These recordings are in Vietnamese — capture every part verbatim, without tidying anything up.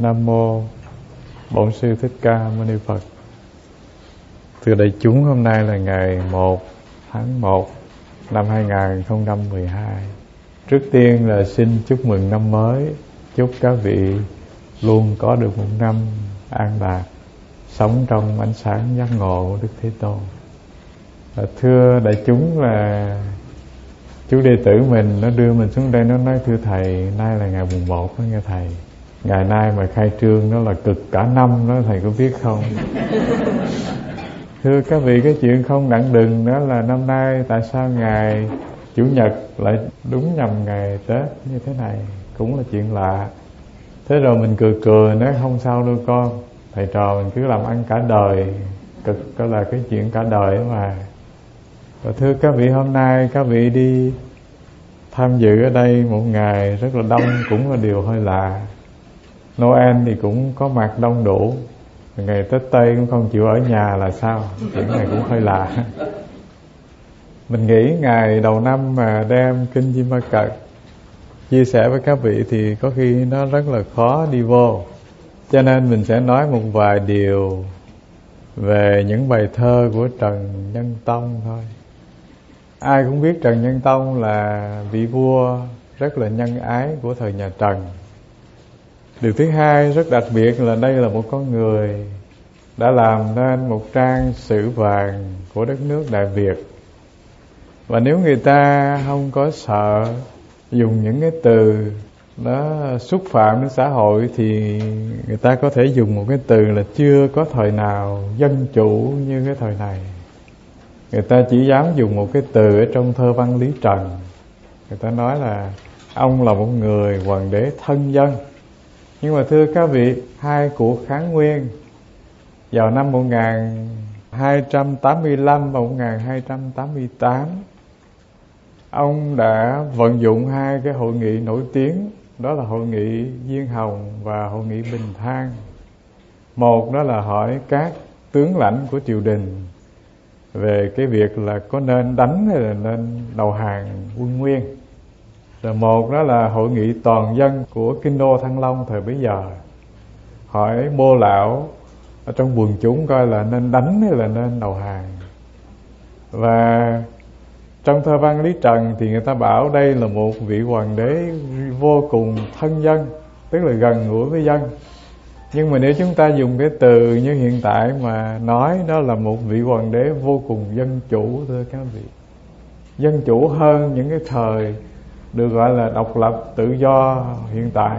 Nam mô Bổn Sư Thích Ca Mâu Ni Phật. Thưa đại chúng, hôm nay là ngày một tháng một năm hai nghìn không trăm mười hai. Trước tiên là xin chúc mừng năm mới, chúc các vị luôn có được một năm an lạc, sống trong ánh sáng giác ngộ của Đức Thế Tôn. Và thưa đại chúng, là chú đệ tử mình nó đưa mình xuống đây, nó nói thưa thầy, nay là ngày mùng một đó nghe thầy. Ngày nay mà khai trương nó là cực cả năm đó, thầy có biết không? Thưa các vị, cái chuyện không đặng đừng đó là năm nay tại sao ngày Chủ nhật lại đúng nhằm ngày Tết như thế này, cũng là chuyện lạ. Thế rồi mình cười cười nói không sao đâu con, thầy trò mình cứ làm ăn cả đời, cực đó là cái chuyện cả đời mà. Và thưa các vị, hôm nay các vị đi tham dự ở đây một ngày rất là đông, cũng là điều hơi lạ. Noel thì cũng có mặt đông đủ, ngày Tết Tây cũng không chịu ở nhà là sao? Chuyện này cũng hơi lạ. Mình nghĩ ngày đầu năm mà đem kinh Di Ma Cật chia sẻ với các vị thì có khi nó rất là khó đi vô, cho nên mình sẽ nói một vài điều về những bài thơ của Trần Nhân Tông thôi. Ai cũng biết Trần Nhân Tông là vị vua rất là nhân ái của thời nhà Trần. Điều thứ hai rất đặc biệt là đây là một con người đã làm nên một trang sử vàng của đất nước Đại Việt. Và nếu người ta không có sợ dùng những cái từ nó xúc phạm đến xã hội thì người ta có thể dùng một cái từ là chưa có thời nào dân chủ như cái thời này. Người ta chỉ dám dùng một cái từ ở trong thơ văn Lý Trần. Người ta nói là ông là một người hoàng đế thân dân. Nhưng mà thưa các vị, hai cuộc kháng nguyên vào năm một nghìn hai trăm tám mươi lăm và một nghìn hai trăm tám mươi tám, ông đã vận dụng hai cái hội nghị nổi tiếng, đó là hội nghị Diên Hồng và hội nghị Bình Thang. Một đó là hỏi các tướng lãnh của triều đình về cái việc là có nên đánh hay là nên đầu hàng quân Nguyên. Rồi một đó là hội nghị toàn dân của kinh đô Thăng Long thời bấy giờ, hỏi bô lão ở trong quần chúng coi là nên đánh hay là nên đầu hàng. Và trong thơ văn Lý Trần thì người ta bảo đây là một vị hoàng đế vô cùng thân dân, tức là gần gũi với dân. Nhưng mà nếu chúng ta dùng cái từ như hiện tại mà nói, đó là một vị hoàng đế vô cùng dân chủ, thưa các vị. Dân chủ hơn những cái thời được gọi là độc lập tự do hiện tại.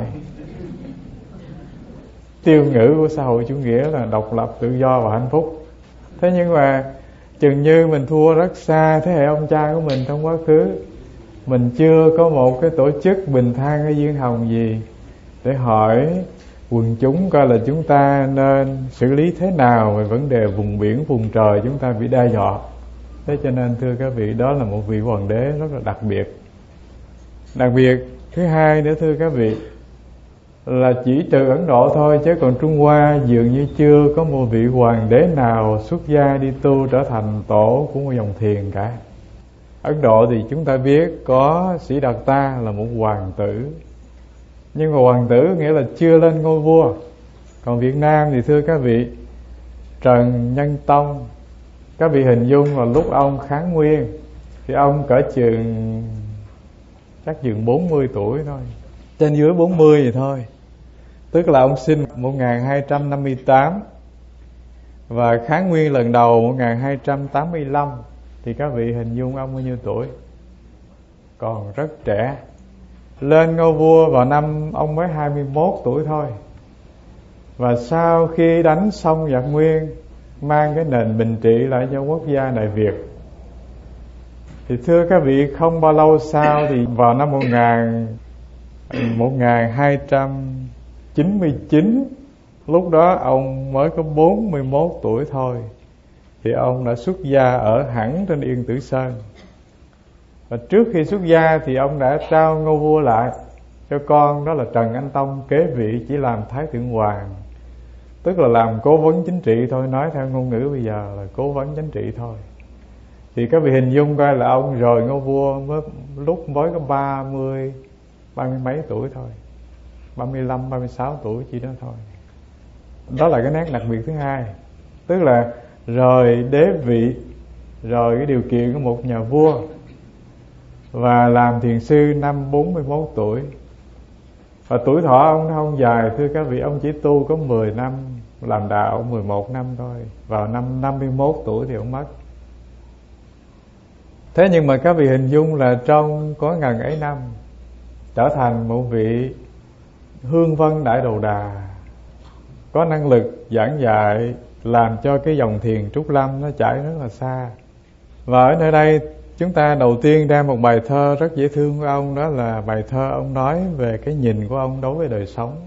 Tiêu ngữ của xã hội chủ nghĩa là độc lập tự do và hạnh phúc. Thế nhưng mà chừng như mình thua rất xa thế hệ ông cha của mình trong quá khứ. Mình chưa có một cái tổ chức Bình Thang hay Diên Hồng gì để hỏi quần chúng coi là chúng ta nên xử lý thế nào về vấn đề vùng biển, vùng trời chúng ta bị đe dọa. Thế cho nên thưa các vị, đó là một vị hoàng đế rất là đặc biệt. Đặc biệt thứ hai nữa thưa các vị, là chỉ trừ Ấn Độ thôi, chứ còn Trung Hoa dường như chưa có một vị hoàng đế nào xuất gia đi tu trở thành tổ của một dòng thiền cả. Ấn Độ thì chúng ta biết có Sĩ Đạt Ta là một hoàng tử, nhưng mà hoàng tử nghĩa là chưa lên ngôi vua. Còn Việt Nam thì thưa các vị, Trần Nhân Tông, các vị hình dung là lúc ông kháng nguyên thì ông cỡ chừng chắc chừng bốn mươi tuổi thôi, trên dưới bốn mươi vậy thôi. Tức là ông sinh một nghìn hai trăm năm mươi tám và kháng nguyên lần đầu một nghìn hai trăm tám mươi lăm, thì các vị hình dung ông bao nhiêu tuổi? Còn rất trẻ. Lên ngôi vua vào năm ông mới hai mươi mốt tuổi thôi. Và sau khi đánh xong giặc Nguyên, mang cái nền bình trị lại cho quốc gia Đại Việt, thì thưa các vị, không bao lâu sau thì vào năm một nghìn hai trăm chín mươi chín, lúc đó ông mới có bốn mươi mốt tuổi thôi, thì ông đã xuất gia ở hẳn trên Yên Tử Sơn. Và trước khi xuất gia thì ông đã trao ngôi vua lại cho con, đó là Trần Anh Tông kế vị, chỉ làm Thái Thượng Hoàng, tức là làm cố vấn chính trị thôi, nói theo ngôn ngữ bây giờ là cố vấn chính trị thôi. Thì các vị hình dung coi là ông rời ngôi vua mới, lúc mới có ba mươi, ba mươi mấy tuổi thôi. ba mươi lăm, ba mươi sáu tuổi chỉ đó thôi. Đó là cái nét đặc biệt thứ hai. Tức là rời đế vị, rời cái điều kiện của một nhà vua, và làm thiền sư năm bốn mươi mốt tuổi. Và tuổi thọ ông không dài thưa các vị, ông chỉ tu có mười năm, làm đạo mười một năm thôi. Vào năm năm mươi mốt tuổi thì ông mất. Thế nhưng mà các vị hình dung là trong có ngần ấy năm trở thành một vị hương vân đại đồ đà, có năng lực giảng dạy, làm cho cái dòng thiền Trúc Lâm nó chảy rất là xa. Và ở nơi đây chúng ta đầu tiên ra một bài thơ rất dễ thương của ông. Đó là bài thơ ông nói về cái nhìn của ông đối với đời sống.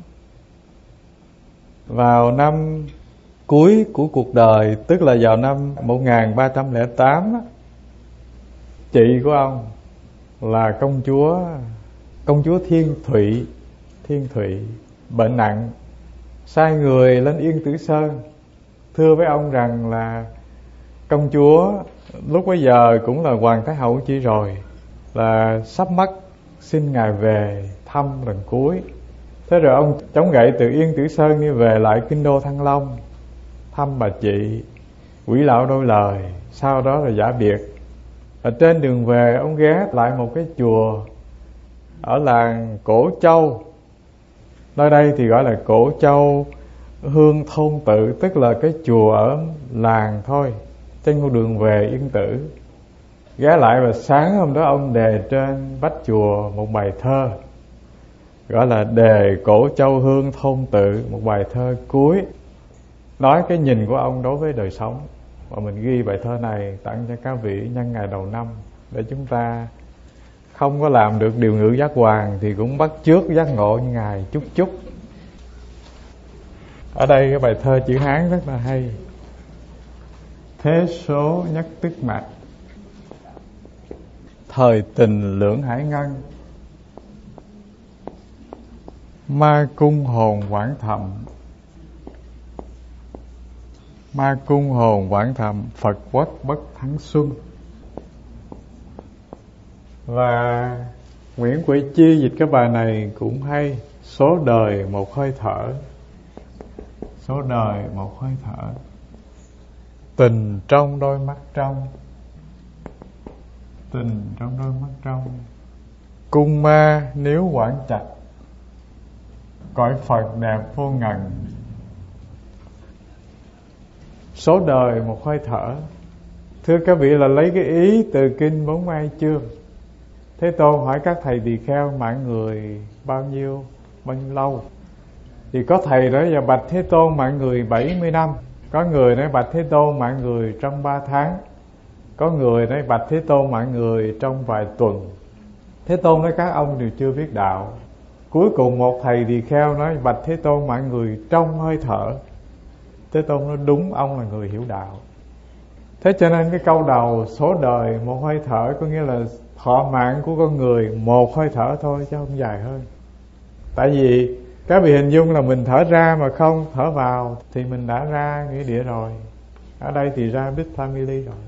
Vào năm cuối của cuộc đời, tức là vào năm một nghìn ba trăm lẻ tám, chị của ông là công chúa công chúa Thiên Thụy Thiên Thụy bệnh nặng, sai người lên Yên Tử Sơn thưa với ông rằng là công chúa lúc bấy giờ cũng là hoàng thái hậu chi rồi, là sắp mất, xin ngài về thăm lần cuối. Thế rồi ông chống gậy từ Yên Tử Sơn đi về lại kinh đô Thăng Long thăm bà chị, quỷ lão đôi lời, sau đó là giả biệt. Ở trên đường về ông ghé lại một cái chùa ở làng Cổ Châu, nơi đây thì gọi là Cổ Châu Hương Thôn Tự, tức là cái chùa ở làng thôi, trên con đường về Yên Tử. Ghé lại và sáng hôm đó ông đề trên vách chùa một bài thơ, gọi là Đề Cổ Châu Hương Thôn Tự, một bài thơ cuối nói cái nhìn của ông đối với đời sống. Và mình ghi bài thơ này tặng cho các vị nhân ngày đầu năm, để chúng ta không có làm được điều ngữ giác hoàng thì cũng bắt chước giác ngộ như ngài chút chút. Ở đây cái bài thơ chữ Hán rất là hay. Thế số nhất tức mạch, thời tình lưỡng hải ngân, ma cung hồn quảng thầm, ma cung hồn quảng thầm, Phật quất bất thắng xuân. Và Nguyễn Quệ Chi dịch cái bài này cũng hay. Số đời một hơi thở, số đời một hơi thở, tình trong đôi mắt trong, tình trong đôi mắt trong, cung ma nếu quản chặt, cõi Phật đẹp vô ngần. Số đời một hơi thở, thưa các vị, là lấy cái ý từ kinh Bốn mươi hai chương. Thế Tôn hỏi các thầy tỳ kheo mạng người bao nhiêu, bao nhiêu lâu? Thì có thầy đó và bạch Thế Tôn mạng người bảy mươi năm. Có người nói bạch Thế Tôn mạng người trong ba tháng. Có người nói bạch Thế Tôn mạng người trong vài tuần. Thế Tôn nói các ông đều chưa biết đạo. Cuối cùng một thầy tỳ kheo nói bạch Thế Tôn mạng người trong hơi thở. Thế Tôn nói đúng, ông là người hiểu đạo. Thế cho nên cái câu đầu số đời một hơi thở có nghĩa là thọ mạng của con người một hơi thở thôi, chứ không dài hơn. Tại vì các vị hình dung là mình thở ra mà không thở vào thì mình đã ra nghĩa địa rồi. Ở đây thì ra Big Family rồi.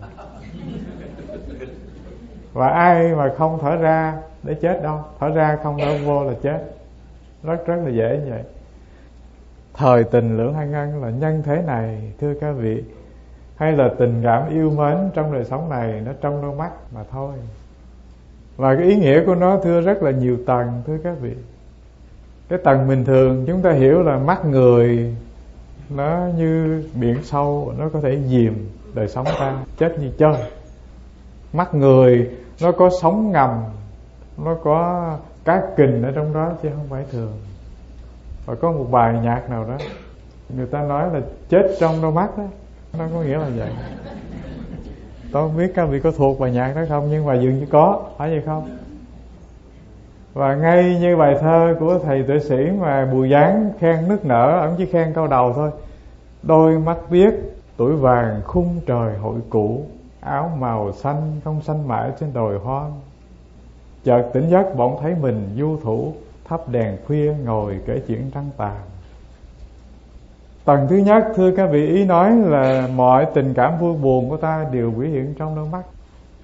Và ai mà không thở ra để chết đâu, thở ra không thở vô là chết. Rất rất là dễ như vậy. Thời tình lưỡng hai ngân là nhân thế này thưa các vị, hay là tình cảm yêu mến trong đời sống này, nó trong đôi mắt mà thôi. Và cái ý nghĩa của nó thưa rất là nhiều tầng thưa các vị. Cái tầng bình thường chúng ta hiểu là mắt người nó như biển sâu, nó có thể dìm đời sống ta, chết như chơi. Mắt người nó có sóng ngầm, nó có cá kình ở trong đó chứ không phải thường. Và có một bài nhạc nào đó người ta nói là chết trong đôi mắt đó, nó có nghĩa là vậy. Tôi không biết các vị có thuộc bài nhạc đó không, nhưng mà dường như có, phải vậy không? Và ngay như bài thơ của thầy tuệ sĩ mà Bùi Giáng khen nức nở, ông chỉ khen câu đầu thôi: đôi mắt biếc tuổi vàng khung trời hội cũ, áo màu xanh không xanh mãi trên đồi hoang. Chợt tỉnh giấc bỗng thấy mình du thủ, thắp đèn khuya ngồi kể chuyện trăng tàn. Tầng thứ nhất thưa các vị, ý nói là mọi tình cảm vui buồn của ta đều biểu hiện trong đôi mắt.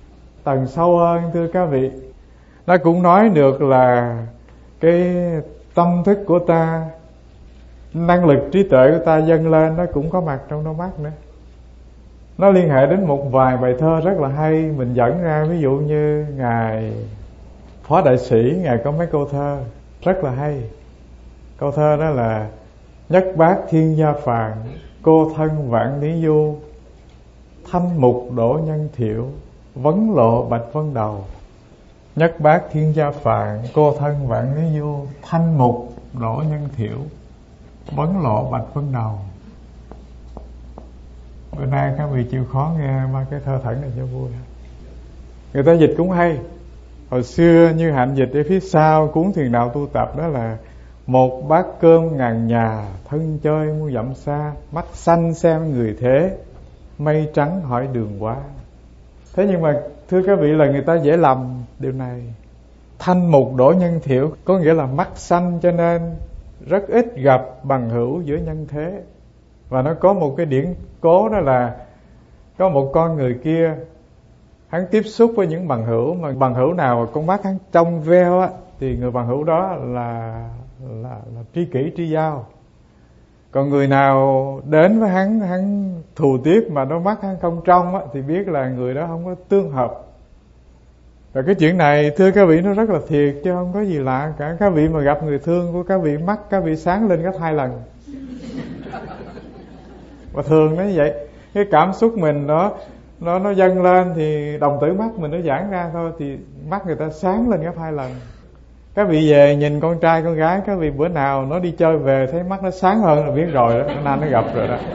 Tầng sâu hơn thưa các vị, nó cũng nói được là cái tâm thức của ta, năng lực trí tuệ của ta dâng lên, nó cũng có mặt trong đôi mắt nữa. Nó liên hệ đến một vài bài thơ rất là hay. Mình dẫn ra ví dụ như Ngài Phó Đại Sĩ, Ngài có mấy câu thơ rất là hay. Câu thơ đó là: nhất bát thiên gia phạn, cô thân vạn lý du, thanh mục đổ nhân thiểu, vấn lộ bạch vân đầu. Nhất bát thiên gia phạn, cô thân vạn lý du, thanh mục đổ nhân thiểu, vấn lộ bạch vân đầu. Bữa nay các vị chịu khó nghe ba cái thơ thẩn này cho vui. Người ta dịch cũng hay. Hồi xưa Như Hạnh dịch ở phía sau cuốn Thiền Đạo Tu Tập đó là: một bát cơm ngàn nhà, thân chơi muôn dặm xa, mắt xanh xem người thế, mây trắng hỏi đường qua. Thế nhưng mà thưa các vị, là người ta dễ lầm điều này. Thanh mục đổ nhân thiểu có nghĩa là mắt xanh, cho nên rất ít gặp bằng hữu giữa nhân thế. Và nó có một cái điển cố, đó là có một con người kia, hắn tiếp xúc với những bằng hữu, mà bằng hữu nào con mắt hắn trong veo á, thì người bằng hữu đó là là, là tri kỷ tri giao. Còn người nào đến với hắn hắn thù tiếp mà đôi mắt hắn không trong á, thì biết là người đó không có tương hợp. Và cái chuyện này thưa các vị, nó rất là thiệt chứ không có gì lạ cả. Các vị mà gặp người thương của các vị, mắt các vị sáng lên gấp hai lần. Và thường nó như vậy, cái cảm xúc mình nó nó nó dâng lên thì đồng tử mắt mình nó giãn ra thôi, thì mắt người ta sáng lên gấp hai lần. Các vị về nhìn con trai con gái, các vị bữa nào nó đi chơi về thấy mắt nó sáng hơn là biết rồi đó, nên nó gặp rồi đó.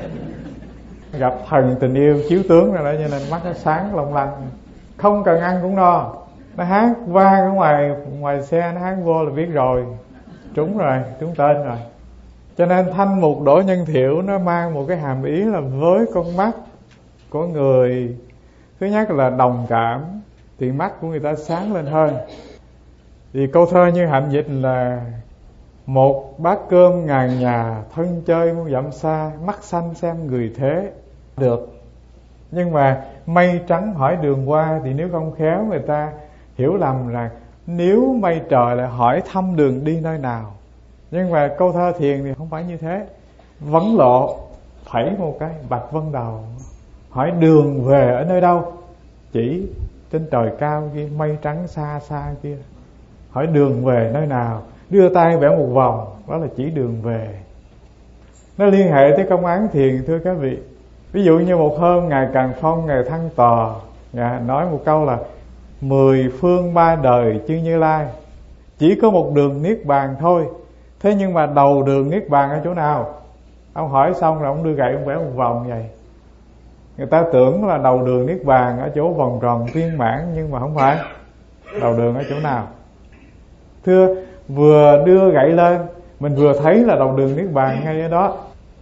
Gặp thần tình yêu chiếu tướng rồi đó, cho nên mắt nó sáng long lanh, không cần ăn cũng no. Nó hát vang ở ngoài ngoài xe, nó hát vô là biết rồi, trúng rồi, trúng tên rồi. Cho nên thanh mục đổ nhân thiểu nó mang một cái hàm ý là với con mắt của người, thứ nhất là đồng cảm, thì mắt của người ta sáng lên hơn. Thì câu thơ Như Hạnh dịch là: một bát cơm ngàn nhà, thân chơi muôn dặm xa, mắt xanh xem người thế. Được. Nhưng mà mây trắng hỏi đường qua, thì nếu không khéo người ta hiểu lầm rằng nếu mây trời lại hỏi thăm đường đi nơi nào. Nhưng mà câu thơ thiền thì không phải như thế. Vấn lộ, phẩy một cái, bạch vân đầu, hỏi đường về ở nơi đâu. Chỉ trên trời cao kia, mây trắng xa xa kia, hỏi đường về nơi nào. Đưa tay vẽ một vòng, đó là chỉ đường về. Nó liên hệ tới công án thiền thưa các vị. Ví dụ như một hôm Ngài Càn Phong, Ngài Thăng Tòa, Ngài nói một câu là: mười phương ba đời chư Như Lai, chỉ có một đường niết bàn thôi. Thế nhưng mà đầu đường niết bàn ở chỗ nào? Ông hỏi xong rồi ông đưa gậy ông vẽ một vòng vậy. Người ta tưởng là đầu đường niết bàn ở chỗ vòng tròn viên mãn, nhưng mà không phải. Đầu đường ở chỗ nào? Thưa, vừa đưa gậy lên mình vừa thấy là đầu đường niết bàn ngay ở đó.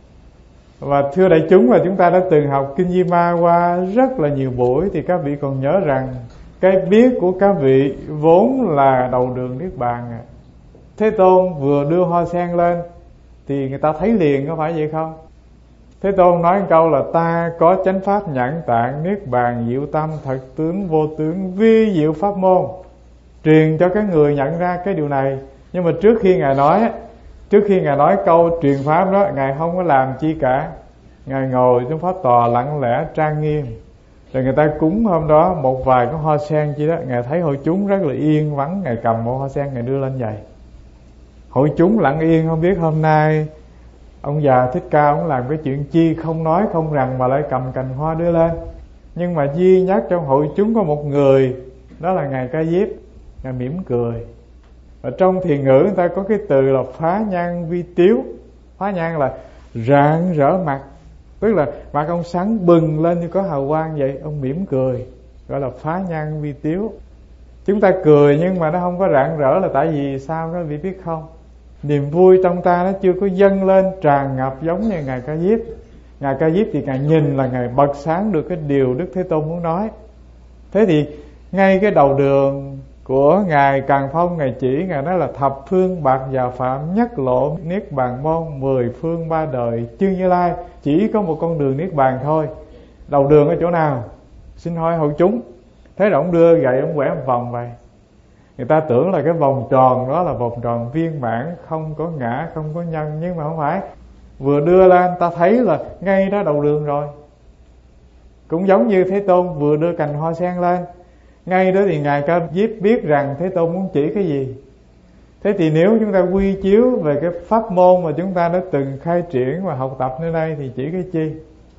Và thưa đại chúng, là chúng ta đã từng học Kinh Di Ma qua rất là nhiều buổi, thì các vị còn nhớ rằng cái biết của các vị vốn là đầu đường niết bàn. Thế Tôn vừa đưa hoa sen lên thì người ta thấy liền, có phải vậy không? Thế Tôn nói một câu là: ta có chánh pháp nhãn tạng, niết bàn diệu tâm, thật tướng vô tướng, vi diệu pháp môn, truyền cho cái người nhận ra cái điều này. Nhưng mà trước khi Ngài nói Trước khi Ngài nói câu truyền pháp đó, Ngài không có làm chi cả. Ngài ngồi trong pháp tòa lặng lẽ trang nghiêm. Rồi người ta cúng hôm đó một vài cái hoa sen chi đó. Ngài thấy hội chúng rất là yên vắng, Ngài cầm một hoa sen Ngài đưa lên vậy. Hội chúng lặng yên, không biết hôm nay ông già Thích Ca ông làm cái chuyện chi, không nói không rằng mà lại cầm cành hoa đưa lên. Nhưng mà duy nhất trong hội chúng có một người, đó là Ngài Ca Diếp. Ngài mỉm cười. Và trong thiền ngữ người ta có cái từ là phá nhan vi tiếu. Phá nhan là rạng rỡ mặt, tức là mặt ông sáng bừng lên như có hào quang vậy, ông mỉm cười, gọi là phá nhan vi tiếu. Chúng ta cười nhưng mà nó không có rạng rỡ là tại vì sao các vị biết không? Niềm vui trong ta nó chưa có dâng lên tràn ngập giống như Ngài Ca Diếp. Ngài Ca Diếp thì Ngài nhìn là Ngài bật sáng được cái điều Đức Thế Tôn muốn nói. Thế thì ngay cái đầu đường của Ngài Càn Phong, Ngài chỉ, Ngài nói là thập phương bạc già phạm, nhất lộ niết bàn môn, mười phương ba đời chư Như Lai, chỉ có một con đường niết bàn thôi. Đầu đường ở chỗ nào? Xin hỏi hội chúng. Thế rồi ông đưa gậy ông quẻ một vòng vậy. Người ta tưởng là cái vòng tròn đó là vòng tròn viên mãn, không có ngã, không có nhân. Nhưng mà không phải. Vừa đưa lên ta thấy là ngay đó đầu đường rồi. Cũng giống như Thế Tôn vừa đưa cành hoa sen lên, ngay đó thì Ngài Ca Diếp biết rằng Thế Tôn muốn chỉ cái gì. Thế thì nếu chúng ta quy chiếu về cái pháp môn mà chúng ta đã từng khai triển và học tập nơi đây thì chỉ cái chi?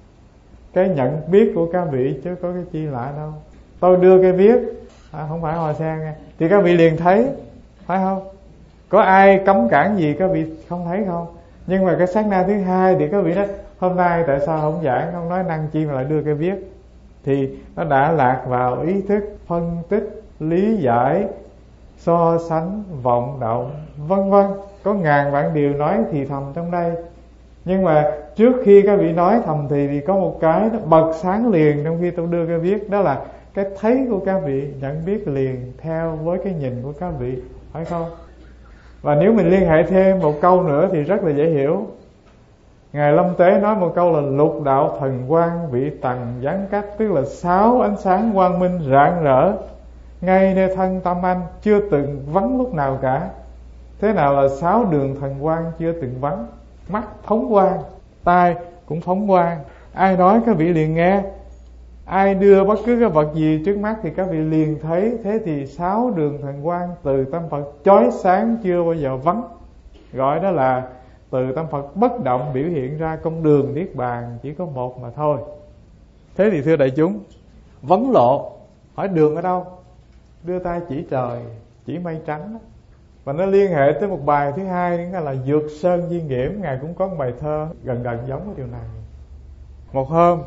Cái nhận biết của các vị, chứ có cái chi lạ đâu. Tôi đưa cái viết, à, không phải hoa sen nha, thì các vị liền thấy, phải không? Có ai cấm cản gì các vị không thấy không? Nhưng mà cái sát na thứ hai thì các vị nói hôm nay tại sao không giảng, không nói năng chi mà lại đưa cái viết? Thì nó đã lạc vào ý thức phân tích, lý giải, so sánh, vọng động, vân vân. Có ngàn vạn điều nói thì thầm trong đây. Nhưng mà trước khi các vị nói thầm thì, thì có một cái nó bật sáng liền trong khi tôi đưa cái viết. Đó là cái thấy của các vị, nhận biết liền theo với cái nhìn của các vị, phải không? Và nếu mình liên hệ thêm một câu nữa thì rất là dễ hiểu. Ngài Lâm Tế nói một câu là lục đạo thần quang vị tầng giáng cách, tức là sáu ánh sáng quang minh rạng rỡ ngay nơi thân tâm anh, chưa từng vắng lúc nào cả. Thế nào là sáu đường thần quang chưa từng vắng? Mắt phóng quang, tai cũng phóng quang. Ai nói các vị liền nghe, ai đưa bất cứ cái vật gì trước mắt thì các vị liền thấy. Thế thì sáu đường thần quang từ tâm Phật chói sáng chưa bao giờ vắng. Gọi đó là từ tâm Phật bất động biểu hiện ra con đường niết bàn chỉ có một mà thôi. Thế thì thưa đại chúng, vấn lộ hỏi đường ở đâu? Đưa tay chỉ trời, chỉ mây trắng đó. Và nó liên hệ tới một bài thứ hai, đó là Dược Sơn Di Nghiễm. Ngài cũng có một bài thơ gần gần giống với điều này. Một hôm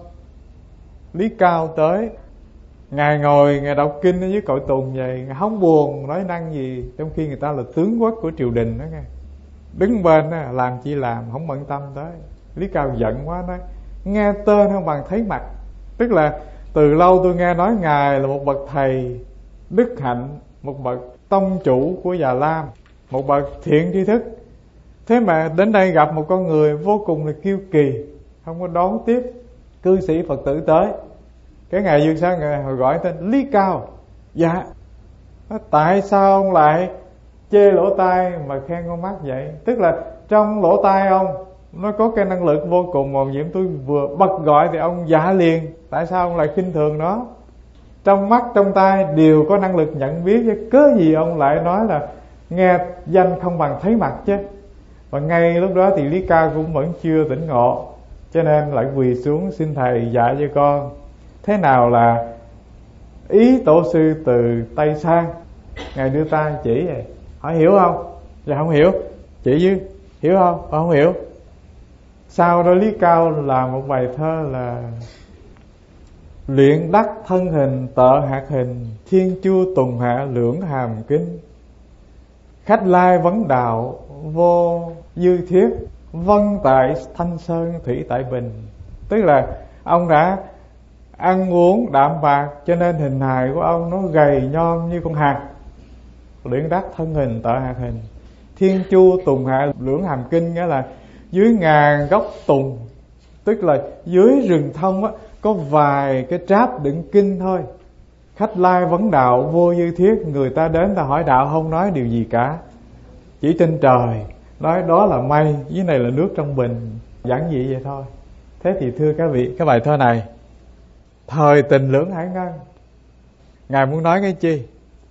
Lý Cao tới, Ngài ngồi, Ngài đọc kinh ở dưới cội tùng vậy, Ngài không buồn nói năng gì, trong khi người ta là tướng quốc của triều đình đó nghe. Đứng bên đó, làm chi làm, không bận tâm tới. Lý Cao giận quá nói, nghe tên không bằng thấy mặt. Tức là từ lâu tôi nghe nói Ngài là một bậc thầy đức hạnh, một bậc tông chủ của Già Lam, một bậc thiện tri thức. Thế mà đến đây gặp một con người vô cùng là kiêu kỳ, không có đón tiếp cư sĩ Phật tử tới. Cái ngày Dương Sáng Ngài hồi gọi tên Lý Cao. Dạ, tại sao ông lại chê lỗ tai mà khen con mắt vậy? Tức là trong lỗ tai ông nó có cái năng lực vô cùng màu nhiệm. Tôi vừa bật gọi thì ông dạ liền. Tại sao ông lại khinh thường nó? Trong mắt, trong tai đều có năng lực nhận biết, chứ cớ gì ông lại nói là nghe danh không bằng thấy mặt chứ. Và ngay lúc đó thì Lý Cao cũng vẫn chưa tỉnh ngộ, cho nên lại quỳ xuống xin thầy dạy cho con thế nào là ý tổ sư từ Tây sang. Ngài đưa tay chỉ vậy, hỏi hiểu không? Dạ không hiểu. Chỉ chứ hiểu không? Ờ, không hiểu. Sau đó Lý Cao làm một bài thơ là luyện đắc thân hình tợ hạt hình, thiên chu tùng hạ lưỡng hàm kinh. Khách lai vấn đạo vô dư thiết, vân tại thanh sơn thủy tại bình. Tức là ông đã ăn uống đạm bạc cho nên hình hài của ông nó gầy nhom như con hạt. Luyện đắc thân hình tợ hạt hình, thiên chu tùng hạ lưỡng hàm kinh, nghĩa là dưới ngàn gốc tùng, tức là dưới rừng thông á, có vài cái tráp đựng kinh thôi. Khách lai vấn đạo vô dư thiết, người ta đến ta hỏi đạo không nói điều gì cả, chỉ trên trời nói đó là mây, dưới này là nước trong bình, giản dị vậy thôi. Thế thì thưa các vị, cái bài thơ này thời tình lưỡng hải ngân, Ngài muốn nói cái chi?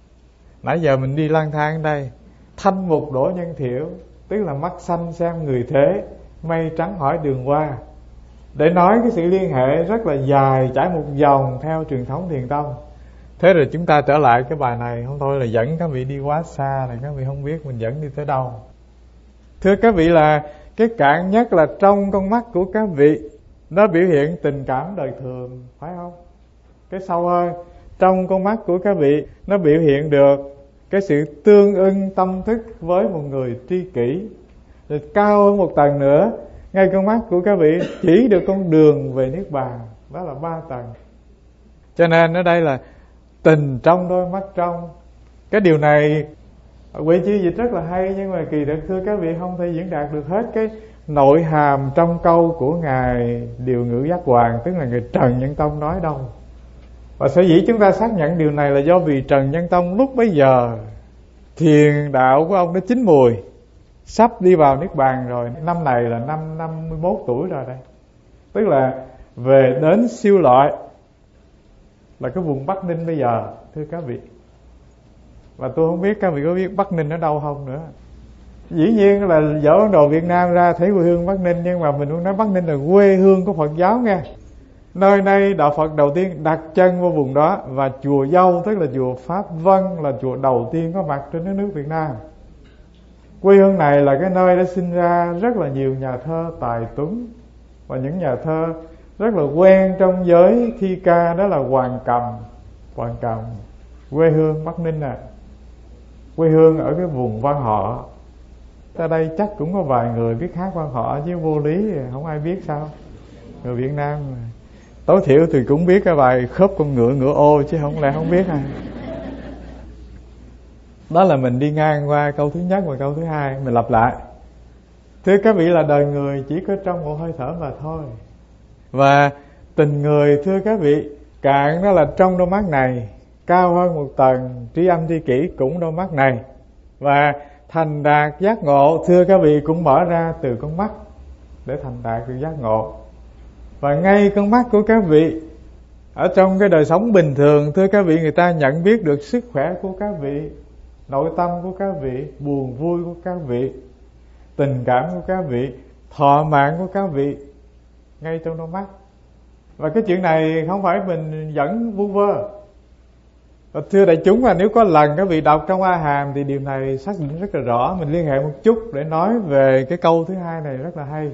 Nãy giờ mình đi lang thang ở đây, thanh mục đổ nhân thiểu, tức là mắt xanh xem người thế, mây trắng hỏi đường qua, để nói cái sự liên hệ rất là dài, trải một vòng theo truyền thống Thiền Tông. Thế rồi chúng ta trở lại cái bài này, không thôi là dẫn các vị đi quá xa, là các vị không biết mình dẫn đi tới đâu. Thưa các vị, là cái cạn nhất là trong con mắt của các vị nó biểu hiện tình cảm đời thường, phải không? Cái sâu hơn, trong con mắt của các vị nó biểu hiện được cái sự tương ưng tâm thức với một người tri kỷ. Rồi cao hơn một tầng nữa, ngay con mắt của các vị chỉ được con đường về Niết Bàn, đó là ba tầng. Cho nên ở đây là tình trong đôi mắt trong. Cái điều này Quệ Chi dịch rất là hay, nhưng mà kỳ thực thưa các vị không thể diễn đạt được hết cái nội hàm trong câu của Ngài Điều Ngữ Giác Hoàng, tức là Ngài Trần Nhân Tông nói đâu. Và sở dĩ chúng ta xác nhận điều này là do vì Trần Nhân Tông lúc bấy giờ thiền đạo của ông nó chín mùi, sắp đi vào niết bàn rồi. Năm này là năm năm mươi mốt tuổi rồi đây, tức là về đến siêu loại, là cái vùng Bắc Ninh bây giờ, thưa các vị. Và tôi không biết các vị có biết Bắc Ninh ở đâu không nữa. Dĩ nhiên là dỡ Ấn Độ Việt Nam ra thấy quê hương Bắc Ninh, nhưng mà mình muốn nói Bắc Ninh là quê hương của Phật giáo nghe. Nơi đây đạo Phật đầu tiên đặt chân vô vùng đó, và chùa Dâu tức là chùa Pháp Vân là chùa đầu tiên có mặt trên đất nước Việt Nam. Quê hương này là cái nơi đã sinh ra rất là nhiều nhà thơ tài tuấn, và những nhà thơ rất là quen trong giới thi ca, đó là Hoàng Cầm. Hoàng Cầm quê hương Bắc Ninh à, quê hương ở cái vùng Quan Họ. Ở đây chắc cũng có vài người biết hát Quan Họ, chứ vô lý không ai biết sao. Người Việt Nam tối thiểu thì cũng biết cái bài Khớp con ngựa ngựa ô, chứ không lẽ không biết à. Đó là mình đi ngang qua câu thứ nhất và câu thứ hai, mình lặp lại. Thưa các vị, là đời người chỉ có trong một hơi thở mà thôi. Và tình người, thưa các vị, cạn đó là trong đôi mắt này, cao hơn một tầng trí âm tri kỷ cũng đôi mắt này. Và thành đạt giác ngộ, thưa các vị, cũng mở ra từ con mắt để thành đạt được giác ngộ. Và ngay con mắt của các vị, ở trong cái đời sống bình thường, thưa các vị, người ta nhận biết được sức khỏe của các vị, nội tâm của các vị, buồn vui của các vị, tình cảm của các vị, thọ mạng của các vị, ngay trong đôi mắt. Và cái chuyện này không phải mình dẫn vu vơ. Và thưa đại chúng, là nếu có lần các vị đọc trong A Hàm thì điều này xác định rất là rõ. Mình liên hệ một chút để nói về cái câu thứ hai này rất là hay.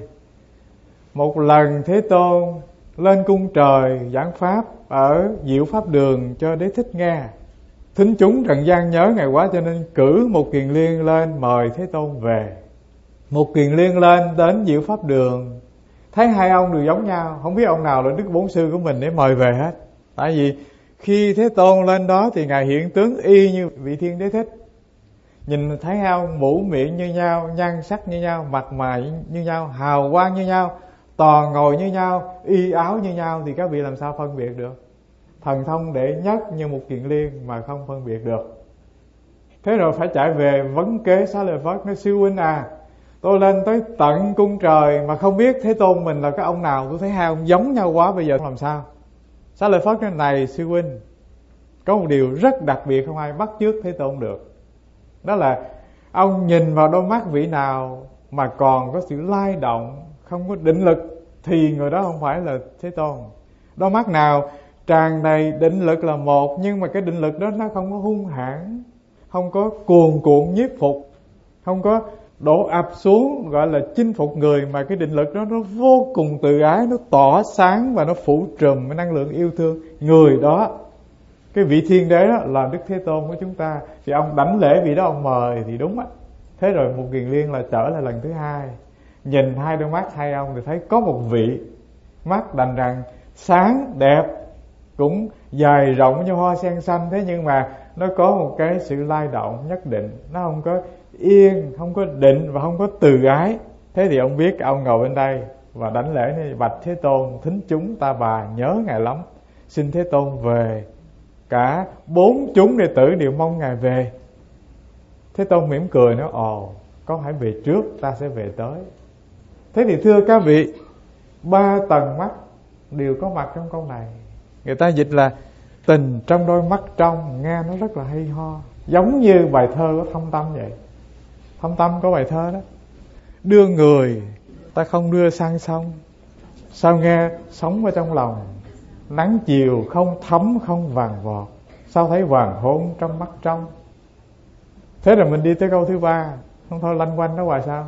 Một lần Thế Tôn lên cung trời giảng pháp ở Diệu Pháp Đường cho Đế Thích nghe. Thính chúng trần gian nhớ ngày quá, cho nên cử một kiền liên lên mời Thế Tôn về. Một kiền liên lên đến Diệu Pháp Đường, thấy hai ông đều giống nhau, không biết ông nào là Đức Bổn Sư của mình để mời về hết. Tại vì khi Thế Tôn lên đó thì Ngài hiện tướng y như vị Thiên Đế Thích. Nhìn thấy hai ông mũ miệng như nhau, nhan sắc như nhau, mặt mày như nhau, hào quang như nhau, toàn ngồi như nhau, y áo như nhau, thì các vị làm sao phân biệt được? Thần thông đệ nhất như một kiền liên mà không phân biệt được. Thế rồi phải chạy về vấn kế Xá Lợi Phất, nói sư huynh à, tôi lên tới tận cung trời mà không biết Thế Tôn mình là cái ông nào, tôi thấy hai ông giống nhau quá, bây giờ làm sao? Xá Lợi Phất nói, này sư huynh, có một điều rất đặc biệt không ai bắt chước Thế Tôn được. Đó là ông nhìn vào đôi mắt vị nào mà còn có sự lay động, không có định lực, thì người đó không phải là Thế Tôn. Đôi mắt nào tràn đầy định lực là một, nhưng mà cái định lực đó nó không có hung hãn, không có cuồn cuộn nhiếp phục, không có đổ ập xuống gọi là chinh phục người, mà cái định lực đó nó vô cùng từ ái, nó tỏ sáng và nó phủ trùm cái năng lượng yêu thương. Người đó, cái vị Thiên Đế đó là Đức Thế Tôn của chúng ta, thì ông đảnh lễ vị đó, ông mời thì đúng á. Thế rồi một kiền liên là trở lại lần thứ hai, nhìn hai đôi mắt hai ông thì thấy có một vị mắt đành rằng sáng đẹp, cũng dài rộng như hoa sen xanh, thế nhưng mà nó có một cái sự lay động nhất định, nó không có yên, không có định và không có từ ái. Thế thì ông biết ông ngồi bên đây và đảnh lễ này, bạch Thế Tôn, thính chúng ta bà nhớ Ngài lắm, xin Thế Tôn về. Cả bốn chúng đệ tử đều mong Ngài về. Thế Tôn mỉm cười nói, ồ, con hãy về trước, ta sẽ về tới. Thế thì thưa các vị, ba tầng mắt đều có mặt trong câu này. Người ta dịch là tình trong đôi mắt trong, nghe nó rất là hay ho, giống như bài thơ của Thâm Tâm vậy. Thâm Tâm có bài thơ đó, đưa người ta không đưa sang sông, sao nghe sống ở trong lòng, nắng chiều không thấm không vàng vọt, sao thấy hoàng hôn trong mắt trong. Thế rồi mình đi tới câu thứ ba, không thôi lanh quanh nó hoài sao.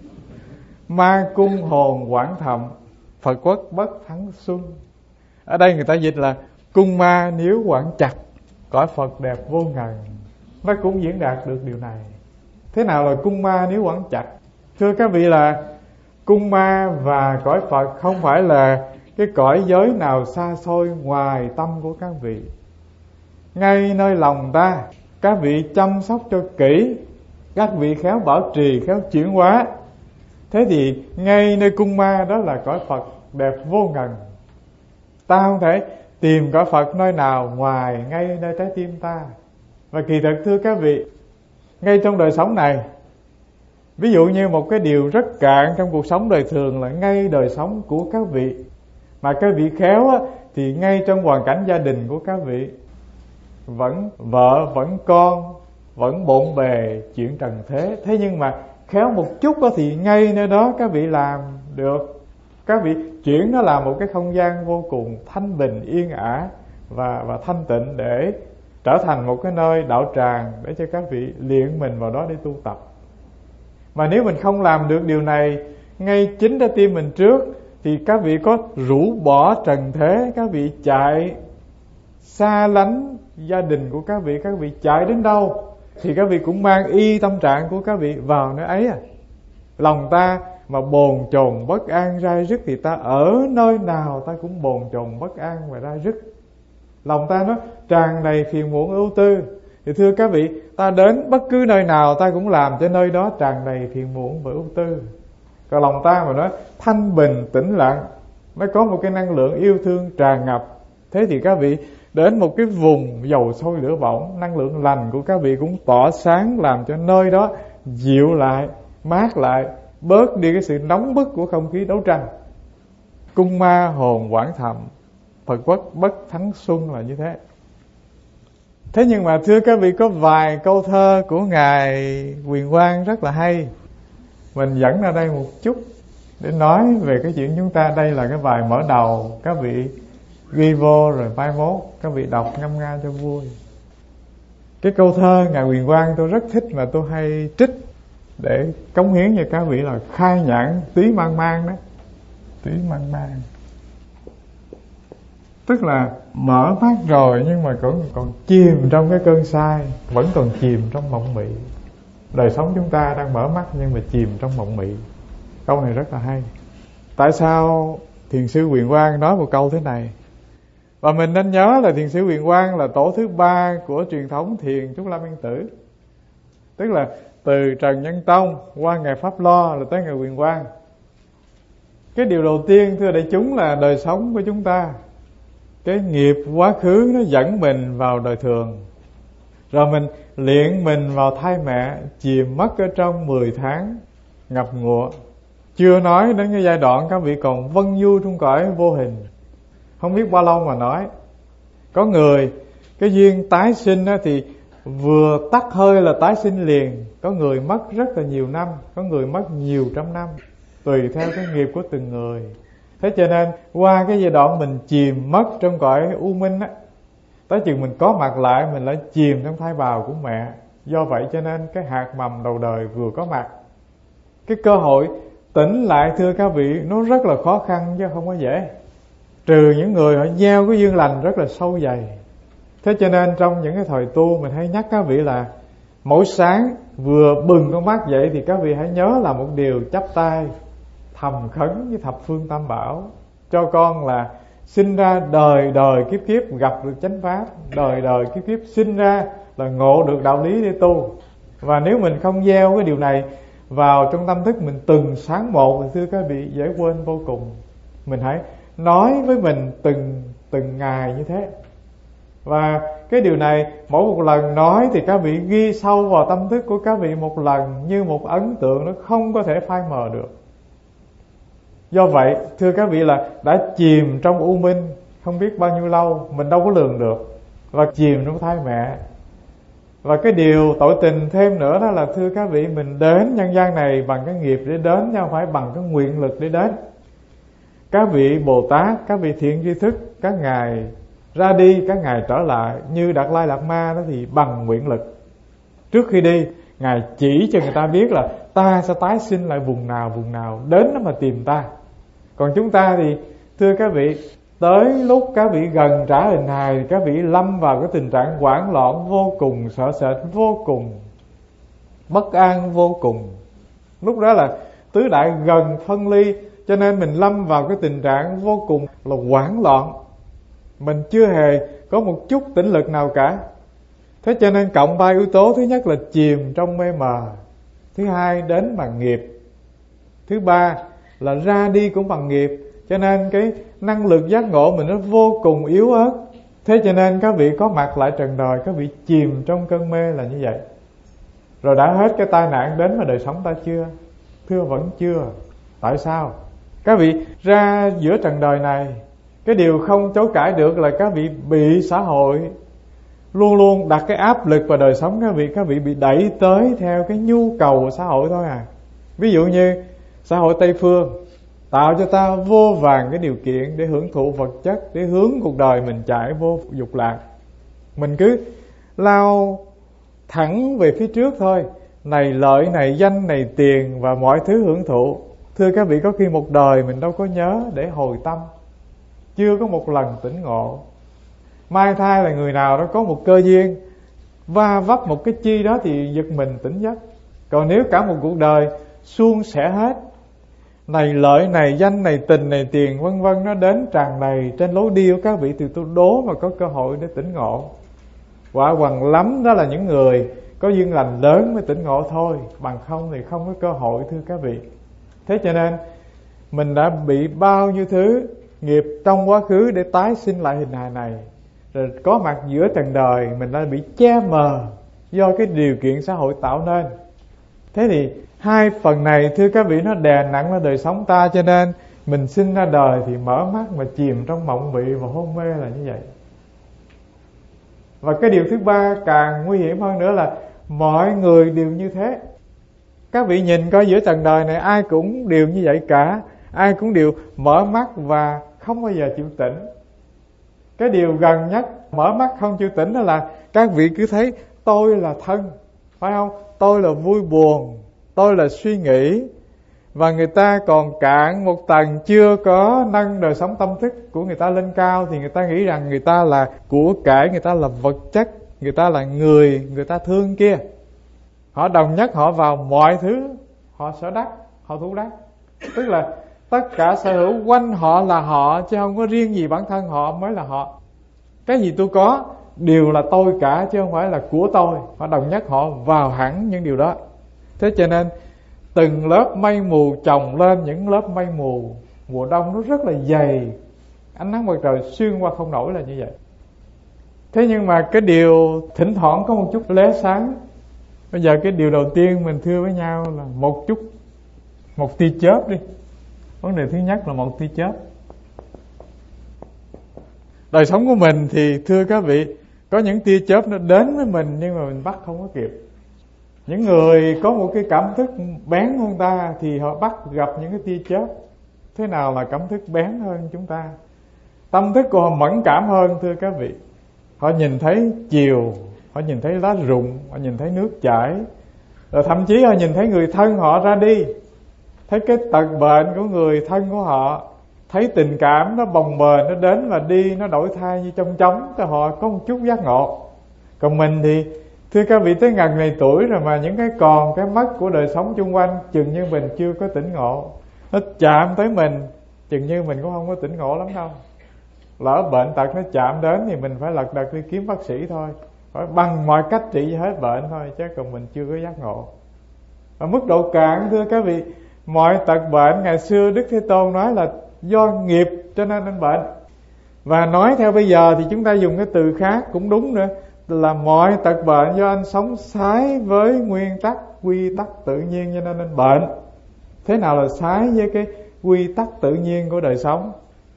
Ma cung hồn quảng thầm, Phật quốc bất thắng xuân. Ở đây người ta dịch là cung ma nếu quảng chặt, cõi Phật đẹp vô ngần. Nó cũng diễn đạt được điều này. Thế nào là cung ma nếu quảng chặt? Thưa các vị, là cung ma và cõi Phật không phải là cái cõi giới nào xa xôi ngoài tâm của các vị. Ngay nơi lòng ta, các vị chăm sóc cho kỹ, các vị khéo bảo trì, khéo chuyển hóa. Thế thì ngay nơi cung ma đó là cõi Phật đẹp vô ngần. Ta không thể tìm cõi Phật nơi nào ngoài ngay nơi trái tim ta. Và kỳ thực thưa các vị, ngay trong đời sống này. Ví dụ như một cái điều rất cạn trong cuộc sống đời thường là ngay đời sống của các vị. Mà các vị khéo á, thì ngay trong hoàn cảnh gia đình của các vị, vẫn vợ, vẫn con, vẫn bộn bề chuyện trần thế. Thế nhưng mà khéo một chút đó thì ngay nơi đó các vị làm được. Các vị chuyển nó là một cái không gian vô cùng thanh bình, yên ả và, và thanh tịnh, để trở thành một cái nơi đạo tràng để cho các vị luyện mình vào đó để tu tập. Mà nếu mình không làm được điều này ngay chính trái tim mình trước, thì các vị có rũ bỏ trần thế, các vị chạy xa lánh gia đình của các vị, các vị chạy đến đâu thì các vị cũng mang y tâm trạng của các vị vào nơi ấy à. Lòng ta mà bồn chồn bất an rai rứt thì ta ở nơi nào ta cũng bồn chồn bất an và rai rứt. Lòng ta nó tràn đầy phiền muộn ưu tư. Thì thưa các vị, ta đến bất cứ nơi nào ta cũng làm cho nơi đó tràn đầy phiền muộn và ưu tư. Còn lòng ta mà nó thanh bình tĩnh lặng, nó có một cái năng lượng yêu thương tràn ngập, thế thì các vị đến một cái vùng dầu sôi lửa bỏng, năng lượng lành của các vị cũng tỏa sáng, làm cho nơi đó dịu lại, mát lại, bớt đi cái sự nóng bức của không khí đấu tranh. Cung ma hồn quảng thầm, Phật quốc bất thắng xuân là như thế. Thế nhưng mà thưa các vị, có vài câu thơ của Ngài Huyền Quang rất là hay. Mình dẫn ra đây một chút để nói về cái chuyện chúng ta. Đây là cái bài mở đầu, các vị ghi vô rồi mai mốt các vị đọc ngâm nga cho vui. Cái câu thơ Ngài Huyền Quang tôi rất thích, mà tôi hay trích để cống hiến cho các vị là khai nhãn tí mang mang đó. Tí mang mang tức là mở mắt rồi nhưng mà còn, còn chìm trong cái cơn say, vẫn còn chìm trong mộng mị. Đời sống chúng ta đang mở mắt nhưng mà chìm trong mộng mị. Câu này rất là hay. Tại sao Thiền sư Huyền Quang nói một câu thế này? Và mình nên nhớ là Thiền sư Huyền Quang là tổ thứ ba của truyền thống thiền Trúc Lâm Yên Tử. Tức là từ Trần Nhân Tông qua Ngài Pháp Lo là tới Ngài Huyền Quang. Cái điều đầu tiên thưa đại chúng là đời sống của chúng ta, cái nghiệp quá khứ nó dẫn mình vào đời thường, rồi mình luyện mình vào thai mẹ, chìm mất ở trong mười tháng ngập ngụa. Chưa nói đến cái giai đoạn các vị còn vân du trong cõi vô hình, không biết bao lâu mà nói. Có người cái duyên tái sinh thì vừa tắt hơi là tái sinh liền. Có người mất rất là nhiều năm, có người mất nhiều trăm năm, tùy theo cái nghiệp của từng người. Thế cho nên qua cái giai đoạn mình chìm mất trong cõi u minh á, tới chừng mình có mặt lại mình lại chìm trong thai bào của mẹ. Do vậy cho nên cái hạt mầm đầu đời vừa có mặt, cái cơ hội tỉnh lại thưa các vị nó rất là khó khăn chứ không có dễ. Trừ những người họ gieo cái duyên lành rất là sâu dày. Thế cho nên trong những cái thời tu mình hay nhắc các vị là mỗi sáng vừa bừng con mắt dậy thì các vị hãy nhớ là một điều, chắp tay thầm khấn với thập phương tam bảo cho con là sinh ra đời đời kiếp kiếp gặp được chánh pháp, đời đời kiếp kiếp sinh ra là ngộ được đạo lý để tu. Và nếu mình không gieo cái điều này vào trong tâm thức mình từng sáng một thì thưa các vị dễ quên vô cùng. Mình hãy nói với mình từng từng ngày như thế. Và cái điều này mỗi một lần nói thì các vị ghi sâu vào tâm thức của các vị một lần như một ấn tượng, nó không có thể phai mờ được. Do vậy thưa các vị là đã chìm trong u minh không biết bao nhiêu lâu, mình đâu có lường được, và chìm trong thai mẹ. Và cái điều tội tình thêm nữa đó là thưa các vị, mình đến nhân gian này bằng cái nghiệp để đến, chứ không phải bằng cái nguyện lực để đến. Các vị Bồ Tát, các vị thiện tri thức, các ngài ra đi, các ngài trở lại như Đạt Lai Lạt Ma đó thì bằng nguyện lực. Trước khi đi, ngài chỉ cho người ta biết là ta sẽ tái sinh lại vùng nào vùng nào, đến đó mà tìm ta. Còn chúng ta thì thưa các vị, tới lúc các vị gần trả hình hài thì các vị lâm vào cái tình trạng hoảng loạn vô cùng, sợ sệt vô cùng, bất an vô cùng. Lúc đó là tứ đại gần phân ly, cho nên mình lâm vào cái tình trạng vô cùng là hoảng loạn. Mình chưa hề có một chút tĩnh lực nào cả. Thế cho nên cộng ba yếu tố, thứ nhất là chìm trong mê mờ, thứ hai đến bằng nghiệp, thứ ba là ra đi cũng bằng nghiệp. Cho nên cái năng lực giác ngộ mình nó vô cùng yếu ớt. Thế cho nên các vị có mặt lại trần đời, các vị chìm trong cơn mê là như vậy. Rồi đã hết cái tai nạn đến mà đời sống ta chưa? Thưa vẫn chưa. Tại sao? Các vị ra giữa trần đời này, cái điều không chối cãi được là các vị bị xã hội luôn luôn đặt cái áp lực vào đời sống các vị. Các vị bị đẩy tới theo cái nhu cầu của xã hội thôi à. Ví dụ như xã hội Tây Phương tạo cho ta vô vàn cái điều kiện để hưởng thụ vật chất, để hướng cuộc đời mình chạy vô dục lạc. Mình cứ lao thẳng về phía trước thôi, này lợi, này danh, này tiền và mọi thứ hưởng thụ. Thưa các vị, có khi một đời mình đâu có nhớ để hồi tâm, chưa có một lần tỉnh ngộ. Mai thai là người nào đó có một cơ duyên va vấp một cái chi đó thì giật mình tỉnh giấc. Còn nếu cả một cuộc đời suôn sẻ hết, này lợi, này danh, này tình, này tiền vân vân, nó đến tràn đầy trên lối đi của các vị, thì tôi đố mà có cơ hội để tỉnh ngộ. Quả quần lắm đó là những người có duyên lành lớn mới tỉnh ngộ thôi, bằng không thì không có cơ hội, thưa các vị. Thế cho nên mình đã bị bao nhiêu thứ nghiệp trong quá khứ để tái sinh lại hình hài này, rồi có mặt giữa trần đời mình đã bị che mờ do cái điều kiện xã hội tạo nên. Thế thì hai phần này, thưa các vị, nó đè nặng lên đời sống ta, cho nên mình sinh ra đời thì mở mắt mà chìm trong mộng mị và hôn mê là như vậy. Và cái điều thứ ba càng nguy hiểm hơn nữa là mọi người đều như thế. Các vị nhìn coi giữa trần đời này ai cũng đều như vậy cả, ai cũng đều mở mắt và không bao giờ chịu tỉnh. Cái điều gần nhất mở mắt không chịu tỉnh đó là các vị cứ thấy tôi là thân, phải không? Tôi là vui buồn, tôi là suy nghĩ. Và người ta còn cạn một tầng, chưa có nâng đời sống tâm thức của người ta lên cao, thì người ta nghĩ rằng người ta là của cải, người ta là vật chất, người ta là người, người ta thương kia. Họ đồng nhất họ vào mọi thứ họ sở đắc, họ thú đắc. Tức là tất cả sở hữu quanh họ là họ, chứ không có riêng gì bản thân họ mới là họ. Cái gì tôi có đều là tôi cả, chứ không phải là của tôi. Họ đồng nhất họ vào hẳn những điều đó. Thế cho nên từng lớp mây mù chồng lên những lớp mây mù. Mùa đông nó rất là dày, ánh nắng mặt trời xuyên qua không nổi là như vậy. Thế nhưng mà cái điều thỉnh thoảng có một chút lóe sáng. Bây giờ cái điều đầu tiên mình thưa với nhau là một chút, một tia chớp đi. Vấn đề thứ nhất là một tia chớp. Đời sống của mình thì thưa các vị, có những tia chớp nó đến với mình nhưng mà mình bắt không có kịp. Những người có một cái cảm thức bén hơn ta thì họ bắt gặp những cái tia chớp. Thế nào là cảm thức bén hơn chúng ta? Tâm thức của họ mẫn cảm hơn, thưa các vị. Họ nhìn thấy chiều, họ nhìn thấy lá rụng, họ nhìn thấy nước chảy, rồi thậm chí họ nhìn thấy người thân họ ra đi, thấy cái tật bệnh của người thân của họ, thấy tình cảm nó bồng bềnh, nó đến và đi, nó đổi thay như trong chóng, cho họ có một chút giác ngộ. Còn mình thì thưa các vị, tới ngần này tuổi rồi mà những cái còn cái mất của đời sống chung quanh chừng như mình chưa có tỉnh ngộ. Nó chạm tới mình chừng như mình cũng không có tỉnh ngộ lắm đâu. Lỡ bệnh tật nó chạm đến thì mình phải lật đật đi kiếm bác sĩ thôi, phải bằng mọi cách trị hết bệnh thôi, chứ còn mình chưa có giác ngộ. Ở mức độ cạn, thưa các vị, mọi tật bệnh ngày xưa Đức Thế Tôn nói là do nghiệp cho nên anh bệnh. Và nói theo bây giờ thì chúng ta dùng cái từ khác cũng đúng nữa, là mọi tật bệnh do anh sống trái với nguyên tắc quy tắc tự nhiên cho nên anh bệnh. Thế nào là trái với cái quy tắc tự nhiên của đời sống?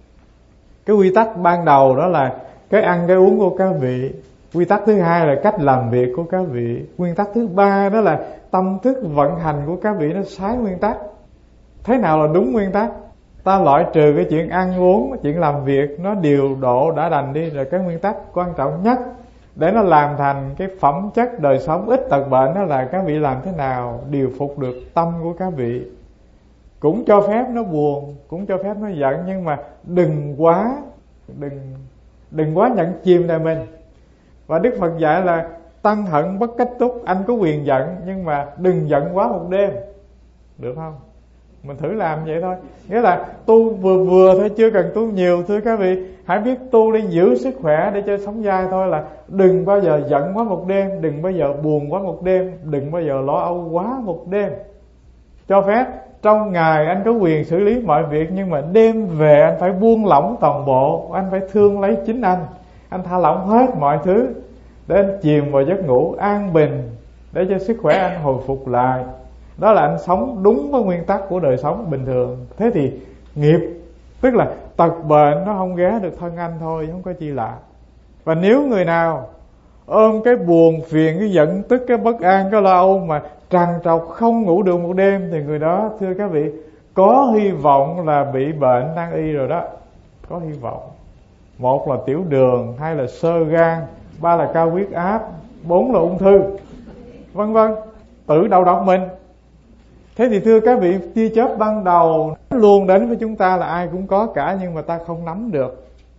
Cái quy tắc ban đầu đó là cái ăn cái uống của các vị. Quy tắc thứ hai là cách làm việc của các vị. Nguyên tắc thứ ba đó là tâm thức vận hành của các vị nó trái nguyên tắc. Thế nào là đúng nguyên tắc? Ta loại trừ cái chuyện ăn uống, chuyện làm việc nó điều độ đã đành đi, rồi cái nguyên tắc quan trọng nhất để nó làm thành cái phẩm chất đời sống ít tật bệnh đó là các vị làm thế nào điều phục được tâm của các vị. Cũng cho phép nó buồn, cũng cho phép nó giận, nhưng mà đừng quá đừng đừng quá nhận chìm đời mình. Và Đức Phật dạy là tăng hận bất cách túc. Anh có quyền giận nhưng mà đừng giận quá một đêm, được không? Mình thử làm vậy thôi. Nghĩa là tu vừa vừa thôi, chưa cần tu nhiều. Thưa các vị, hãy biết tu để giữ sức khỏe, để cho sống dai thôi. Là đừng bao giờ giận quá một đêm, đừng bao giờ buồn quá một đêm, đừng bao giờ lo âu quá một đêm. Cho phép trong ngày anh có quyền xử lý mọi việc, nhưng mà đêm về anh phải buông lỏng toàn bộ. Anh phải thương lấy chính anh. Anh thả lỏng hết mọi thứ để anh chìm vào giấc ngủ an bình, để cho sức khỏe anh hồi phục lại. Đó là anh sống đúng với nguyên tắc của đời sống bình thường. Thế thì nghiệp, tức là tật bệnh nó không ghé được thân anh thôi, không có chi lạ. Và nếu người nào ôm cái buồn phiền, cái giận tức, cái bất an, cái lo âu mà trằn trọc không ngủ được một đêm, thì người đó thưa các vị, có hy vọng là bị bệnh nan y rồi đó. Có hy vọng. Một là tiểu đường, hai là xơ gan, ba là cao huyết áp, bốn là ung thư, vân vân, tự đầu độc mình. Thế thì thưa các vị, tia chớp ban đầu luôn đến với chúng ta là ai cũng có cả, nhưng mà ta không nắm được.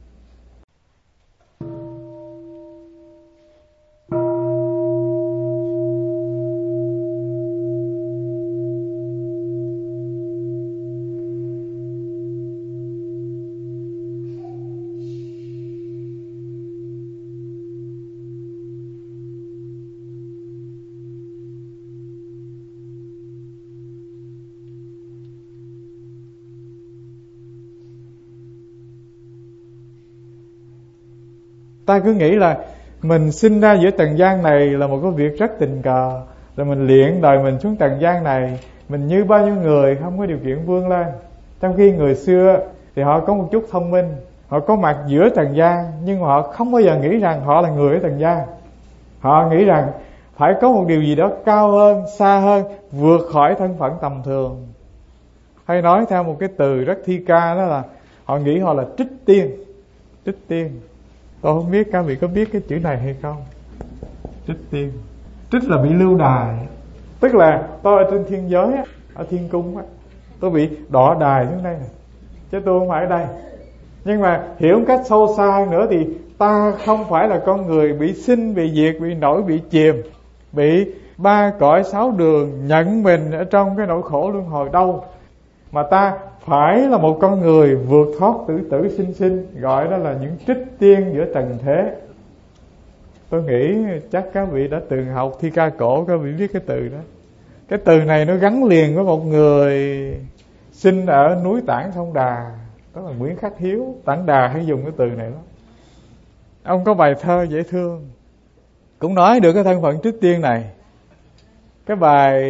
Ta cứ nghĩ là mình sinh ra giữa trần gian này là một cái việc rất tình cờ, rồi mình luyện đời mình xuống trần gian này, mình như bao nhiêu người không có điều kiện vươn lên. Trong khi người xưa thì họ có một chút thông minh, họ có mặt giữa trần gian, nhưng mà họ không bao giờ nghĩ rằng họ là người ở trần gian. Họ nghĩ rằng phải có một điều gì đó cao hơn, xa hơn, vượt khỏi thân phận tầm thường. Hay nói theo một cái từ rất thi ca, đó là họ nghĩ họ là trích tiên. Trích tiên, tôi không biết các vị có biết cái chữ này hay không. Trích tiên, trích là bị lưu đài, tức là tôi ở trên thiên giới á, ở thiên cung á, tôi bị đọa đài xuống đây này, chứ tôi không phải ở đây. Nhưng mà hiểu một cách sâu xa hơn nữa thì ta không phải là con người bị sinh, bị diệt, bị nổi, bị chìm, bị ba cõi sáu đường nhận mình ở trong cái nỗi khổ luân hồi đâu, mà ta phải là một con người vượt thoát tử tử sinh sinh, gọi đó là những trích tiên giữa trần thế. Tôi nghĩ chắc các vị đã từng học thi ca cổ, các vị biết cái từ đó. Cái từ này nó gắn liền với một người sinh ở núi Tản Sông Đà, đó là Nguyễn Khắc Hiếu. Tản Đà hay dùng cái từ này lắm. Ông có bài thơ dễ thương, cũng nói được cái thân phận trích tiên này. Cái bài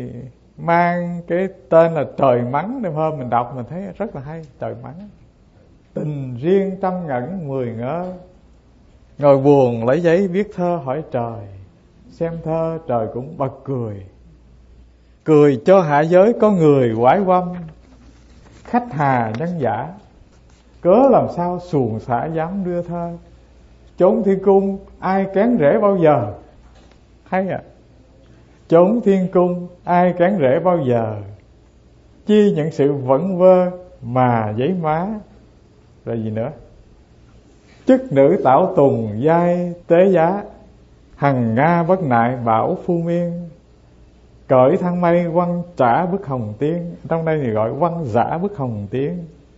mang cái tên là Trời Mắng, đêm hôm mình đọc mình thấy rất là hay. Trời Mắng: tình riêng trăm ngẩn mười ngỡ, ngồi buồn lấy giấy viết thơ hỏi trời, xem thơ trời cũng bật cười. Cười cho hạ giới có người quái quăm, khách hà nhân giả, cớ làm sao xuồng xả dám đưa thơ. Chốn thiên cung ai kén rễ bao giờ. Hay à. Chốn thiên cung ai kén rễ bao giờ, chi những sự vẩn vơ mà giấy má. Rồi gì nữa? Chức nữ tảo tùng giai tế giá, hằng nga bất nại bảo phu miên. Cởi thang mây quăng trả bức hồng tiên, trong đây thì gọi quăng giả bức hồng tiên.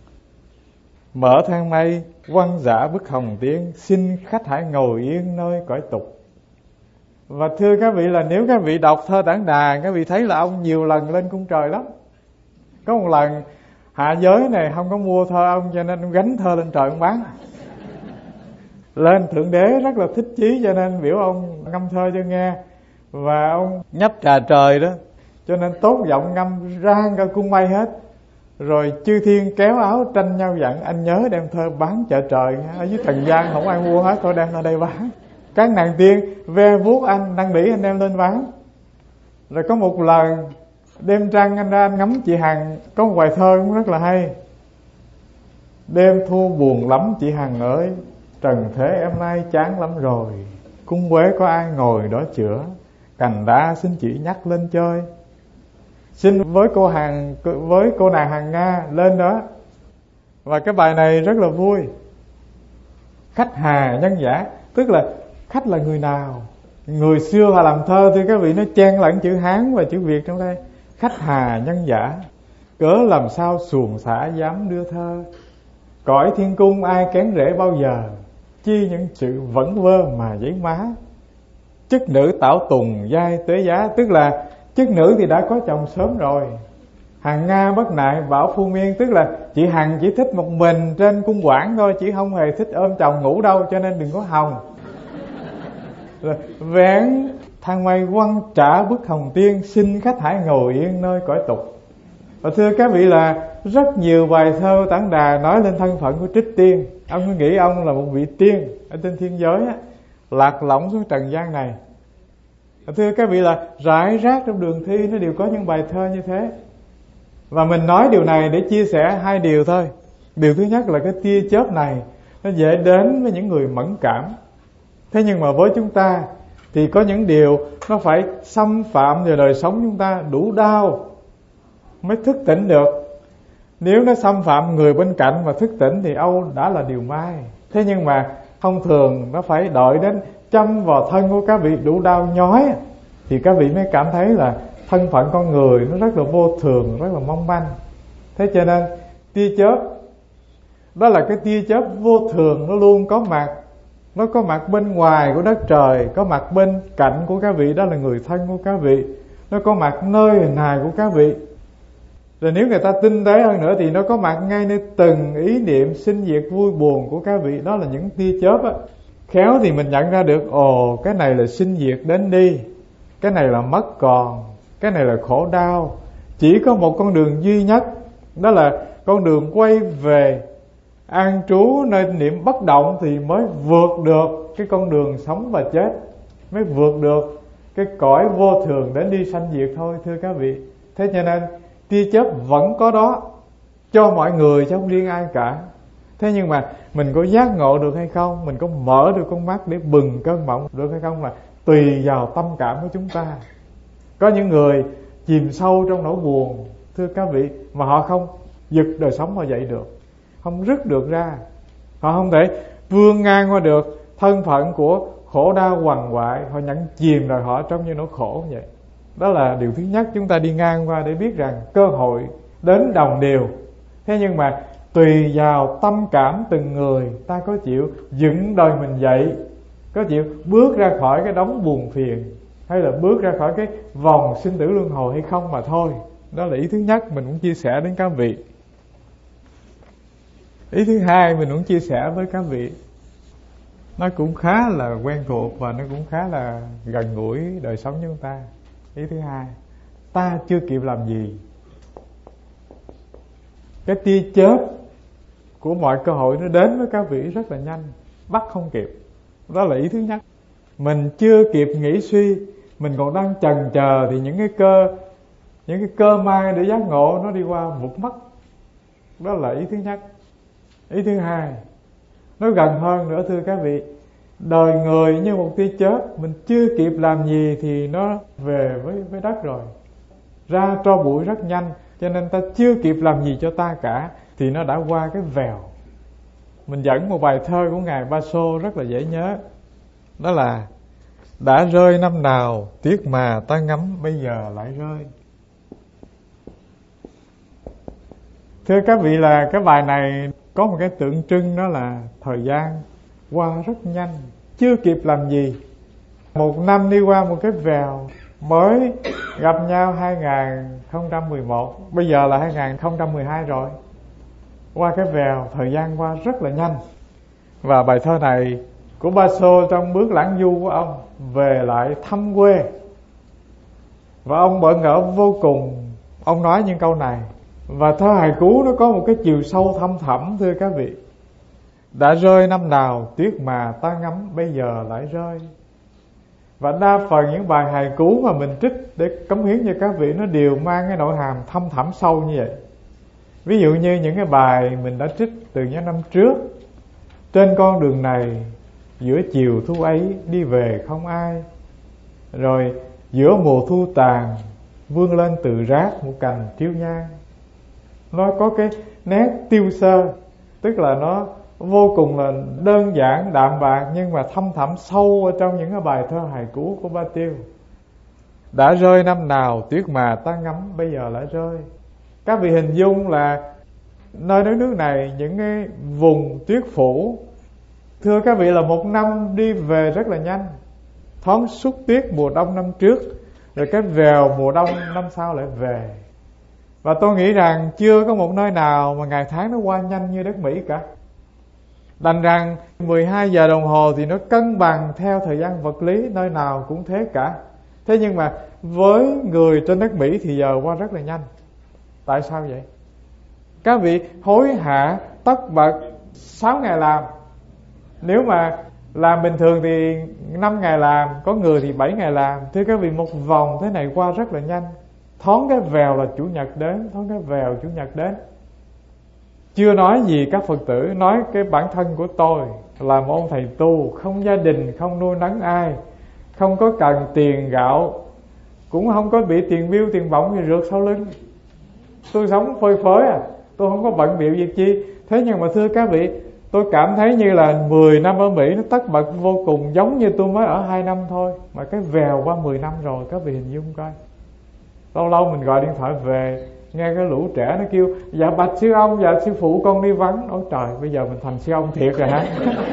Mở thang mây quăng giả bức hồng tiên, xin khách hãy ngồi yên nơi cõi tục. Và thưa các vị, là nếu các vị đọc thơ Tản Đà, các vị thấy là ông nhiều lần lên cung trời lắm. Có một lần hạ giới này không có mua thơ ông, cho nên ông gánh thơ lên trời ông bán. Lên Thượng Đế rất là thích chí, cho nên biểu ông ngâm thơ cho nghe. Và ông nhấp trà trời đó, cho nên tốt giọng ngâm rang cả cung mây hết. Rồi chư thiên kéo áo tranh nhau dặn, anh nhớ đem thơ bán chợ trời nha. Ở dưới trần gian không ai mua hết, tôi đem ra đây bán. Các nàng tiên ve vuốt anh, năn nỉ anh đem lên bán. Rồi có một lần đêm trăng anh ra anh ngắm chị Hằng, có một bài thơ cũng rất là hay. Đêm thu buồn lắm chị Hằng ơi, trần thế em nay chán lắm rồi. Cung quế có ai ngồi đó chữa, cành đá xin chị nhắc lên chơi. Xin với cô Hằng, với cô nàng Hằng Nga lên đó. Và cái bài này rất là vui. Khách hà nhân giả, tức là khách là người nào? Người xưa họ làm thơ thì các vị nó chen lẫn chữ Hán và chữ Việt trong đây. Khách hà nhân giả, cớ làm sao xuồng xả dám đưa thơ. Cõi thiên cung ai kén rễ bao giờ, chi những sự vẩn vơ mà giấy má. Chức nữ tảo tùng giai tế giá, tức là chức nữ thì đã có chồng sớm rồi. Hằng nga bất nại bảo phu miên, tức là chị Hằng chỉ thích một mình trên cung quảng thôi, chỉ không hề thích ôm chồng ngủ đâu, cho nên đừng có hòng. Rồi vén Thang mây quăng trả bức hồng tiên, xin khách hãy ngồi yên nơi cõi tục. Và thưa các vị là rất nhiều bài thơ Tản Đà nói lên thân phận của Trích Tiên. Ông cứ nghĩ ông là một vị tiên ở trên thiên giới á, lạc lõng xuống trần gian này. Và thưa các vị là rải rác trong đường thi nó đều có những bài thơ như thế. Và mình nói điều này để chia sẻ hai điều thôi. Điều thứ nhất là cái tia chớp này nó dễ đến với những người mẫn cảm. Thế nhưng mà với chúng ta thì có những điều nó phải xâm phạm vào đời sống chúng ta đủ đau mới thức tỉnh được. Nếu nó xâm phạm người bên cạnh mà thức tỉnh thì âu đã là điều may. Thế nhưng mà thông thường nó phải đợi đến châm vào thân của các vị đủ đau nhói thì các vị mới cảm thấy là thân phận con người nó rất là vô thường, rất là mong manh. Thế cho nên tia chớp đó là cái tia chớp vô thường, nó luôn có mặt. Nó có mặt bên ngoài của đất trời, có mặt bên cạnh của các vị, đó là người thân của các vị. Nó có mặt nơi hình hài của các vị. Rồi nếu người ta tinh tế hơn nữa thì nó có mặt ngay nơi từng ý niệm sinh diệt vui buồn của các vị. Đó là những tia chớp á. Khéo thì mình nhận ra được, ồ cái này là sinh diệt đến đi, cái này là mất còn, cái này là khổ đau. Chỉ có một con đường duy nhất, đó là con đường quay về an trú nơi niệm bất động thì mới vượt được cái con đường sống và chết, mới vượt được cái cõi vô thường đến đi sanh diệt thôi thưa các vị. Thế cho nên tia chớp vẫn có đó cho mọi người chứ không riêng ai cả. Thế nhưng mà mình có giác ngộ được hay không, mình có mở được con mắt để bừng cơn mộng được hay không là tùy vào tâm cảm của chúng ta. Có những người chìm sâu trong nỗi buồn thưa các vị mà họ không giật đời sống họ dậy được, không rứt được ra. Họ không thể vươn ngang qua được thân phận của khổ đau quằn quại. Họ nhẫn chìm rồi họ trong như nỗi khổ vậy. Đó là điều thứ nhất, chúng ta đi ngang qua để biết rằng cơ hội đến đồng đều. Thế nhưng mà tùy vào tâm cảm từng người, ta có chịu dựng đời mình dậy, có chịu bước ra khỏi cái đống buồn phiền, hay là bước ra khỏi cái vòng sinh tử luân hồi hay không mà thôi. Đó là ý thứ nhất mình cũng chia sẻ đến các vị. Ý thứ hai mình cũng chia sẻ với các vị. Nó cũng khá là quen thuộc và nó cũng khá là gần gũi đời sống của chúng ta. Ý thứ hai, ta chưa kịp làm gì, cái tia chớp của mọi cơ hội nó đến với các vị rất là nhanh, bắt không kịp. Đó là ý thứ nhất. Mình chưa kịp nghĩ suy, mình còn đang chần chờ thì những cái cơ những cái cơ may để giác ngộ nó đi qua vụt mất. Đó là ý thứ nhất. Ý thứ hai, nó gần hơn nữa thưa các vị. Đời người như một tia chớp, mình chưa kịp làm gì thì nó về với, với đất rồi, ra tro bụi rất nhanh. Cho nên ta chưa kịp làm gì cho ta cả thì nó đã qua cái vèo. Mình dẫn một bài thơ của Ngài Ba Xô rất là dễ nhớ. Đó là: đã rơi năm nào tiếc mà ta ngắm bây giờ lại rơi. Thưa các vị là cái bài này có một cái tượng trưng, đó là thời gian qua rất nhanh, chưa kịp làm gì. Một năm đi qua một cái vèo. Mới gặp nhau hai không một một, bây giờ là hai không một hai rồi. Qua cái vèo, thời gian qua rất là nhanh. Và bài thơ này của Ba Xô trong bước lãng du của ông về lại thăm quê, và ông bỡ ngỡ vô cùng. Ông nói những câu này, và thơ hài cú nó có một cái chiều sâu thâm thẳm thưa các vị. Đã rơi năm nào tiếc mà ta ngắm bây giờ lại rơi. Và đa phần những bài hài cú mà mình trích để cống hiến cho các vị nó đều mang cái nội hàm thâm thẳm sâu như vậy. Ví dụ như những cái bài mình đã trích từ những năm trước: trên con đường này giữa chiều thu ấy đi về không ai. Rồi giữa mùa thu tàn vươn lên từ rác một cành triêu nhang. Nó có cái nét tiêu sơ, tức là nó vô cùng là đơn giản đạm bạc, nhưng mà thâm thẳm sâu ở trong những cái bài thơ hài cú của Ba Tiêu. Đã rơi năm nào tiếc mà ta ngắm bây giờ lại rơi. Các vị hình dung là nơi đất nước này, những cái vùng tuyết phủ, thưa các vị là một năm đi về rất là nhanh. Thoáng xúc tuyết mùa đông năm trước, rồi cái vèo mùa đông năm sau lại về. Và tôi nghĩ rằng chưa có một nơi nào mà ngày tháng nó qua nhanh như đất Mỹ cả. Đành rằng mười hai giờ đồng hồ thì nó cân bằng theo thời gian vật lý, nơi nào cũng thế cả. Thế nhưng mà với người trên đất Mỹ thì giờ qua rất là nhanh. Tại sao vậy? Các vị hối hả tất bật sáu ngày làm. Nếu mà làm bình thường thì năm ngày làm, có người thì bảy ngày làm. Thưa các vị, một vòng thế này qua rất là nhanh. Thoáng cái vèo là Chủ nhật đến, thoáng cái vèo Chủ nhật đến. Chưa nói gì các Phật tử, nói cái bản thân của tôi là một ông thầy tu, không gia đình, không nuôi nấng ai, không có cần tiền gạo, cũng không có bị tiền bill, tiền bổng gì rượt sau lưng. Tôi sống phơi phới à, tôi không có bận bịu việc chi. Thế nhưng mà thưa các vị, tôi cảm thấy như là mười năm ở Mỹ nó tất bật vô cùng, giống như tôi mới ở hai năm thôi, mà cái vèo qua mười năm rồi. Các vị hình dung coi. Lâu lâu mình gọi điện thoại về, nghe cái lũ trẻ nó kêu dạ bạch sư ông, dạ sư phụ con đi vắng. Ôi trời, bây giờ mình thành sư ông thiệt rồi hả?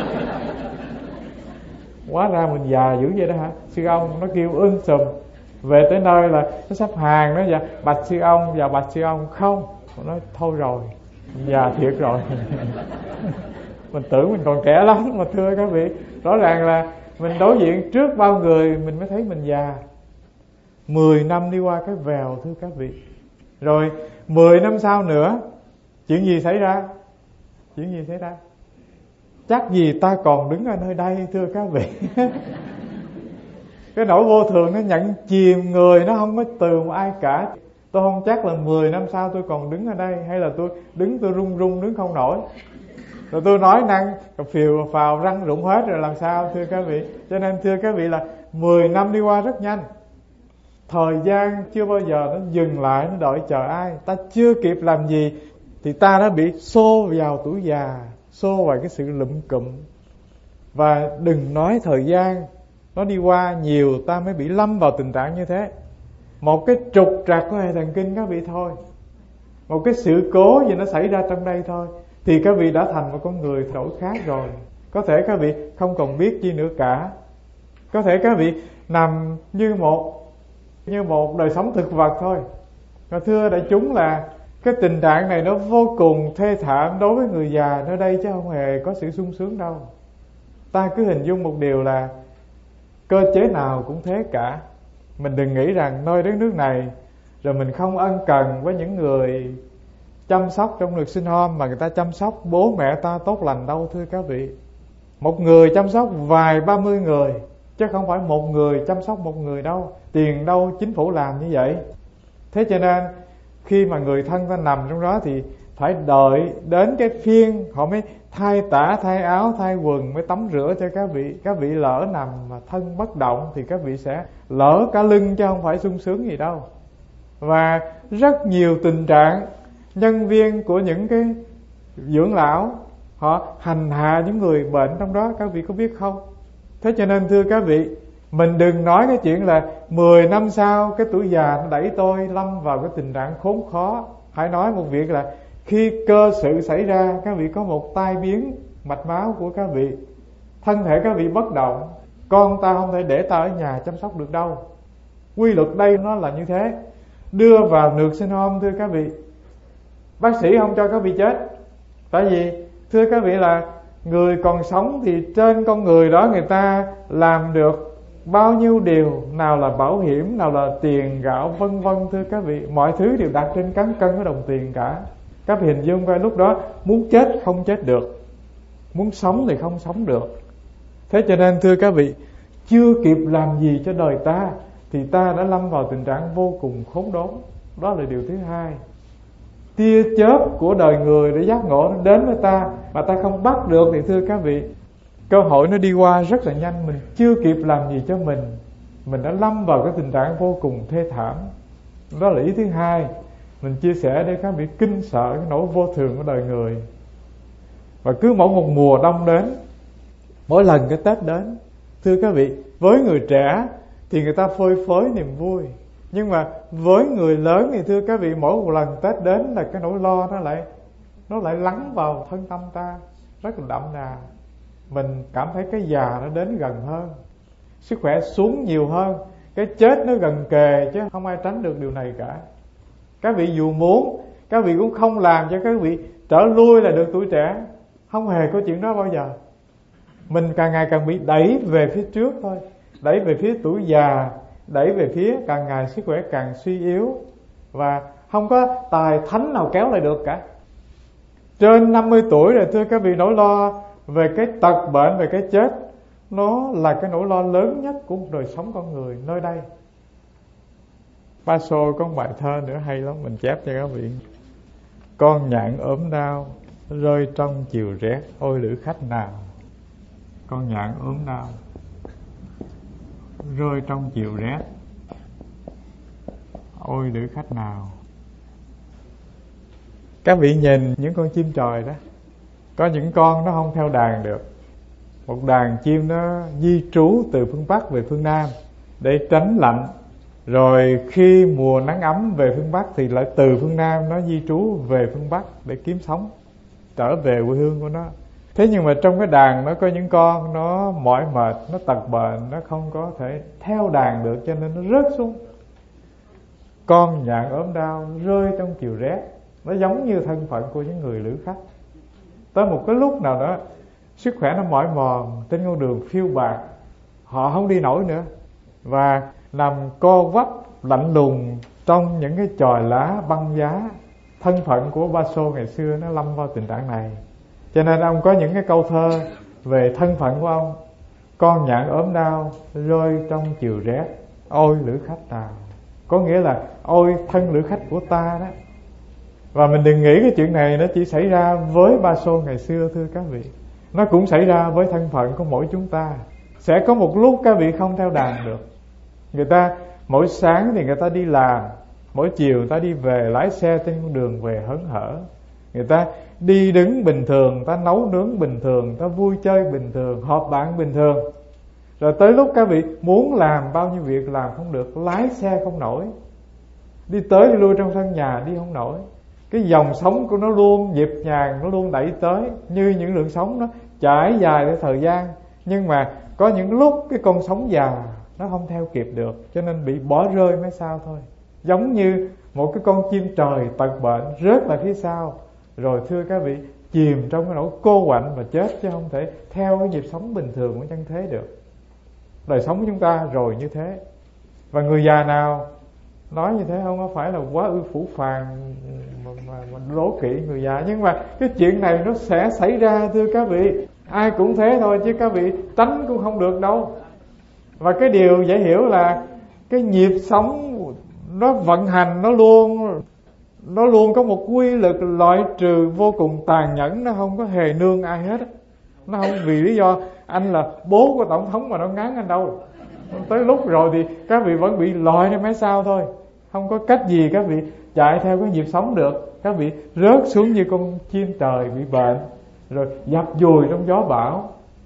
Hóa ra mình già dữ vậy đó hả? Sư ông nó kêu ưm sùm. Về tới nơi là nó sắp hàng đó, dạ bạch sư ông, dạ bạch sư ông. Không, nó thôi rồi, mình già thiệt rồi. Mình tưởng mình còn trẻ lắm mà thưa các vị, rõ ràng là mình đối diện trước bao người mình mới thấy mình già. Mười năm đi qua cái vèo thưa các vị. Rồi mười năm sau nữa, chuyện gì xảy ra? Chuyện gì xảy ra? Chắc gì ta còn đứng ở nơi đây thưa các vị. Cái nỗi vô thường nó nhận chìm người, nó không có từ một ai cả. Tôi không chắc là mười năm sau tôi còn đứng ở đây, hay là tôi đứng tôi run run đứng không nổi. Rồi tôi nói năng cà phiều phào răng rụng hết rồi làm sao thưa các vị. Cho nên thưa các vị là mười năm đi qua rất nhanh. Thời gian chưa bao giờ nó dừng lại, nó đợi chờ ai. Ta chưa kịp làm gì thì ta đã bị xô vào tuổi già, xô vào cái sự lụm cụm. Và đừng nói thời gian nó đi qua nhiều, ta mới bị lâm vào tình trạng như thế. Một cái trục trặc của hệ thần kinh các vị thôi, một cái sự cố gì nó xảy ra trong đây thôi, thì các vị đã thành một con người đổi khác rồi. Có thể các vị không còn biết chi nữa cả. Có thể các vị nằm như một như một đời sống thực vật thôi. Và thưa đại chúng là cái tình trạng này nó vô cùng thê thảm đối với người già nơi đây, chứ không hề có sự sung sướng đâu. Ta cứ hình dung một điều là cơ chế nào cũng thế cả. Mình đừng nghĩ rằng nơi đất nước này rồi mình không ân cần với những người chăm sóc trong nursing sinh home mà người ta chăm sóc bố mẹ ta tốt lành đâu thưa các vị. Một người chăm sóc vài ba mươi người, chứ không phải một người chăm sóc một người đâu. Tiền đâu chính phủ làm như vậy. Thế cho nên khi mà người thân ta nằm trong đó thì phải đợi đến cái phiên họ mới thay tả, thay áo, thay quần, mới tắm rửa cho các vị. Các vị lỡ nằm mà thân bất động thì các vị sẽ lỡ cả lưng, chứ không phải sung sướng gì đâu. Và rất nhiều tình trạng nhân viên của những cái dưỡng lão họ hành hạ những người bệnh trong đó, các vị có biết không? Thế cho nên thưa các vị, mình đừng nói cái chuyện là mười năm sau cái tuổi già nó đẩy tôi lâm vào cái tình trạng khốn khó. Hãy nói một việc là khi cơ sự xảy ra, các vị có một tai biến mạch máu của các vị, thân thể các vị bất động, con ta không thể để ta ở nhà chăm sóc được đâu. Quy luật đây nó là như thế. Đưa vào nursing home thưa các vị, bác sĩ không cho các vị chết. Tại vì thưa các vị là người còn sống thì trên con người đó người ta làm được bao nhiêu điều, nào là bảo hiểm, nào là tiền gạo vân vân thưa các vị. Mọi thứ đều đặt trên cán cân của đồng tiền cả. Các vị hình dung coi, lúc đó muốn chết không chết được, muốn sống thì không sống được. Thế cho nên thưa các vị, chưa kịp làm gì cho đời ta thì ta đã lâm vào tình trạng vô cùng khốn đốn. Đó là điều thứ hai. Tia chớp của đời người để giác ngộ nó đến với ta mà ta không bắt được thì thưa các vị, cơ hội nó đi qua rất là nhanh. Mình chưa kịp làm gì cho mình, mình đã lâm vào cái tình trạng vô cùng thê thảm. Đó là ý thứ hai. Mình chia sẻ để các vị kinh sợ cái nỗi vô thường của đời người. Và cứ mỗi một mùa đông đến, mỗi lần cái Tết đến, thưa các vị, với người trẻ thì người ta phơi phới niềm vui. Nhưng mà với người lớn thì thưa các vị, mỗi một lần Tết đến là cái nỗi lo nó lại Nó lại lắng vào thân tâm ta rất là đậm đà. Mình cảm thấy cái già nó đến gần hơn, sức khỏe xuống nhiều hơn, cái chết nó gần kề, chứ không ai tránh được điều này cả. Các vị dù muốn, các vị cũng không làm cho các vị trở lui là được tuổi trẻ. Không hề có chuyện đó bao giờ. Mình càng ngày càng bị đẩy về phía trước thôi, đẩy về phía tuổi già, đẩy về phía càng ngày sức khỏe càng suy yếu, và không có tài thánh nào kéo lại được cả. Trên năm mươi tuổi rồi thưa các vị, nỗi lo về cái tật bệnh, về cái chết, nó là cái nỗi lo lớn nhất của đời sống con người nơi đây. Ba Xô có một bài thơ nữa hay lắm, mình chép cho các vị. Con nhạn ốm đau rơi trong chiều rét, ôi lữ khách nào. Con nhạn ốm đau rơi trong chiều rét, ôi lữ khách nào. Các vị nhìn những con chim trời đó, có những con nó không theo đàn được. Một đàn chim nó di trú từ phương Bắc về phương Nam để tránh lạnh, rồi khi mùa nắng ấm về phương Bắc thì lại từ phương Nam nó di trú về phương Bắc để kiếm sống, trở về quê hương của nó. Thế nhưng mà trong cái đàn nó có những con nó mỏi mệt, nó tật bệnh, nó không có thể theo đàn được, cho nên nó rớt xuống. Con nhạn ốm đau rơi trong chiều rét, nó giống như thân phận của những người lữ khách. Tới một cái lúc nào đó sức khỏe nó mỏi mòn, trên con đường phiêu bạt, họ không đi nổi nữa, và nằm co quắp lạnh lùng trong những cái chòi lá băng giá. Thân phận của Ba Xô ngày xưa nó lâm vào tình trạng này, cho nên ông có những cái câu thơ về thân phận của ông. Con nhạn ốm đau rơi trong chiều rét, ôi lữ khách nào. Có nghĩa là ôi thân lữ khách của ta đó. Và mình đừng nghĩ cái chuyện này nó chỉ xảy ra với Ba Xô ngày xưa thưa các vị, nó cũng xảy ra với thân phận của mỗi chúng ta. Sẽ có một lúc các vị không theo đàn được. Người ta mỗi sáng thì người ta đi làm, mỗi chiều người ta đi về, lái xe trên con đường về hớn hở. Người ta đi đứng bình thường, người ta nấu nướng bình thường, người ta vui chơi bình thường, họp bạn bình thường. Rồi tới lúc các vị muốn làm bao nhiêu việc làm không được, lái xe không nổi, đi tới đi lui trong sân nhà đi không nổi. Cái dòng sống của nó luôn nhịp nhàng, nó luôn đẩy tới, như những lượng sóng nó trải dài theo thời gian. Nhưng mà có những lúc cái con sóng già nó không theo kịp được, cho nên bị bỏ rơi mấy sao thôi. Giống như một cái con chim trời tật bệnh rớt lại phía sau, rồi thưa các vị chìm trong cái nỗi cô quạnh và chết, chứ không thể theo cái nhịp sống bình thường của chân thế được. Đời sống của chúng ta rồi như thế. Và người già nào nói như thế không có phải là quá ư phủ phàng mà, mà, mà đố kỵ người già, nhưng mà cái chuyện này nó sẽ xảy ra thưa các vị. Ai cũng thế thôi, chứ các vị tránh cũng không được đâu. Và cái điều dễ hiểu là cái nhịp sống nó vận hành, nó luôn nó luôn có một quy luật loại trừ vô cùng tàn nhẫn, nó không có hề nương ai hết. Nó không vì lý do anh là bố của tổng thống mà nó ngán anh đâu. Tới lúc rồi thì các vị vẫn bị lòi ra mấy sao thôi. Không có cách gì các vị chạy theo cái nhịp sống được. Các vị rớt xuống như con chim trời bị bệnh, rồi dập dùi trong gió bão.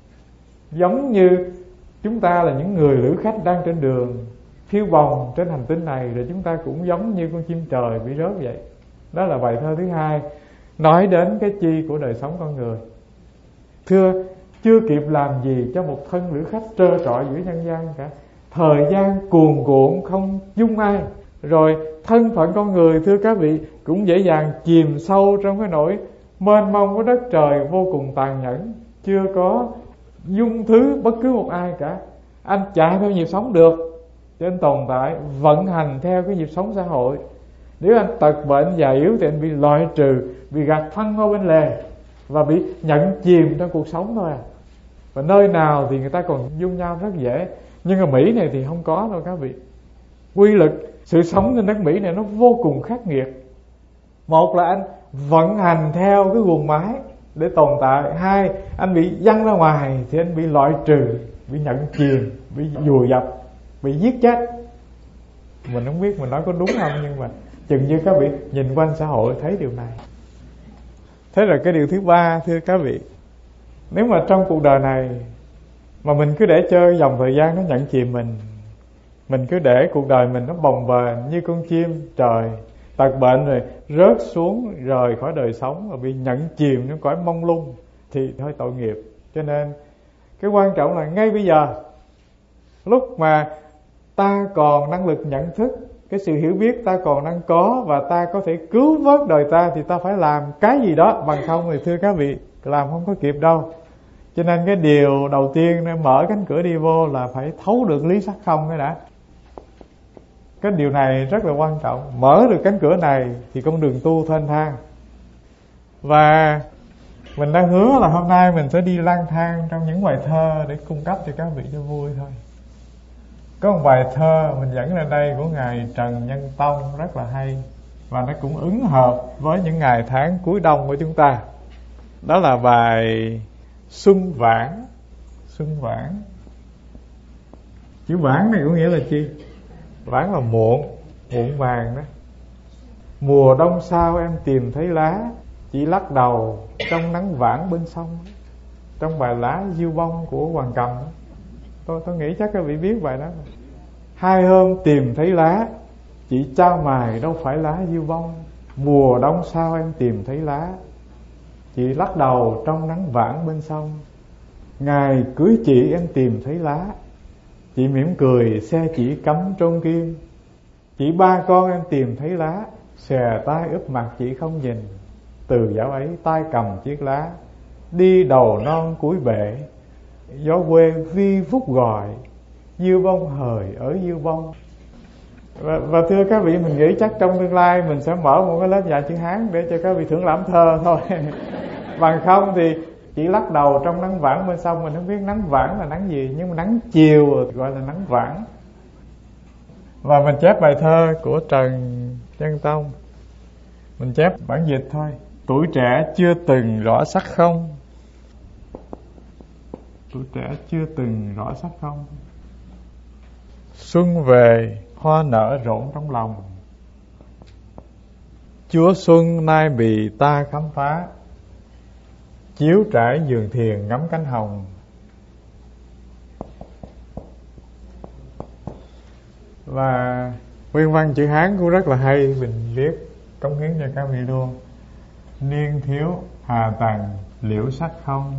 Giống như chúng ta là những người lữ khách đang trên đường phiêu bồng trên hành tinh này, rồi chúng ta cũng giống như con chim trời bị rớt vậy. Đó là bài thơ thứ hai, nói đến cái chi của đời sống con người. Thưa, chưa kịp làm gì cho một thân lữ khách trơ trọi giữa nhân gian cả. Thời gian cuồn cuộn không dung ai, rồi thân phận con người thưa các vị cũng dễ dàng chìm sâu trong cái nỗi mênh mông của đất trời vô cùng tàn nhẫn, chưa có dung thứ bất cứ một ai cả. Anh chạy theo nhịp sống được, cho anh tồn tại vận hành theo cái nhịp sống xã hội. Nếu anh tật bệnh già yếu thì anh bị loại trừ, bị gạt phăng qua bên lề và bị nhận chìm trong cuộc sống thôi à. Và nơi nào thì người ta còn dung nhau rất dễ, nhưng ở Mỹ này thì không có đâu các vị. Quy luật sự sống trên đất Mỹ này nó vô cùng khắc nghiệt. Một là anh vận hành theo cái guồng máy để tồn tại. Hai, anh bị văng ra ngoài thì anh bị loại trừ, bị nhận chìm, bị vùi dập, bị giết chết. Mình không biết mình nói có đúng không, nhưng mà chừng như các vị nhìn quanh xã hội thấy điều này. Thế là cái điều thứ ba thưa các vị, nếu mà trong cuộc đời này mà mình cứ để cho dòng thời gian nó nhận chìm mình, mình cứ để cuộc đời mình nó bồng bềnh như con chim trời tật bệnh rồi rớt xuống rời khỏi đời sống và bị nhận chìm trong cõi mông lung thì hơi tội nghiệp. Cho nên cái quan trọng là ngay bây giờ, lúc mà ta còn năng lực nhận thức, cái sự hiểu biết ta còn đang có, và ta có thể cứu vớt đời ta, thì ta phải làm cái gì đó. Bằng không thì thưa các vị, làm không có kịp đâu. Cho nên cái điều đầu tiên nên mở cánh cửa đi vô là phải thấu được lý sắc không cái đã. Cái điều này rất là quan trọng. Mở được cánh cửa này thì con đường tu thênh thang. Và mình đã hứa là hôm nay mình sẽ đi lang thang trong những bài thơ để cung cấp cho các vị cho vui thôi. Có một bài thơ mình dẫn lên đây của Ngài Trần Nhân Tông rất là hay, và nó cũng ứng hợp với những ngày tháng cuối đông của chúng ta. Đó là bài Xuân Vãn. Xuân Vãn. Chữ vãn này có nghĩa là chi? Vãn là muộn, muộn màng đó. Mùa đông sao em tìm thấy lá, chỉ lắc đầu trong nắng vãn bên sông. Trong bài Lá Diêu Bông của Hoàng Cầm đó. Tôi, tôi nghĩ chắc các vị biết bài đó. Hai hôm tìm thấy lá, chỉ trao mài đâu phải lá diêu bông. Mùa đông sao em tìm thấy lá, chỉ lắc đầu trong nắng vãn bên sông. Ngày cưới chị em tìm thấy lá, chị mỉm cười xe chỉ cắm trôn kim. Chỉ ba con em tìm thấy lá, xòe tay úp mặt chị không nhìn. Từ dạo ấy tay cầm chiếc lá, đi đầu non cuối bể. Gió quê vi vút gọi, diêu bông hời ở diêu bông. Và, và thưa các vị, mình nghĩ chắc trong tương lai mình sẽ mở một cái lớp dạy chữ Hán để cho các vị thưởng lãm thơ thôi. Bằng không thì chỉ lắc đầu trong nắng vãn bên sông. Mình không biết nắng vãn là nắng gì, nhưng mà nắng chiều gọi là nắng vãn. Và mình chép bài thơ của Trần Nhân Tông. Mình chép bản dịch thôi. Tuổi trẻ chưa từng rõ sắc không, tuổi trẻ chưa từng rõ sắc không. Xuân về hoa nở rộn trong lòng, Chúa xuân nay bị ta khám phá. Chiếu trải giường thiền ngắm cánh hồng. Và nguyên văn chữ Hán cũng rất là hay, mình viết cống hiến cho các vị luôn. Niên thiếu hà tàn liễu sắc không,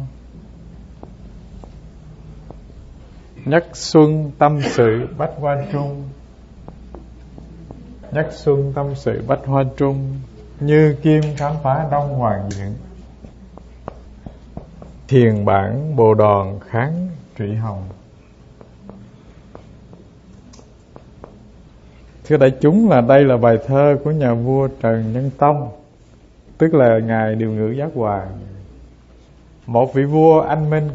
nhất xuân tâm sự bách hoa trung. Nhất xuân tâm sự bách hoa trung, như kim khám phá đông hoàng diện. Thiền bản bồ đòn kháng trụy hồng. Thưa đại chúng, là đây là bài thơ của nhà vua Trần Nhân Tông, tức là ngài điều ngữ giác hoàng, một vị vua anh minh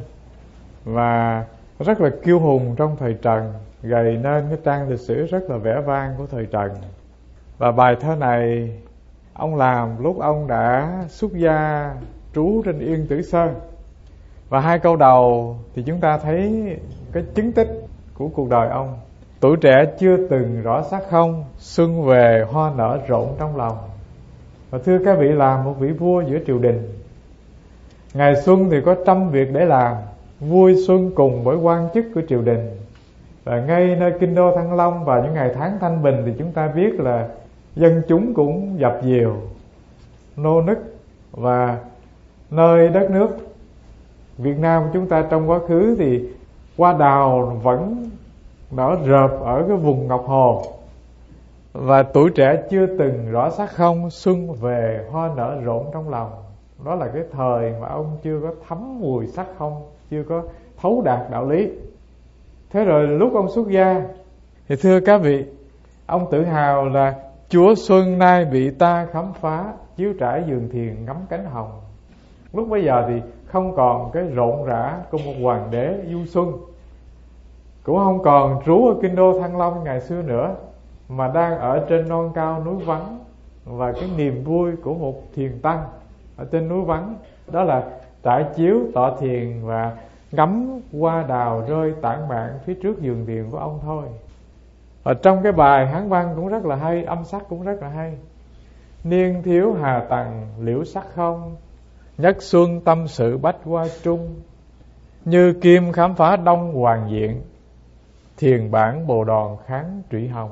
và rất là kiêu hùng trong thời Trần, gầy nên cái trang lịch sử rất là vẻ vang của thời Trần. Và bài thơ này ông làm lúc ông đã xuất gia trú trên Yên Tử Sơn. Và hai câu đầu thì chúng ta thấy cái chứng tích của cuộc đời ông. Tuổi trẻ chưa từng rõ sắc không, xuân về hoa nở rộn trong lòng. Và thưa các vị, làm một vị vua giữa triều đình, ngày xuân thì có trăm việc để làm, vui xuân cùng với quan chức của triều đình. Và ngay nơi kinh đô Thăng Long vào những ngày tháng thanh bình thì chúng ta biết là dân chúng cũng dập dìu, nô nức. Và nơi đất nước Việt Nam chúng ta trong quá khứ thì hoa đào vẫn nở rợp ở cái vùng Ngọc Hồ. Và tuổi trẻ chưa từng rõ sắc không, xuân về hoa nở rộn trong lòng. Đó là cái thời mà ông chưa có thấm mùi sắc không, chưa có thấu đạt đạo lý. Thế rồi lúc ông xuất gia thì thưa các vị, ông tự hào là Chúa xuân nay bị ta khám phá, chiếu trải giường thiền ngắm cánh hồng. Lúc bấy giờ thì không còn cái rộn rã của một hoàng đế du xuân, cũng không còn trú ở kinh đô Thăng Long ngày xưa nữa, mà đang ở trên non cao núi vắng. Và cái niềm vui của một thiền tăng ở trên núi vắng đó là trải chiếu tọa thiền và ngắm hoa đào rơi tản mạn phía trước giường thiền của ông thôi. Ở trong cái bài Hán văn cũng rất là hay, âm sắc cũng rất là hay. Niên thiếu hà tằng liễu sắc không, nhất xuân tâm sự bách hoa trung. Như kim khám phá đông hoàng diện, thiền bản bồ đòn kháng trụy hồng.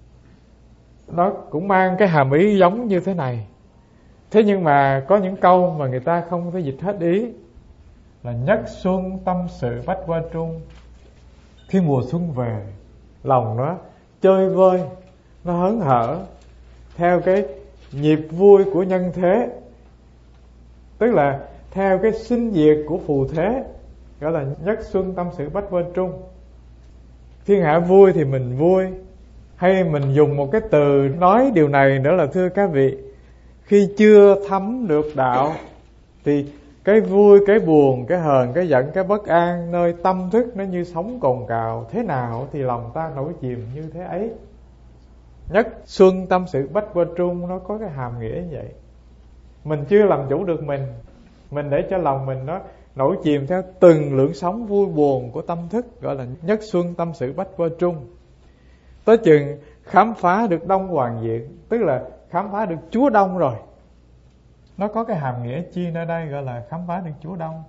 Nó cũng mang cái hàm ý giống như thế này. Thế nhưng mà có những câu mà người ta không thể dịch hết ý. Là nhất xuân tâm sự bách hoa trung. Khi mùa xuân về, lòng nó chơi vơi, nó hớn hở theo cái nhịp vui của nhân thế, tức là theo cái sinh diệt của phù thế, gọi là nhất xuân tâm sự bách hoa trung. Thiên hạ vui thì mình vui, Hay mình dùng một cái từ nói điều này nữa là thưa các vị, khi chưa thấm được đạo thì cái vui, cái buồn, cái hờn, cái giận, cái bất an nơi tâm thức nó như sóng cồn cào, thế nào thì lòng ta nổi chìm như thế ấy. Nhất xuân tâm sự bách qua trung, nó có cái hàm nghĩa như vậy. Mình chưa làm chủ được mình, mình để cho lòng mình nó nổi chìm theo từng lượn sóng vui buồn của tâm thức, gọi là nhất xuân tâm sự bách qua trung. Tới chừng khám phá được Đông Hoàng Diện, tức là khám phá được Chúa Đông rồi. Nó có cái hàm nghĩa chi nơi đây gọi là khám phá được Chúa Đông.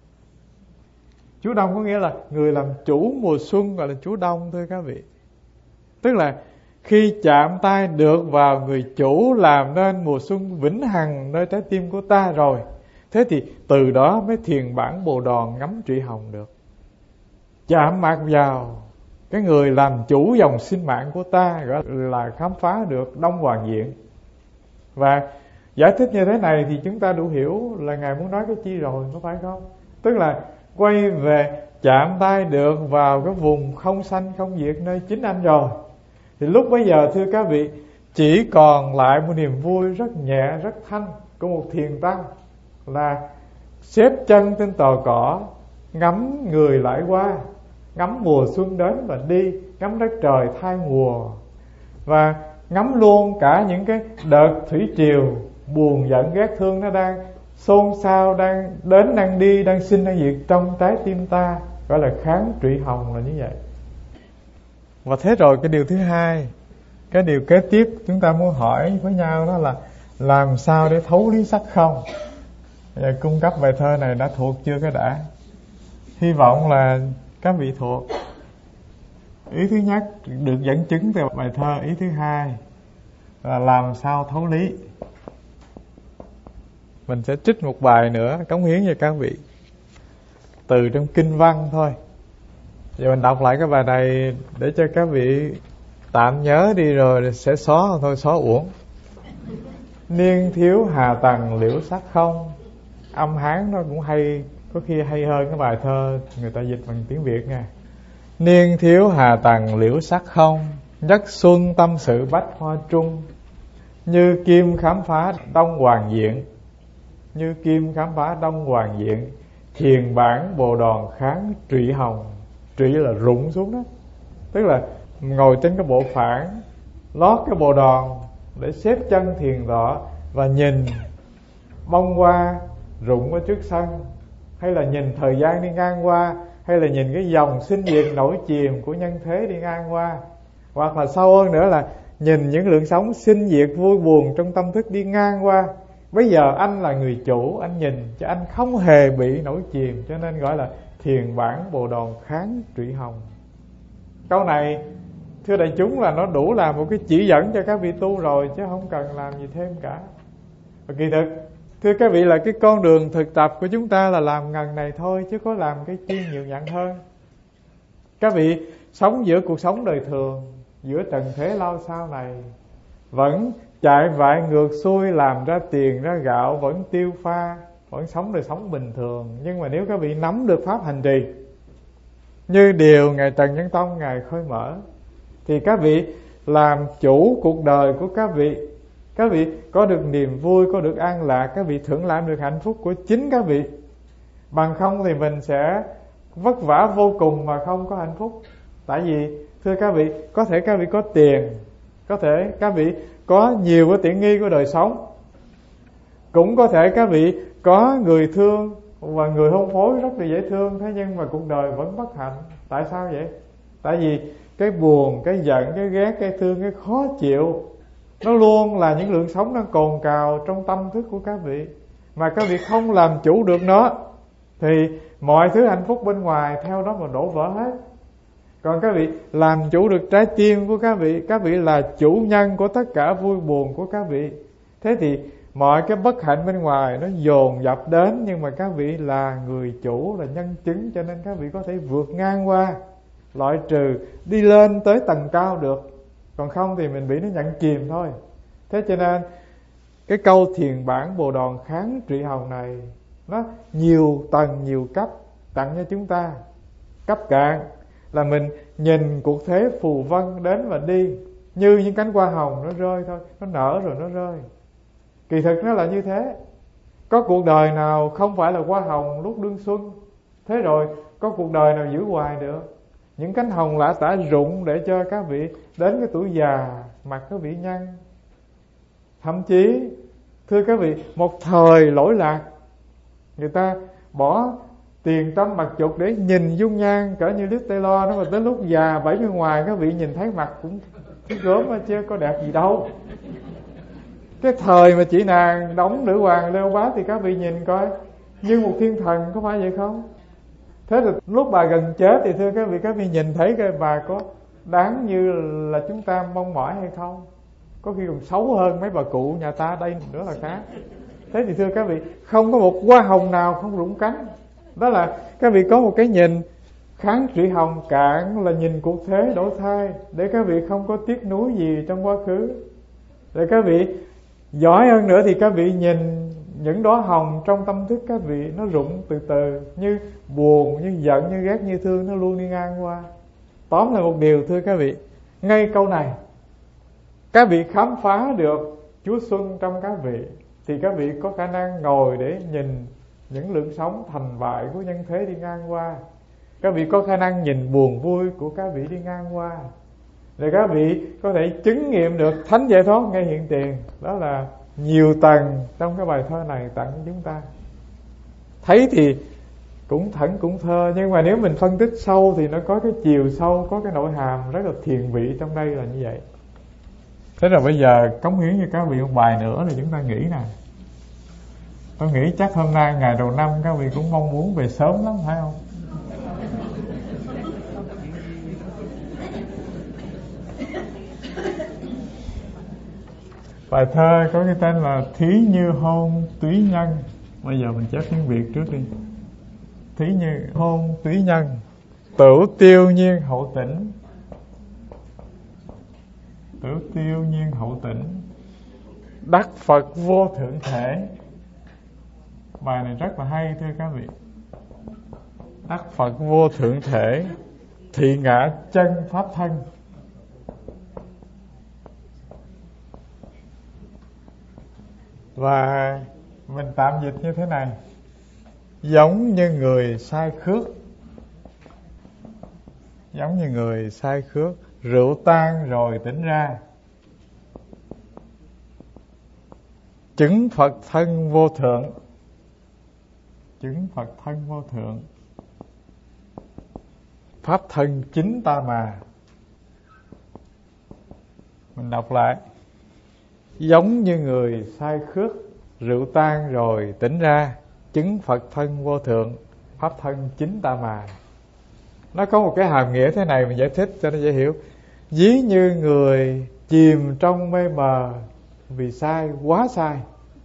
Chúa Đông có nghĩa là người làm chủ mùa xuân, gọi là Chúa Đông thưa các vị. Tức là khi chạm tay được vào người chủ làm nên mùa xuân vĩnh hằng nơi trái tim của ta rồi, thế thì từ đó mới thiền bản Bồ Đòn ngắm Trụy Hồng được. Chạm mặt vào cái người làm chủ dòng sinh mạng của ta, gọi là khám phá được Đông Hoàng Diện. Và giải thích như thế này thì chúng ta đủ hiểu là Ngài muốn nói cái chi rồi, có phải không? Tức là quay về chạm tay được vào cái vùng không sanh không diệt nơi chính anh rồi, thì lúc bấy giờ thưa các vị, chỉ còn lại một niềm vui rất nhẹ, rất thanh của một thiền tăng là xếp chân trên tờ cỏ, ngắm người lại qua, ngắm mùa xuân đến và đi, ngắm đất trời thay mùa, và ngắm luôn cả những cái đợt thủy triều buồn giận ghét thương nó đang xôn xao, đang đến đang đi, đang sinh đang diệt trong trái tim ta, gọi là kháng Trụy Hồng là như vậy. Và thế rồi cái điều thứ hai, cái điều kế tiếp chúng ta muốn hỏi với nhau đó là làm sao để thấu lý sắc không. Giờ cung cấp bài thơ này đã thuộc chưa cái đã? Hy vọng là các vị thuộc. Ý thứ nhất được dẫn chứng từ bài thơ. Ý thứ hai là làm sao thấu lý. Mình sẽ trích một bài nữa cống hiến cho các vị, từ trong kinh văn thôi. Giờ mình đọc lại cái bài này để cho các vị tạm nhớ đi, rồi sẽ xóa thôi, xóa uổng. Niên thiếu hà tầng liễu sắc không. Âm Hán nó cũng hay, có khi hay hơn cái bài thơ người ta dịch bằng tiếng Việt nha. Niên thiếu hà tầng liễu sắc không, nhất xuân tâm sự bách hoa trung. Như kim khám phá Đông Hoàng Diện, như kim khám phá Đông Hoàng Diện, thiền bản Bồ Đòn kháng Trụy Hồng. Trụy là rụng xuống đó, tức là ngồi trên cái bộ phản, lót cái bồ đòn để xếp chân thiền tọa và nhìn bông hoa rụng ở trước sân, hay là nhìn thời gian đi ngang qua, hay là nhìn cái dòng sinh diệt nổi chìm của nhân thế đi ngang qua, hoặc là sâu hơn nữa là nhìn những lượng sóng sinh diệt vui buồn trong tâm thức đi ngang qua. Bây giờ anh là người chủ, anh nhìn cho anh không hề bị nổi chìm, cho nên gọi là thiền bản Bồ Đòn kháng Trụy Hồng. Câu này thưa đại chúng là nó đủ làm một cái chỉ dẫn cho các vị tu rồi, chứ không cần làm gì thêm cả. Và kỳ thực thưa các vị là cái con đường thực tập của chúng ta là làm ngần này thôi, chứ có làm cái chi nhiều nhận hơn. Các vị sống giữa cuộc sống đời thường, giữa trần thế lao sao này, vẫn chạy vại ngược xuôi làm ra tiền ra gạo, vẫn tiêu pha, vẫn sống đời sống bình thường. Nhưng mà nếu các vị nắm được pháp hành trì như điều Ngài Trần Nhân Tông Ngài khơi mở, thì các vị làm chủ cuộc đời của các vị. Các vị có được niềm vui, có được an lạc, các vị thưởng lãm được hạnh phúc của chính các vị. Bằng không thì mình sẽ vất vả vô cùng mà không có hạnh phúc. Tại vì thưa các vị, có thể các vị có tiền, có thể các vị có nhiều cái tiện nghi của đời sống, cũng có thể các vị có người thương và người hôn phối rất là dễ thương, thế nhưng mà cuộc đời vẫn bất hạnh. Tại sao vậy? Tại vì cái buồn, cái giận, cái ghét, cái thương, cái khó chịu, nó luôn là những lượng sóng đang cồn cào trong tâm thức của các vị. Mà các vị không làm chủ được nó thì mọi thứ hạnh phúc bên ngoài theo đó mà đổ vỡ hết. Còn các vị làm chủ được trái tim của các vị, các vị là chủ nhân của tất cả vui buồn của các vị. Thế thì mọi cái bất hạnh bên ngoài nó dồn dập đến, nhưng mà các vị là người chủ, là nhân chứng, cho nên các vị có thể vượt ngang qua, loại trừ, đi lên tới tầng cao được. Còn không thì mình bị nó nhận chìm thôi. Thế cho nên cái câu thiền bản Bồ Đòn kháng Trụy Hồng này nó nhiều tầng, nhiều cấp tặng cho chúng ta. Cấp cạn là mình nhìn cuộc thế phù vân đến và đi, như những cánh hoa hồng nó rơi thôi, nó nở rồi nó rơi. Kỳ thực nó là như thế. Có cuộc đời nào không phải là hoa hồng lúc đương xuân? Thế rồi có cuộc đời nào giữ hoài được? Những cánh hồng lã tả rụng để cho các vị đến cái tuổi già mặt các vị nhăn. Thậm chí thưa các vị, một thời lỗi lạc, người ta bỏ tiền trăm bạc chục để nhìn dung nhan cỡ như Liz Taylor đó, mà tới lúc già bảy mươi ngoài các vị nhìn thấy mặt cũng gớm chứ có đẹp gì đâu. Cái thời mà chị nàng đóng nữ hoàng Leo Bá thì các vị nhìn coi như một thiên thần, có phải vậy không? Thế thì lúc bà gần chết thì thưa các vị, các vị nhìn thấy cái bà có đáng như là chúng ta mong mỏi hay không? Có khi còn xấu hơn mấy bà cụ nhà ta đây nữa là khác. Thế thì thưa các vị, không có một hoa hồng nào không rụng cánh. Đó là các vị có một cái nhìn kháng thủy hồng cạn, là nhìn cuộc thế đổi thay, để các vị không có tiếc nuối gì trong quá khứ. Để các vị giỏi hơn nữa thì các vị nhìn những đóa hồng trong tâm thức các vị nó rụng từ từ, như buồn, như giận, như ghét, như thương, nó luôn đi ngang qua. Tóm lại một điều thưa các vị, ngay câu này các vị khám phá được Chúa Xuân trong các vị, thì các vị có khả năng ngồi để nhìn những lượng sống thành bại của nhân thế đi ngang qua. Các vị có khả năng nhìn buồn vui của các vị đi ngang qua, để các vị có thể chứng nghiệm được thánh giải thoát ngay hiện tiền. Đó là nhiều tầng trong cái bài thơ này tặng cho chúng ta. Thấy thì cũng thẫn cũng thơ, nhưng mà nếu mình phân tích sâu thì nó có cái chiều sâu, có cái nội hàm rất là thiền vị trong đây là như vậy. Thế rồi bây giờ cống hiến cho các vị một bài nữa thì chúng ta nghĩ nè. Tôi nghĩ chắc hôm nay ngày đầu năm các vị cũng mong muốn về sớm lắm, phải không? Bài thơ có cái tên là Thí như hôn túy nhân. Bây giờ mình chép tiếng Việt trước đi. Thí như hôn túy nhân, tửu tiêu nhiên hậu tĩnh. Tửu tiêu nhiên hậu tĩnh, đắc Phật vô thượng thể. Bài này rất là hay thưa các vị. Đắc Phật vô thượng thể, thị ngã chân pháp thân. Và mình tạm dịch như thế này: giống như người sai khước, giống như người sai khước, rượu tan rồi tỉnh ra, chứng Phật thân vô thượng, chứng Phật thân vô thượng, pháp thân chính ta mà. Mình đọc lại: giống như người sai khước, rượu tan rồi tỉnh ra, chứng Phật thân vô thượng, pháp thân chính ta mà. Nó có một cái hàm nghĩa thế này, mình giải thích cho nó dễ hiểu. Ví như người chìm trong mê mờ vì sai, quá sai.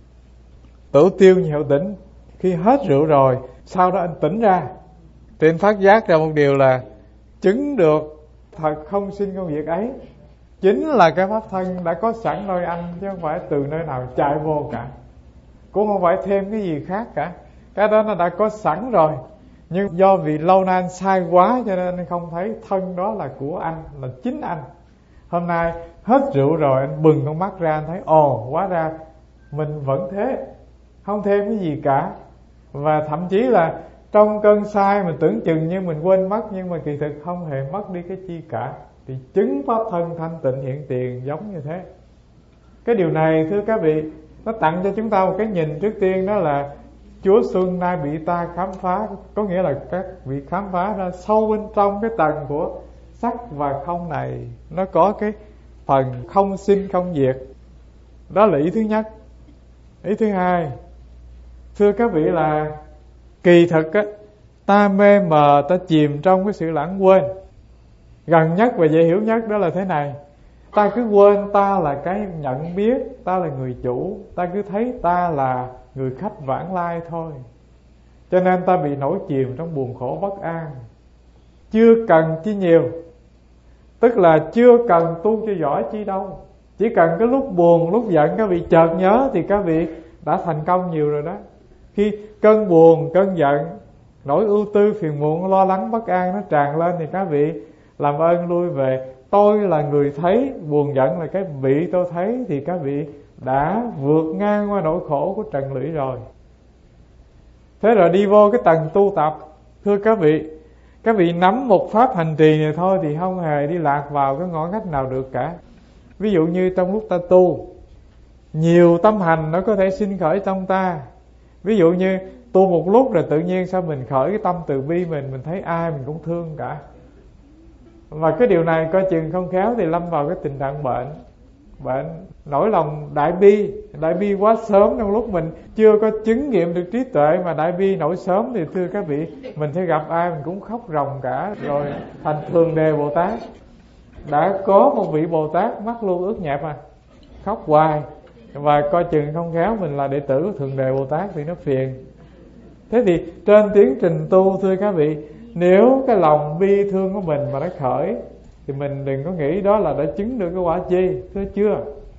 Tửu tiêu như hậu tĩnh, khi hết rượu rồi, sau đó anh tỉnh ra thì anh phát giác ra một điều là chứng được thật không sinh công việc ấy chính là cái pháp thân đã có sẵn nơi anh, chứ không phải từ nơi nào chạy vô cả, cũng không phải thêm cái gì khác cả. Cái đó nó đã có sẵn rồi, nhưng do vì lâu nay anh sai quá cho nên anh không thấy thân đó là của anh, là chính anh. Hôm nay hết rượu rồi, anh bừng con mắt ra, anh thấy ồ, hóa ra mình vẫn thế, không thêm cái gì cả. Và thậm chí là trong cơn sai mình tưởng chừng như mình quên mất, nhưng mà kỳ thực không hề mất đi cái chi cả. Thì chứng pháp thân thanh tịnh hiện tiền giống như thế. Cái điều này thưa các vị, nó tặng cho chúng ta một cái nhìn. Trước tiên đó là Chúa Xuân nay bị ta khám phá, có nghĩa là các vị khám phá ra sâu bên trong cái tầng của sắc và không này, nó có cái phần không sinh không diệt. Đó là ý thứ nhất. Ý thứ hai, thưa các vị, là kỳ thực á, ta mê mờ, ta chìm trong cái sự lãng quên. Gần nhất và dễ hiểu nhất đó là thế này: ta cứ quên ta là cái nhận biết, ta là người chủ, ta cứ thấy ta là người khách vãng lai thôi. Cho nên ta bị nổi chìm trong buồn khổ bất an. Chưa cần chi nhiều, tức là chưa cần tu cho giỏi chi đâu. Chỉ cần cái lúc buồn, lúc giận các vị chợt nhớ thì các vị đã thành công nhiều rồi đó. Khi cơn buồn, cơn giận, nỗi ưu tư, phiền muộn, lo lắng, bất an nó tràn lên thì các vị làm ơn lui về tôi là người thấy, buồn giận là cái vị tôi thấy, thì các vị đã vượt ngang qua nỗi khổ của trần lũy rồi. Thế rồi đi vô cái tầng tu tập. Thưa các vị, các vị nắm một pháp hành trì này thôi thì không hề đi lạc vào cái ngõ ngách nào được cả. Ví dụ như trong lúc ta tu, nhiều tâm hành nó có thể sinh khởi trong ta. Ví dụ như tu một lúc rồi tự nhiên sao mình khởi cái tâm từ bi mình, mình thấy ai mình cũng thương cả. Và cái điều này coi chừng không khéo thì lâm vào cái tình trạng bệnh. Bệnh nỗi lòng đại bi, đại bi quá sớm trong lúc mình chưa có chứng nghiệm được trí tuệ, mà đại bi nổi sớm thì thưa các vị, mình sẽ gặp ai mình cũng khóc ròng cả, rồi thành Thường Đề Bồ Tát. Đã có một vị Bồ Tát mắt luôn ướt nhẹp à, khóc hoài. Và coi chừng không khéo mình là đệ tử của Thượng Đề Bồ Tát thì nó phiền. Thế thì trên tiến trình tu thưa các vị, nếu cái lòng bi thương của mình mà nó khởi thì mình đừng có nghĩ đó là đã chứng được cái quả chi. Thưa chưa,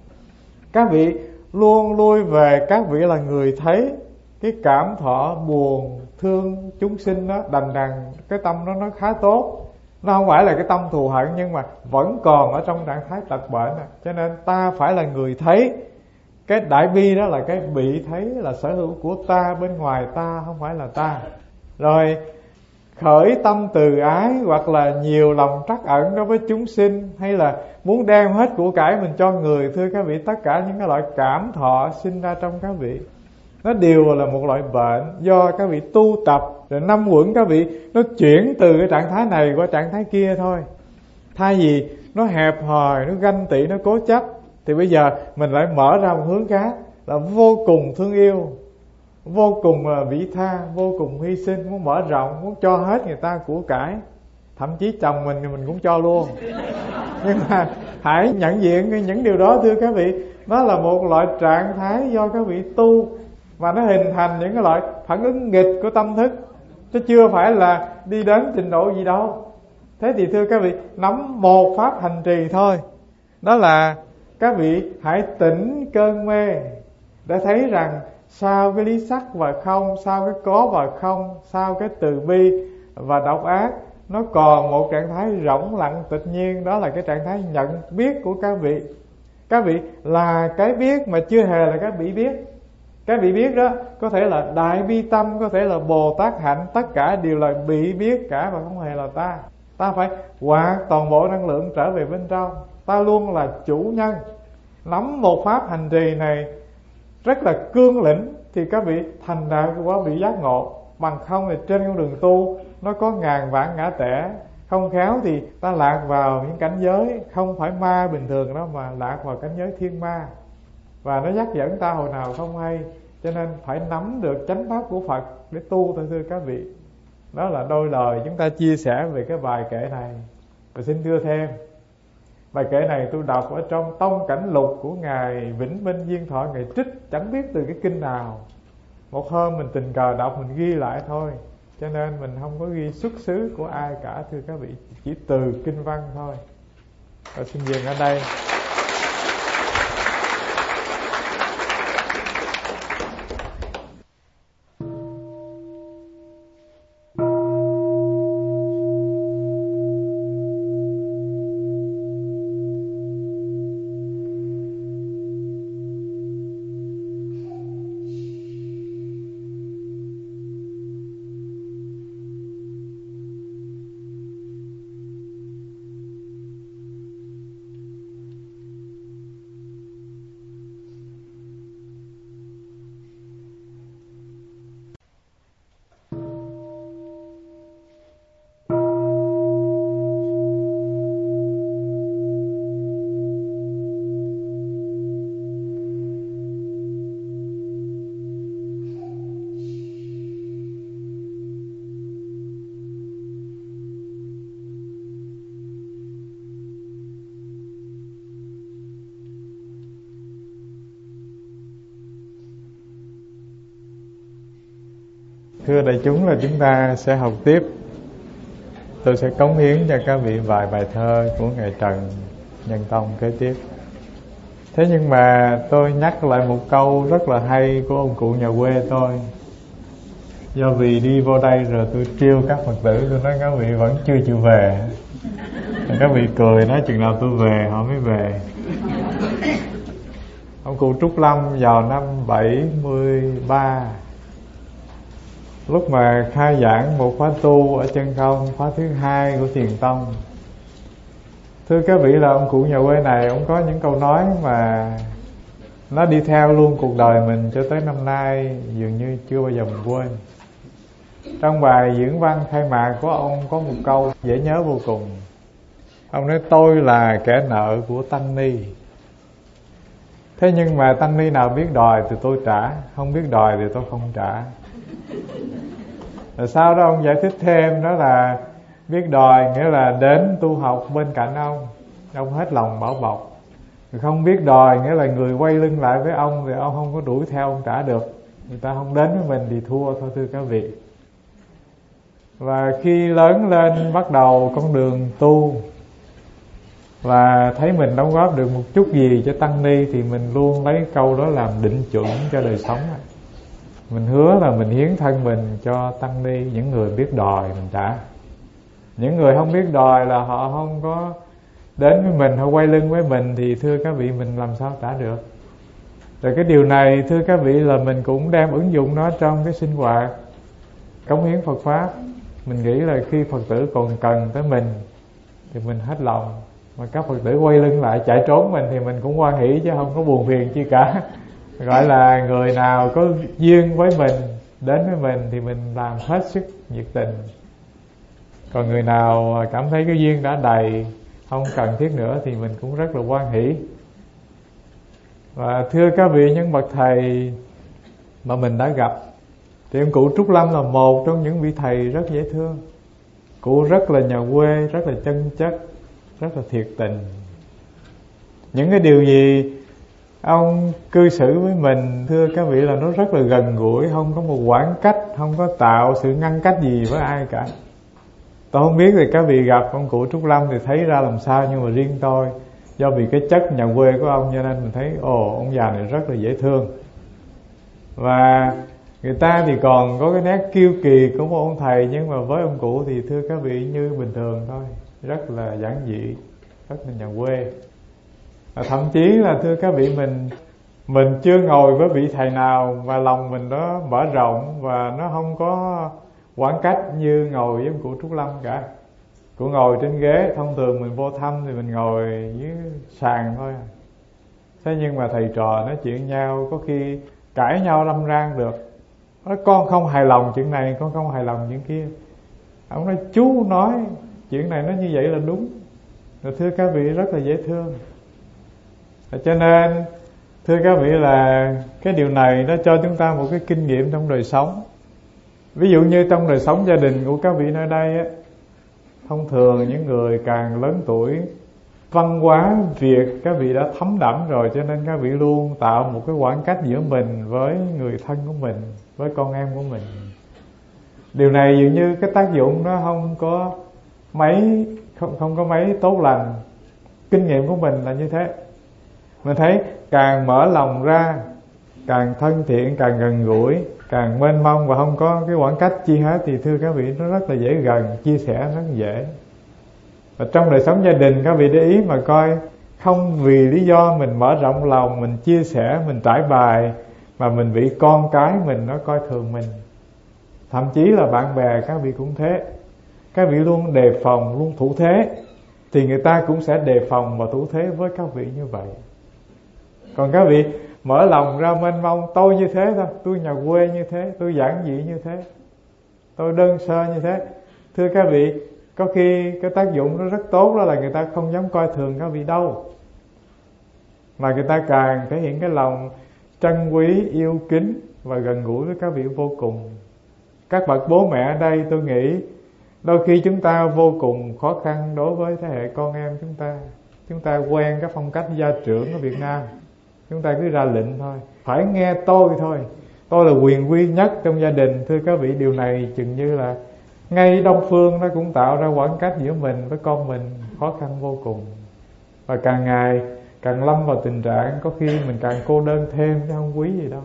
các vị luôn lui về các vị là người thấy. Cái cảm thọ buồn thương chúng sinh đó, đành đằng cái tâm đó nó khá tốt. Nó không phải là cái tâm thù hận, nhưng mà vẫn còn ở trong trạng thái tật bệnh. Cho nên ta phải là người thấy. Cái đại bi đó là cái bị thấy, là sở hữu của ta, bên ngoài ta, không phải là ta. Rồi khởi tâm từ ái, hoặc là nhiều lòng trắc ẩn đối với chúng sinh, hay là muốn đem hết của cải mình cho người. Thưa các vị, tất cả những cái loại cảm thọ sinh ra trong các vị, nó đều là một loại bệnh do các vị tu tập rồi năm quẩn các vị nó chuyển từ cái trạng thái này qua trạng thái kia thôi. Thay vì nó hẹp hòi, nó ganh tị, nó cố chấp, thì bây giờ mình lại mở ra một hướng khác, là vô cùng thương yêu, vô cùng vĩ tha, vô cùng hy sinh, muốn mở rộng, muốn cho hết người ta của cải. Thậm chí chồng mình thì mình cũng cho luôn. Nhưng mà hãy nhận diện những điều đó thưa các vị, nó là một loại trạng thái do các vị tu, và nó hình thành những cái loại phản ứng nghịch của tâm thức, chứ chưa phải là đi đến trình độ gì đâu. Thế thì thưa các vị, nắm một pháp hành trì thôi, đó là các vị hãy tỉnh cơn mê để thấy rằng sau cái lý sắc và không, sau cái có và không, sau cái từ bi và độc ác, nó còn một trạng thái rỗng lặng tự nhiên. Đó là cái trạng thái nhận biết của các vị. Các vị là cái biết mà chưa hề là cái bị biết. Cái bị biết đó có thể là đại bi tâm, có thể là Bồ Tát hạnh, tất cả đều là bị biết cả và không hề là ta. Ta phải hoạt toàn bộ năng lượng trở về bên trong. Ta luôn là chủ nhân. Nắm một pháp hành trì này rất là cương lĩnh thì các vị thành đạt của quá vị giác ngộ. Bằng không thì trên con đường tu nó có ngàn vạn ngã tẻ, không khéo thì ta lạc vào những cảnh giới không phải ma bình thường đó, mà lạc vào cảnh giới thiên ma, và nó dắt dẫn ta hồi nào không hay. Cho nên phải nắm được chánh pháp của Phật để tu thôi thưa các vị. Đó là đôi lời chúng ta chia sẻ về cái bài kệ này. Và xin thưa thêm, bài kệ này tôi đọc ở trong Tông Cảnh Lục của Ngài Vĩnh Minh Duyên Thọ. Ngài trích chẳng biết từ cái kinh nào, một hôm mình tình cờ đọc mình ghi lại thôi, cho nên mình không có ghi xuất xứ của ai cả thưa các vị, chỉ từ kinh văn thôi. Và xin dừng ở đây. Thưa đại chúng, là chúng ta sẽ học tiếp. Tôi sẽ cống hiến cho các vị vài bài thơ của Ngài Trần Nhân Tông kế tiếp. Thế nhưng mà tôi nhắc lại một câu rất là hay của ông cụ nhà quê tôi. Do vì đi vô đây rồi tôi trêu các Phật tử, tôi nói các vị vẫn chưa chịu về. Các vị cười nói chừng nào tôi về họ mới về. Ông cụ Trúc Lâm vào năm bảy mươi ba, lúc mà khai giảng một khóa tu ở Chân Không, khóa thứ hai của Thiền Tông. Thưa các vị, là ông cụ nhà quê này, ông có những câu nói mà nó đi theo luôn cuộc đời mình cho tới năm nay, dường như chưa bao giờ mình quên. Trong bài diễn văn khai mạc của ông có một câu dễ nhớ vô cùng. Ông nói: tôi là kẻ nợ của tăng ni, thế nhưng mà tăng ni nào biết đòi thì tôi trả, không biết đòi thì tôi không trả. Rồi sau đó ông giải thích thêm, đó là biết đòi nghĩa là đến tu học bên cạnh ông, ông hết lòng bảo bọc. Không biết đòi nghĩa là người quay lưng lại với ông thì ông không có đuổi theo ông trả được. Người ta không đến với mình thì thua thôi, thưa các vị. Và khi lớn lên bắt đầu con đường tu và thấy mình đóng góp được một chút gì cho tăng ni, thì mình luôn lấy câu đó làm định chuẩn cho đời sống. Mình hứa là mình hiến thân mình cho tăng ni. Những người biết đòi mình trả, những người không biết đòi là họ không có đến với mình, họ quay lưng với mình, thì thưa các vị, mình làm sao trả được. Rồi cái điều này thưa các vị là mình cũng đem ứng dụng nó trong cái sinh hoạt cống hiến Phật Pháp. Mình nghĩ là khi Phật tử còn cần tới mình thì mình hết lòng, mà các Phật tử quay lưng lại chạy trốn mình thì mình cũng hoan hỷ chứ không có buồn phiền chi cả. Gọi là người nào có duyên với mình, đến với mình thì mình làm hết sức nhiệt tình. Còn người nào cảm thấy cái duyên đã đầy, không cần thiết nữa, thì mình cũng rất là hoan hỷ. Và thưa các vị, những bậc thầy mà mình đã gặp, thì ông cụ Trúc Lâm là một trong những vị thầy rất dễ thương. Cụ rất là nhà quê, rất là chân chất, rất là thiệt tình. Những cái điều gì ông cư xử với mình, thưa các vị, là nó rất là gần gũi, không có một khoảng cách, không có tạo sự ngăn cách gì với ai cả. Tôi không biết thì các vị gặp ông cụ Trúc Lâm thì thấy ra làm sao, nhưng mà riêng tôi, do vì cái chất nhà quê của ông, cho nên mình thấy ồ, ông già này rất là dễ thương. Và người ta thì còn có cái nét kiêu kỳ của một ông thầy, nhưng mà với ông cụ thì thưa các vị như bình thường thôi, rất là giản dị, rất là nhà quê. Và thậm chí là thưa các vị, mình mình chưa ngồi với vị thầy nào mà lòng mình nó mở rộng và nó không có khoảng cách như ngồi với ông cụ Trúc Lâm cả. Cụ ngồi trên ghế, thông thường mình vô thăm thì mình ngồi dưới sàn thôi. Thế nhưng mà thầy trò nói chuyện nhau, có khi cãi nhau lâm ran được. Nói con không hài lòng chuyện này, con không hài lòng chuyện kia. Ông nói chú nói chuyện này nó như vậy là đúng. Rồi thưa các vị, rất là dễ thương. Cho nên thưa các vị, là cái điều này nó cho chúng ta một cái kinh nghiệm trong đời sống. Ví dụ như trong đời sống gia đình của các vị nơi đây á, thông thường những người càng lớn tuổi, văn hóa Việt các vị đã thấm đẫm rồi, cho nên các vị luôn tạo một cái khoảng cách giữa mình với người thân của mình, với con em của mình. Điều này dường như cái tác dụng nó không có mấy không không có mấy tốt lành. Kinh nghiệm của mình là như thế. Mình thấy càng mở lòng ra, càng thân thiện, càng gần gũi, càng mênh mông và không có cái khoảng cách chi hết, thì thưa các vị, nó rất là dễ gần, chia sẻ rất dễ. Và trong đời sống gia đình, các vị để ý mà coi, không vì lý do mình mở rộng lòng, mình chia sẻ, mình trải bài, mà mình bị con cái mình nó coi thường mình. Thậm chí là bạn bè các vị cũng thế. Các vị luôn đề phòng, luôn thủ thế, thì người ta cũng sẽ đề phòng và thủ thế với các vị như vậy. Còn các vị mở lòng ra mênh mông, tôi như thế thôi, tôi nhà quê như thế, tôi giản dị như thế, tôi đơn sơ như thế, thưa các vị, có khi cái tác dụng nó rất tốt, đó là người ta không dám coi thường các vị đâu, mà người ta càng thể hiện cái lòng trân quý, yêu kính và gần gũi với các vị vô cùng. Các bậc bố mẹ ở đây, tôi nghĩ đôi khi chúng ta vô cùng khó khăn đối với thế hệ con em chúng ta. Chúng ta quen cái phong cách gia trưởng ở Việt Nam, chúng ta cứ ra lệnh thôi, phải nghe tôi thôi, tôi là quyền quy nhất trong gia đình. Thưa các vị, điều này chừng như là ngay Đông Phương nó cũng tạo ra khoảng cách giữa mình với con mình, khó khăn vô cùng. Và càng ngày càng lâm vào tình trạng có khi mình càng cô đơn thêm chứ không quý gì đâu.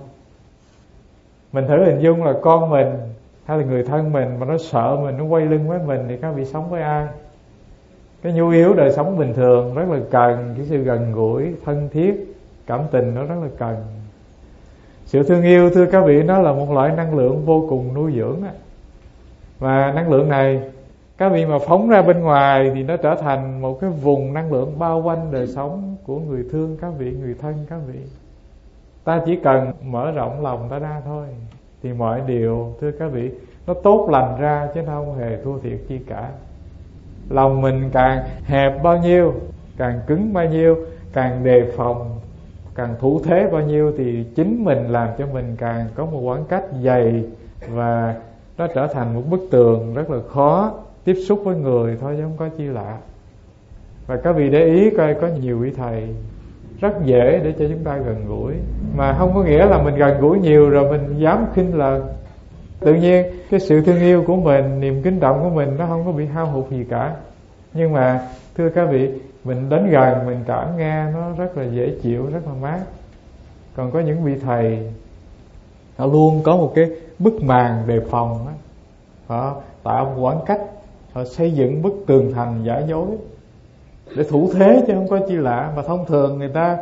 Mình thử hình dung là con mình hay là người thân mình mà nó sợ mình, nó quay lưng với mình, thì các vị sống với ai? Cái nhu yếu đời sống bình thường rất là cần cái sự gần gũi, thân thiết, cảm tình, nó rất là cần. Sự thương yêu, thưa các vị, nó là một loại năng lượng vô cùng nuôi dưỡng đó. Và năng lượng này các vị mà phóng ra bên ngoài thì nó trở thành một cái vùng năng lượng bao quanh đời sống của người thương các vị, người thân các vị. Ta chỉ cần mở rộng lòng ta ra thôi thì mọi điều, thưa các vị, nó tốt lành ra chứ không hề thua thiệt chi cả. Lòng mình càng hẹp bao nhiêu, càng cứng bao nhiêu, càng đề phòng, càng thủ thế bao nhiêu thì chính mình làm cho mình càng có một khoảng cách dày, và nó trở thành một bức tường rất là khó tiếp xúc với người thôi chứ không có chi lạ. Và các vị để ý coi, có nhiều vị thầy rất dễ để cho chúng ta gần gũi, mà không có nghĩa là mình gần gũi nhiều rồi mình dám khinh lờn. Tự nhiên cái sự thương yêu của mình, niềm kính trọng của mình nó không có bị hao hụt gì cả. Nhưng mà thưa các vị, mình đến gần mình cảm nghe nó rất là dễ chịu, rất là mát. Còn có những vị thầy họ luôn có một cái bức màn đề phòng đó. Họ tạo một khoảng cách, họ xây dựng bức tường thành giả dối để thủ thế chứ không có chi lạ. Mà thông thường người ta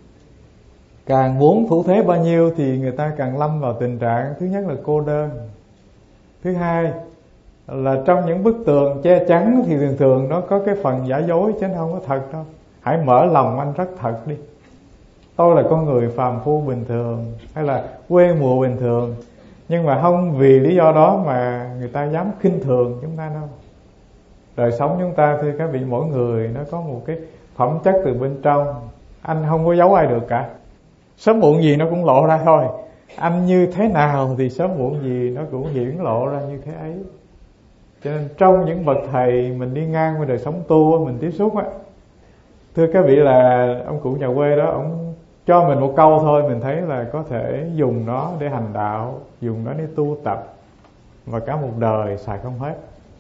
càng muốn thủ thế bao nhiêu thì người ta càng lâm vào tình trạng, thứ nhất là cô đơn, thứ hai là trong những bức tường che chắn thì thường thường nó có cái phần giả dối chứ không có thật đâu. Hãy mở lòng anh rất thật đi. Tôi là con người phàm phu bình thường, hay là quê mùa bình thường, nhưng mà không vì lý do đó mà người ta dám khinh thường chúng ta đâu. Đời sống chúng ta, thưa các vị, mỗi người nó có một cái phẩm chất từ bên trong. Anh không có giấu ai được cả, sớm muộn gì nó cũng lộ ra thôi. Anh như thế nào thì sớm muộn gì nó cũng hiển lộ ra như thế ấy. Cho nên trong những bậc thầy mình đi ngang qua đời sống tu mình tiếp xúc á, thưa các vị, là ông cụ nhà quê đó, ông cho mình một câu thôi mình thấy là có thể dùng nó để hành đạo, dùng nó để tu tập, và cả một đời xài không hết.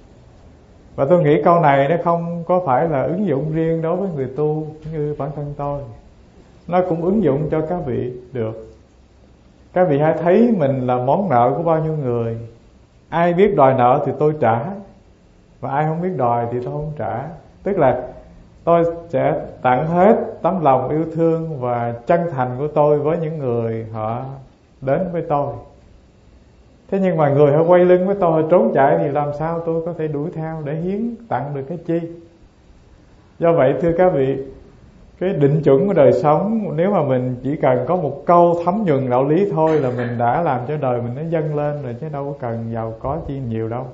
Và tôi nghĩ câu này nó không có phải là ứng dụng riêng đối với người tu như bản thân tôi, nó cũng ứng dụng cho các vị được. Các vị hãy thấy mình là món nợ của bao nhiêu người. Ai biết đòi nợ thì tôi trả, và ai không biết đòi thì tôi không trả. Tức là tôi sẽ tặng hết tấm lòng yêu thương và chân thành của tôi với những người họ đến với tôi. Thế nhưng mà người họ quay lưng với tôi, họ trốn chạy thì làm sao tôi có thể đuổi theo để hiến tặng được cái chi? Do vậy thưa các vị, cái định chuẩn của đời sống, nếu mà mình chỉ cần có một câu thấm nhuần đạo lý thôi là mình đã làm cho đời mình nó dâng lên rồi, chứ đâu có cần giàu có chi nhiều đâu.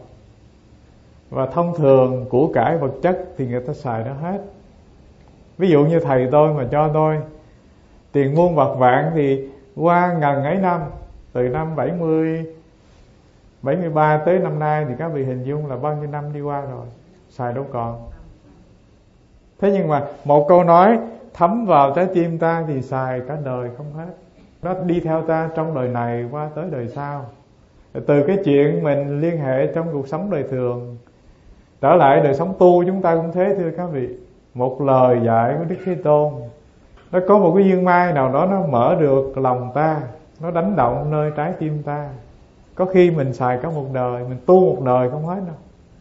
Và thông thường của cải vật chất thì người ta xài nó hết. Ví dụ như thầy tôi mà cho tôi tiền muôn bạc vạn thì qua ngần ấy năm, từ năm bảy mươi, bảy mươi ba tới năm nay thì các vị hình dung là bao nhiêu năm đi qua rồi, xài đâu còn. Thế nhưng mà một câu nói thấm vào trái tim ta thì xài cả đời không hết. Nó đi theo ta trong đời này qua tới đời sau. Từ cái chuyện mình liên hệ trong cuộc sống đời thường trở lại đời sống tu, chúng ta cũng thế thưa các vị. Một lời dạy của Đức Thế Tôn, nó có một cái duyên mai nào đó nó mở được lòng ta, nó đánh động nơi trái tim ta. Có khi mình xài cả một đời, mình tu một đời không hết đâu.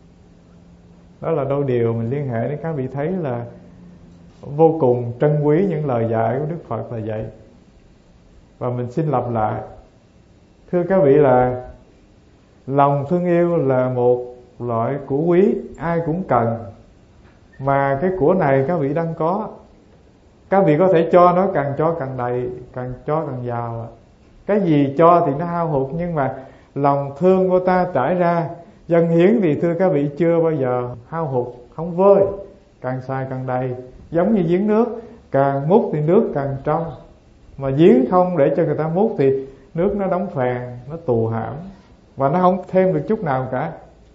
Đó là đôi điều mình liên hệ để các vị thấy là vô cùng trân quý những lời dạy của Đức Phật là vậy. Và mình xin lặp lại, thưa các vị, là lòng thương yêu là một loại của quý, ai cũng cần. Mà cái của này các vị đang có, các vị có thể cho nó càng cho càng đầy, càng cho càng giàu. Cái gì cho thì nó hao hụt, nhưng mà lòng thương của ta trải ra dâng hiến thì thưa các vị chưa bao giờ hao hụt, không vơi, càng xài càng đầy. Giống như giếng nước, càng múc thì nước càng trong, mà giếng không để cho người ta múc thì nước nó đóng phèn, nó tù hãm, và nó không thêm được chút nào cả.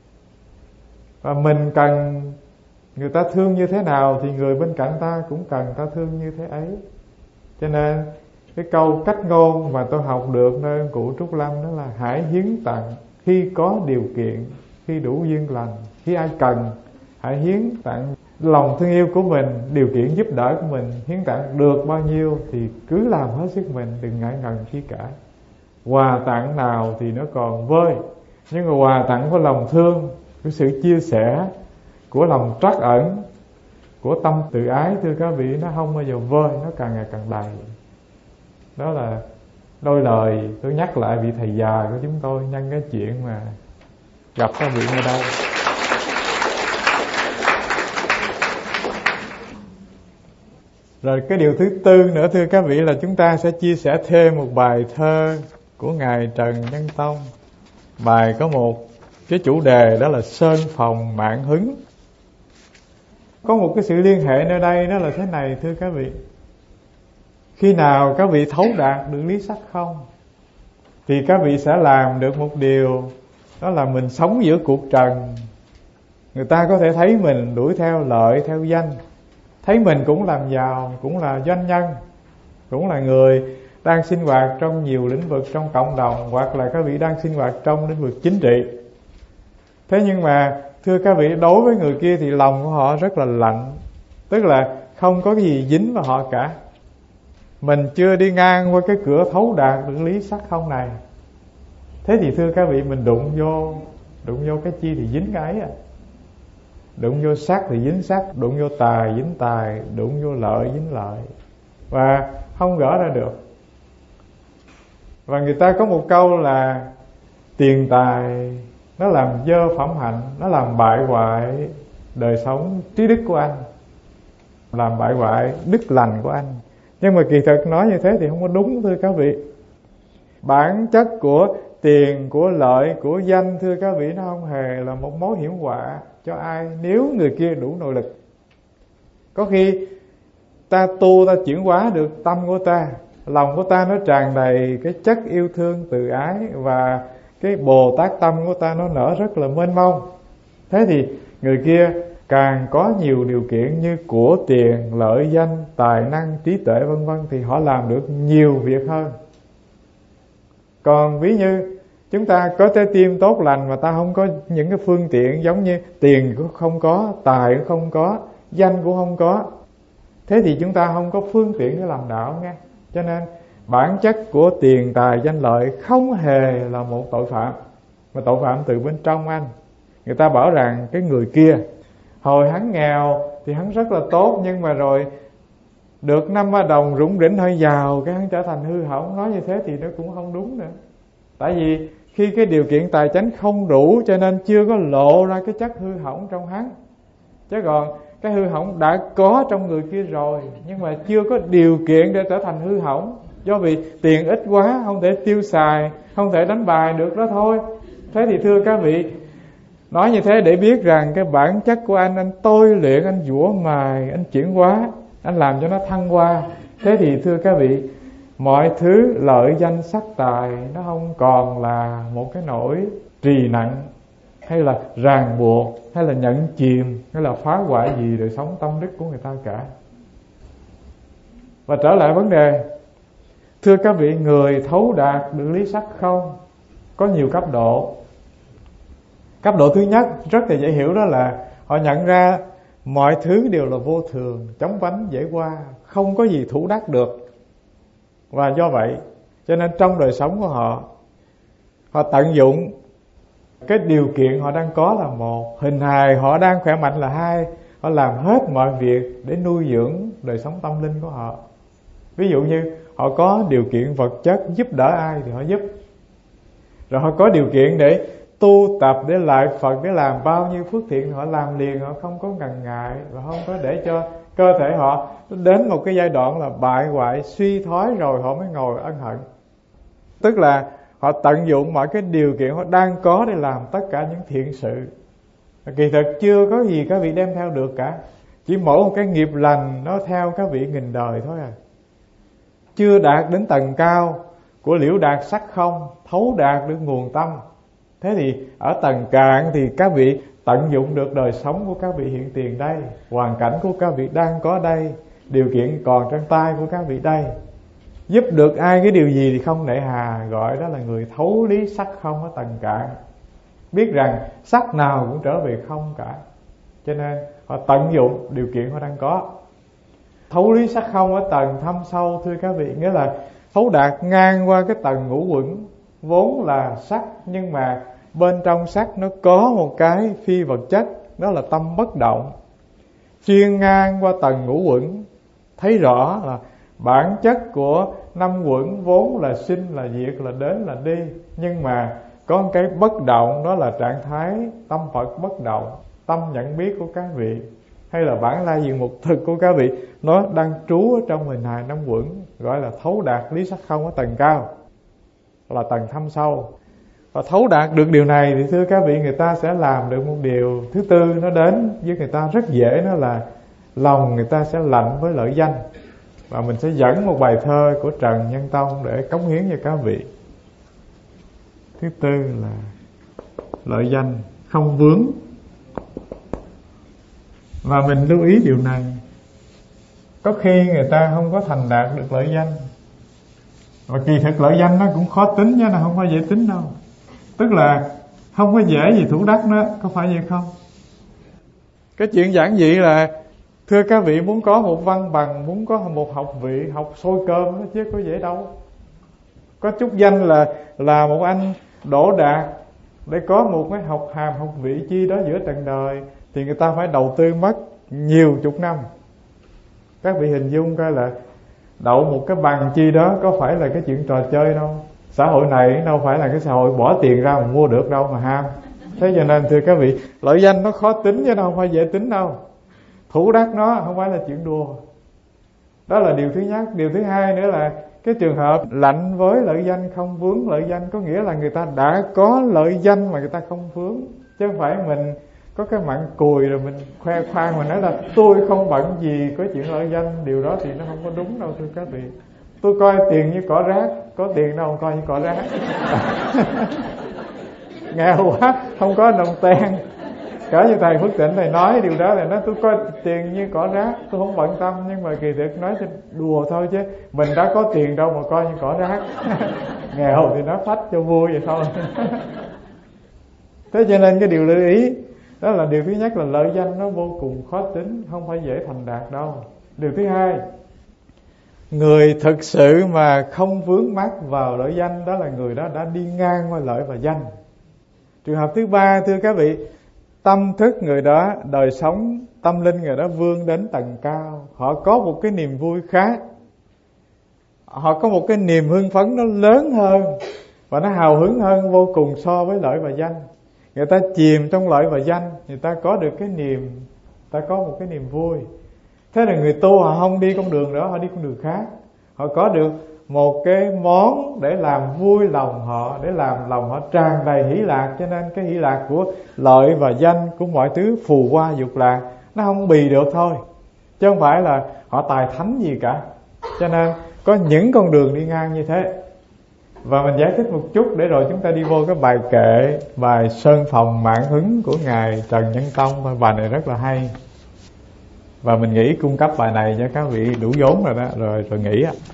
Và mình cần người ta thương như thế nào thì người bên cạnh ta cũng cần ta thương như thế ấy. Cho nên cái câu cách ngôn mà tôi học được nơi ông cụ Trúc Lâm đó là hãy hiến tặng khi có điều kiện, khi đủ duyên lành, khi ai cần hãy hiến tặng. Lòng thương yêu của mình, điều kiện giúp đỡ của mình, hiến tặng được bao nhiêu thì cứ làm hết sức mình, đừng ngại ngần chi cả. Quà tặng nào thì nó còn vơi, nhưng mà quà tặng của lòng thương, của sự chia sẻ, của lòng trắc ẩn, của tâm tự ái, thưa các vị, nó không bao giờ vơi, nó càng ngày càng đầy. Đó là đôi lời tôi nhắc lại vị thầy già của chúng tôi nhân cái chuyện mà gặp các vị ở đây. Rồi cái điều thứ tư nữa, thưa các vị, là chúng ta sẽ chia sẻ thêm một bài thơ của Ngài Trần Nhân Tông. Bài có một cái chủ đề đó là Sơn Phòng Mạng Hứng. Có một cái sự liên hệ nơi đây, đó là thế này, thưa các vị. Khi nào các vị thấu đạt được lý sắc không, thì các vị sẽ làm được một điều, đó là mình sống giữa cuộc trần. Người ta có thể thấy mình đuổi theo lợi, theo danh, thấy mình cũng làm giàu, cũng là doanh nhân, cũng là người đang sinh hoạt trong nhiều lĩnh vực trong cộng đồng, hoặc là các vị đang sinh hoạt trong lĩnh vực chính trị. Thế nhưng mà thưa các vị, đối với người kia thì lòng của họ rất là lạnh, tức là không có cái gì dính vào họ cả. Mình chưa đi ngang qua cái cửa thấu đạt được lý sắc không này. Thế thì thưa các vị, mình đụng vô Đụng vô cái chi thì dính cái ấy à. Đụng vô sắc thì dính sắc, đụng vô tài dính tài, đụng vô lợi dính lợi, và không gỡ ra được. Và người ta có một câu là tiền tài nó làm dơ phẩm hạnh, nó làm bại hoại đời sống trí đức của anh, làm bại hoại đức lành của anh. Nhưng mà kỳ thực nói như thế thì không có đúng, thưa các vị. Bản chất của tiền, của lợi, của danh, thưa các vị, nó không hề là một mối hiểm họa cho ai nếu người kia đủ nội lực. Có khi ta tu, ta chuyển hóa được tâm của ta, lòng của ta nó tràn đầy cái chất yêu thương từ ái, và cái Bồ Tát tâm của ta nó nở rất là mênh mông. Thế thì người kia càng có nhiều điều kiện như của tiền, lợi, danh, tài năng, trí tuệ vân vân, thì họ làm được nhiều việc hơn. Còn ví như chúng ta có trái tim tốt lành mà ta không có những cái phương tiện, giống như tiền cũng không có, tài cũng không có, danh cũng không có, thế thì chúng ta không có phương tiện để làm đạo nghe. Cho nên bản chất của tiền, tài, danh, lợi không hề là một tội phạm, mà tội phạm từ bên trong anh. Người ta bảo rằng cái người kia hồi hắn nghèo thì hắn rất là tốt, nhưng mà rồi được năm ba đồng rủng rỉnh hơi giàu, cái hắn trở thành hư hỏng. Nói như thế thì nó cũng không đúng nữa. Tại vì khi cái điều kiện tài chánh không đủ, cho nên chưa có lộ ra cái chất hư hỏng trong hắn. Chứ còn cái hư hỏng đã có trong người kia rồi, nhưng mà chưa có điều kiện để trở thành hư hỏng. Do vì tiền ít quá, không thể tiêu xài, không thể đánh bài được đó thôi. Thế thì thưa các vị, nói như thế để biết rằng cái bản chất của anh, anh tôi luyện, anh giũa mài, anh chuyển hóa, anh làm cho nó thăng hoa. Thế thì thưa các vị, mọi thứ lợi danh sắc tài nó không còn là một cái nỗi trì nặng, hay là ràng buộc, hay là nhận chìm, hay là phá hoại gì đời sống tâm đức của người ta cả. Và trở lại vấn đề, thưa các vị, người thấu đạt được lý sắc không có nhiều cấp độ. Cấp độ thứ nhất rất là dễ hiểu, đó là họ nhận ra mọi thứ đều là vô thường, chóng vánh, dễ qua, không có gì thủ đắc được. Và do vậy cho nên trong đời sống của họ, họ tận dụng cái điều kiện họ đang có là một, hình hài họ đang khỏe mạnh là hai. Họ làm hết mọi việc để nuôi dưỡng đời sống tâm linh của họ. Ví dụ như họ có điều kiện vật chất giúp đỡ ai thì họ giúp, rồi họ có điều kiện để tu tập, để lại Phật, để làm bao nhiêu phước thiện thì họ làm liền, họ không có ngần ngại, và không có để cho cơ thể họ đến một cái giai đoạn là bại hoại, suy thoái rồi họ mới ngồi ân hận. Tức là họ tận dụng mọi cái điều kiện họ đang có để làm tất cả những thiện sự. Kỳ thực chưa có gì các vị đem theo được cả, chỉ mỗi một cái nghiệp lành nó theo các vị nghìn đời thôi à. Chưa đạt đến tầng cao của liễu đạt sắc không, thấu đạt được nguồn tâm. Thế thì ở tầng cạn thì các vị tận dụng được đời sống của các vị hiện tiền đây, hoàn cảnh của các vị đang có đây, điều kiện còn trong tay của các vị đây. Giúp được ai cái điều gì thì không nể hà, gọi đó là người thấu lý sắc không ở tầng cạn. Biết rằng sắc nào cũng trở về không cả, cho nên họ tận dụng điều kiện họ đang có. Thấu lý sắc không ở tầng thâm sâu, thưa các vị, nghĩa là thấu đạt ngang qua cái tầng ngũ uẩn vốn là sắc, nhưng mà bên trong sắc nó có một cái phi vật chất, đó là tâm bất động. xuyên ngang qua tầng ngũ uẩn, thấy rõ là bản chất của năm uẩn vốn là sinh, là diệt, là đến, là đi. Nhưng mà có một cái bất động, đó là trạng thái tâm Phật bất động, tâm nhận biết của các vị, hay là bản lai diện mục thực của các vị, nó đang trú ở trong hình hài năm uẩn, gọi là thấu đạt lý sắc không ở tầng cao, là tầng thâm sâu. Và thấu đạt được điều này thì thưa các vị, người ta sẽ làm được một điều thứ tư, nó đến với người ta rất dễ, đó là lòng người ta sẽ lạnh với lợi danh. Và mình sẽ dẫn một bài thơ của Trần Nhân Tông để cống hiến cho các vị. Thứ tư là lợi danh không vướng. Và mình lưu ý điều này, có khi người ta không có thành đạt được lợi danh, và kỳ thực lợi danh nó cũng khó tính chứ, nó không phải dễ tính đâu. Tức là không có dễ gì thủ đắc nó, có phải vậy không? Cái chuyện giản dị là, thưa các vị, muốn có một văn bằng, muốn có một học vị, học sôi cơm nó chứ có dễ đâu. Có chút danh là là một anh đỗ đạt, để có một cái học hàm, học vị chi đó giữa trần đời, thì người ta phải đầu tư mất nhiều chục năm. Các vị hình dung coi là đậu một cái bằng chi đó có phải là cái chuyện trò chơi đâu. Xã hội này đâu phải là cái xã hội bỏ tiền ra mà mua được đâu mà ham. Thế cho nên thưa các vị, lợi danh nó khó tính chứ nó không phải dễ tính đâu. Thủ đắc nó không phải là chuyện đùa. Đó là điều thứ nhất. Điều thứ hai nữa là cái trường hợp lạnh với lợi danh không vướng lợi danh, có nghĩa là người ta đã có lợi danh mà người ta không vướng, chứ không phải mình có cái mặn cùi rồi mình khoe khoang mà nói là tôi không bận gì có chuyện lợi danh. Điều đó thì nó không có đúng đâu thưa các vị. Tôi coi tiền như cỏ rác, có tiền đâu coi như cỏ rác. Nghèo quá, không có đồng tiền. Cả như thầy Phước Tịnh thầy nói điều đó là nói tôi coi tiền như cỏ rác, tôi không bận tâm. Nhưng mà kỳ thực nói cho đùa thôi chứ mình đã có tiền đâu mà coi như cỏ rác. Nghèo thì nó phách cho vui vậy thôi. Thế cho nên cái điều lưu ý đó là điều thứ nhất là lợi danh nó vô cùng khó tính, không phải dễ thành đạt đâu. Điều thứ hai, người thực sự mà không vướng mắc vào lợi danh, đó là người đó đã đi ngang qua lợi và danh. Trường hợp thứ ba thưa các vị, tâm thức người đó, đời sống tâm linh người đó vươn đến tầng cao, họ có một cái niềm vui khác, họ có một cái niềm hưng phấn nó lớn hơn và nó hào hứng hơn vô cùng so với lợi và danh. Người ta chìm trong lợi và danh, người ta có được cái niềm, người ta có một cái niềm vui. Thế là người tu họ không đi con đường đó, họ đi con đường khác. Họ có được một cái món để làm vui lòng họ, để làm lòng họ tràn đầy hỷ lạc. Cho nên cái hỷ lạc của lợi và danh, của mọi thứ phù hoa dục lạc, nó không bì được thôi, chứ không phải là họ tài thánh gì cả. Cho nên có những con đường đi ngang như thế. Và mình giải thích một chút để rồi chúng ta đi vô cái bài kệ, bài Sơn Phòng Mạn Hứng của Ngài Trần Nhân Tông. Bài này rất là hay, và mình nghĩ cung cấp bài này cho các vị đủ vốn rồi đó, rồi rồi nghỉ á.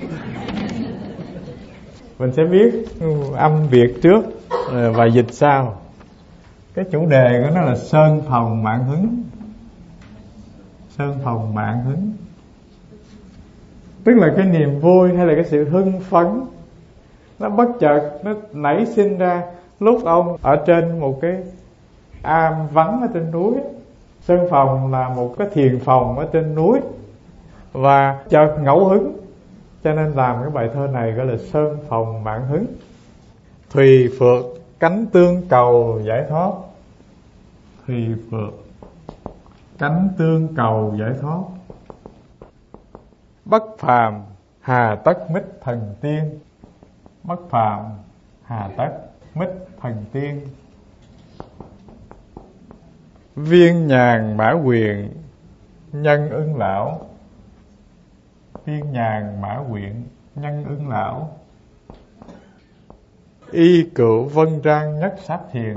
Mình sẽ viết âm Việt trước và dịch sau. Cái chủ đề của nó là Sơn Phòng Mạn Hứng. Sơn Phòng Mạn Hứng tức là cái niềm vui hay là cái sự hưng phấn, nó bất chợt nó nảy sinh ra lúc ông ở trên một cái am vắng ở trên núi. Sơn phòng là một cái thiền phòng ở trên núi, và chợt ngẫu hứng, cho nên làm cái bài thơ này gọi là Sơn Phòng Mạn Hứng. Thùy phượt cánh tương cầu giải thoát. Thùy phượt cánh tương cầu giải thoát. Bất phàm hà tất mít thần tiên. Bất phàm hà tất mít thần tiên. Viên nhàn mã quyền nhân ưng lão. Viên nhàn mã quyền nhân ưng lão. Y cựu vân trang nhất sát thiền.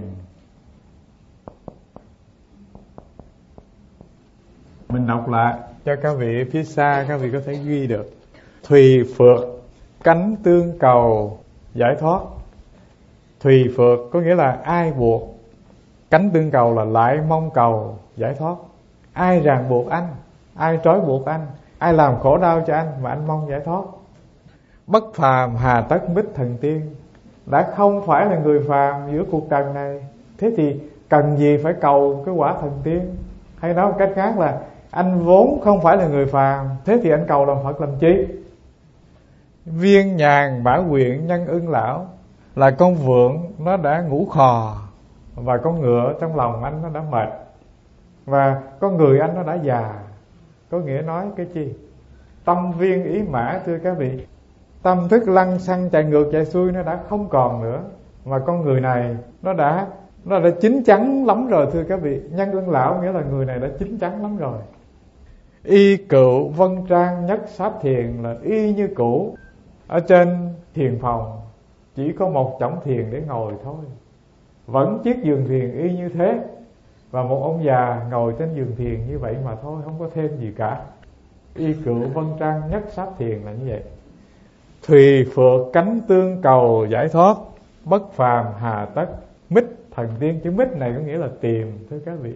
Mình đọc lại cho các vị phía xa, các vị có thể ghi được. Thùy phượt cánh tương cầu giải thoát. Thùy phượt có nghĩa là ai buộc, cánh tương cầu là lại mong cầu giải thoát. Ai ràng buộc anh, ai trói buộc anh, ai làm khổ đau cho anh mà anh mong giải thoát. Bất phàm hà tất mít thần tiên. Đã không phải là người phàm giữa cuộc đời này, thế thì cần gì phải cầu cái quả thần tiên? Hay nói một cách khác là anh vốn không phải là người phàm, thế thì anh cầu làm Phật làm chi? Viên nhàn bả quyện nhân ưng lão là con vượn nó đã ngủ khò, và con ngựa trong lòng anh nó đã mệt, và con người anh nó đã già. Có nghĩa nói cái chi? Tâm viên ý mã, thưa các vị. Tâm thức lăng xăng chạy ngược chạy xuôi nó đã không còn nữa, mà con người này nó đã nó đã chín chắn lắm rồi, thưa các vị. Nhân ưng lão nghĩa là người này đã chín chắn lắm rồi. Y cựu vân trang nhất sát thiền là y như cũ ở trên thiền phòng, chỉ có một chõng thiền để ngồi thôi. Vẫn chiếc giường thiền y như thế, và một ông già ngồi trên giường thiền như vậy mà thôi, không có thêm gì cả. Y cựu vân trang nhất sát thiền là như vậy. Thùy phượt cánh tương cầu giải thoát, bất phàm hà tất mít thần tiên. Chữ mít này có nghĩa là tìm, thưa các vị.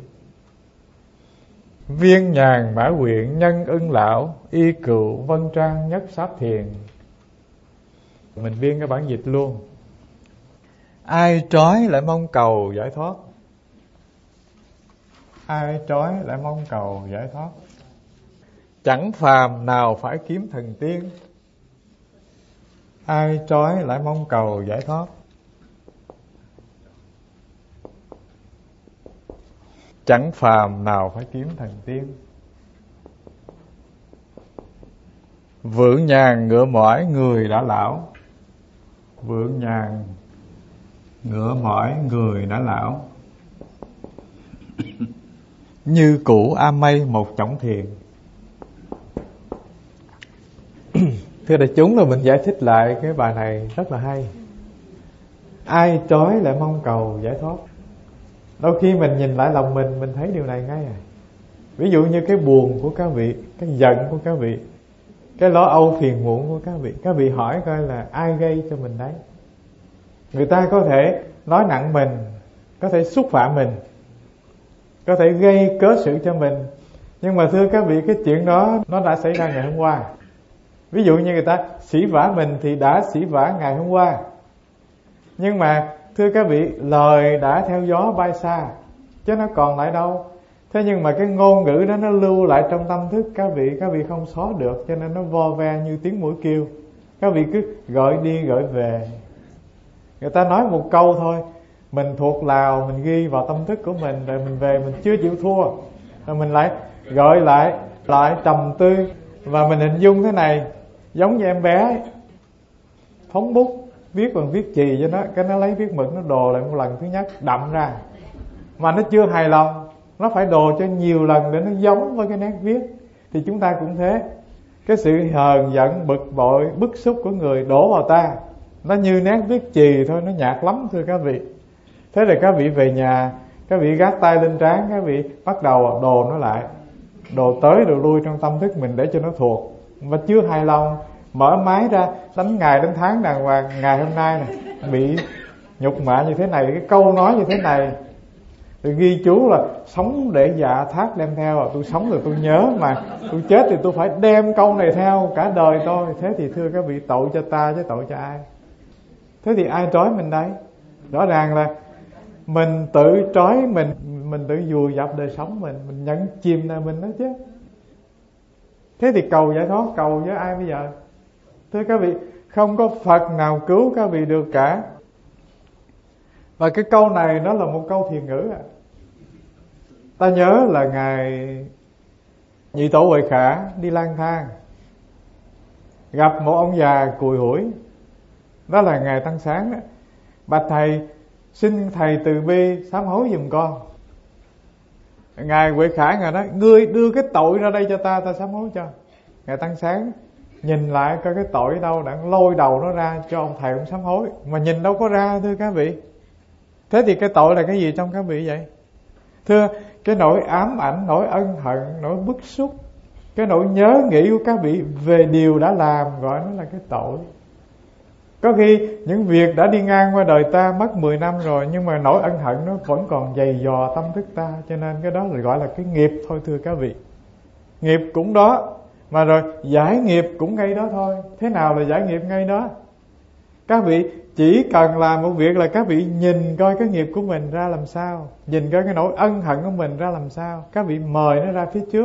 Viên nhàn bả quyện nhân ưng lão, y cựu vân trang nhất sát thiền. Mình viên cái bản dịch luôn. Ai trói lại mong cầu giải thoát, ai trói lại mong cầu giải thoát, chẳng phàm nào phải kiếm thần tiên. Ai trói lại mong cầu giải thoát, chẳng phàm nào phải kiếm thần tiên. Vượng nhàn ngựa mỏi người đã lão, vượng nhàn ngựa mỏi người đã lão, như cũ a mây một chõng thiền. Thưa đại chúng, là mình giải thích lại cái bài này rất là hay. Ai trói lại mong cầu giải thoát. Đôi khi mình nhìn lại lòng mình, mình thấy điều này ngay à. Ví dụ như cái buồn của các vị, cái giận của các vị, cái lo âu phiền muộn của các vị, các vị hỏi coi là ai gây cho mình đấy. Người ta có thể nói nặng mình, có thể xúc phạm mình, có thể gây cớ sự cho mình, nhưng mà thưa các vị, cái chuyện đó nó đã xảy ra ngày hôm qua. Ví dụ như người ta sỉ vả mình thì đã sỉ vả ngày hôm qua, nhưng mà thưa các vị, lời đã theo gió bay xa, chứ nó còn lại đâu. Thế nhưng mà cái ngôn ngữ đó nó lưu lại trong tâm thức các vị, các vị không xóa được, cho nên nó vo ve như tiếng mũi kêu. Các vị cứ gọi đi gọi về. Người ta nói một câu thôi, mình thuộc lào, mình ghi vào tâm thức của mình, rồi mình về mình chưa chịu thua, rồi mình lại gọi lại, lại trầm tư. Và mình hình dung thế này, giống như em bé phóng bút, viết bằng viết chì cho nó, cái nó lấy viết mực nó đồ lại một lần thứ nhất, đậm ra, mà nó chưa hài lòng, nó phải đồ cho nhiều lần để nó giống với cái nét viết. Thì chúng ta cũng thế, cái sự hờn giận, bực bội, bức xúc của người đổ vào ta, nó như nét viết chì thôi, nó nhạt lắm, thưa các vị. Thế rồi các vị về nhà, các vị gác tay lên trán, các vị bắt đầu đồ nó lại, đồ tới đồ lui trong tâm thức mình để cho nó thuộc. Và chưa hài lòng, mở máy ra, đánh ngày đánh tháng đàng hoàng. Ngày hôm nay này bị nhục mạ như thế này, cái câu nói như thế này, rồi ghi chú là sống để dạ thác đem theo. Tôi sống rồi tôi nhớ, mà tôi chết thì tôi phải đem câu này theo cả đời tôi. Thế thì thưa các vị, tội cho ta chứ tội cho ai? Thế thì ai trói mình đấy? Rõ ràng là mình tự trói mình, mình tự vùi dập đời sống mình, mình nhấn chìm là mình đó chứ. Thế thì cầu giải thoát, cầu với ai bây giờ? Thưa các vị, không có Phật nào cứu các vị được cả. Và cái câu này nó là một câu thiền ngữ à. Ta nhớ là Ngài Nhị Tổ Huệ Khả đi lang thang, gặp một ông già cùi hủi. Đó là Ngài Tăng Sáng đó. Bạch thầy, xin thầy từ bi sám hối giùm con. Ngài Huệ Khả Ngài nói, ngươi đưa cái tội ra đây cho ta, ta sám hối cho. Ngài Tăng Sáng nhìn lại coi cái tội ở đâu, đã lôi đầu nó ra cho ông thầy ông sám hối, mà nhìn đâu có ra, thưa các vị. Thế thì cái tội là cái gì trong các vị vậy? Thưa, cái nỗi ám ảnh, nỗi ân hận, nỗi bức xúc, cái nỗi nhớ nghĩ của các vị về điều đã làm, gọi nó là cái tội. Có khi những việc đã đi ngang qua đời ta mất mười năm rồi, nhưng mà nỗi ân hận nó vẫn còn dày dò tâm thức ta, cho nên cái đó là gọi là cái nghiệp thôi, thưa các vị. Nghiệp cũng đó, mà rồi giải nghiệp cũng ngay đó thôi. Thế nào là giải nghiệp ngay đó? Các vị chỉ cần làm một việc là các vị nhìn coi cái nghiệp của mình ra làm sao, nhìn coi cái nỗi ân hận của mình ra làm sao. Các vị mời nó ra phía trước,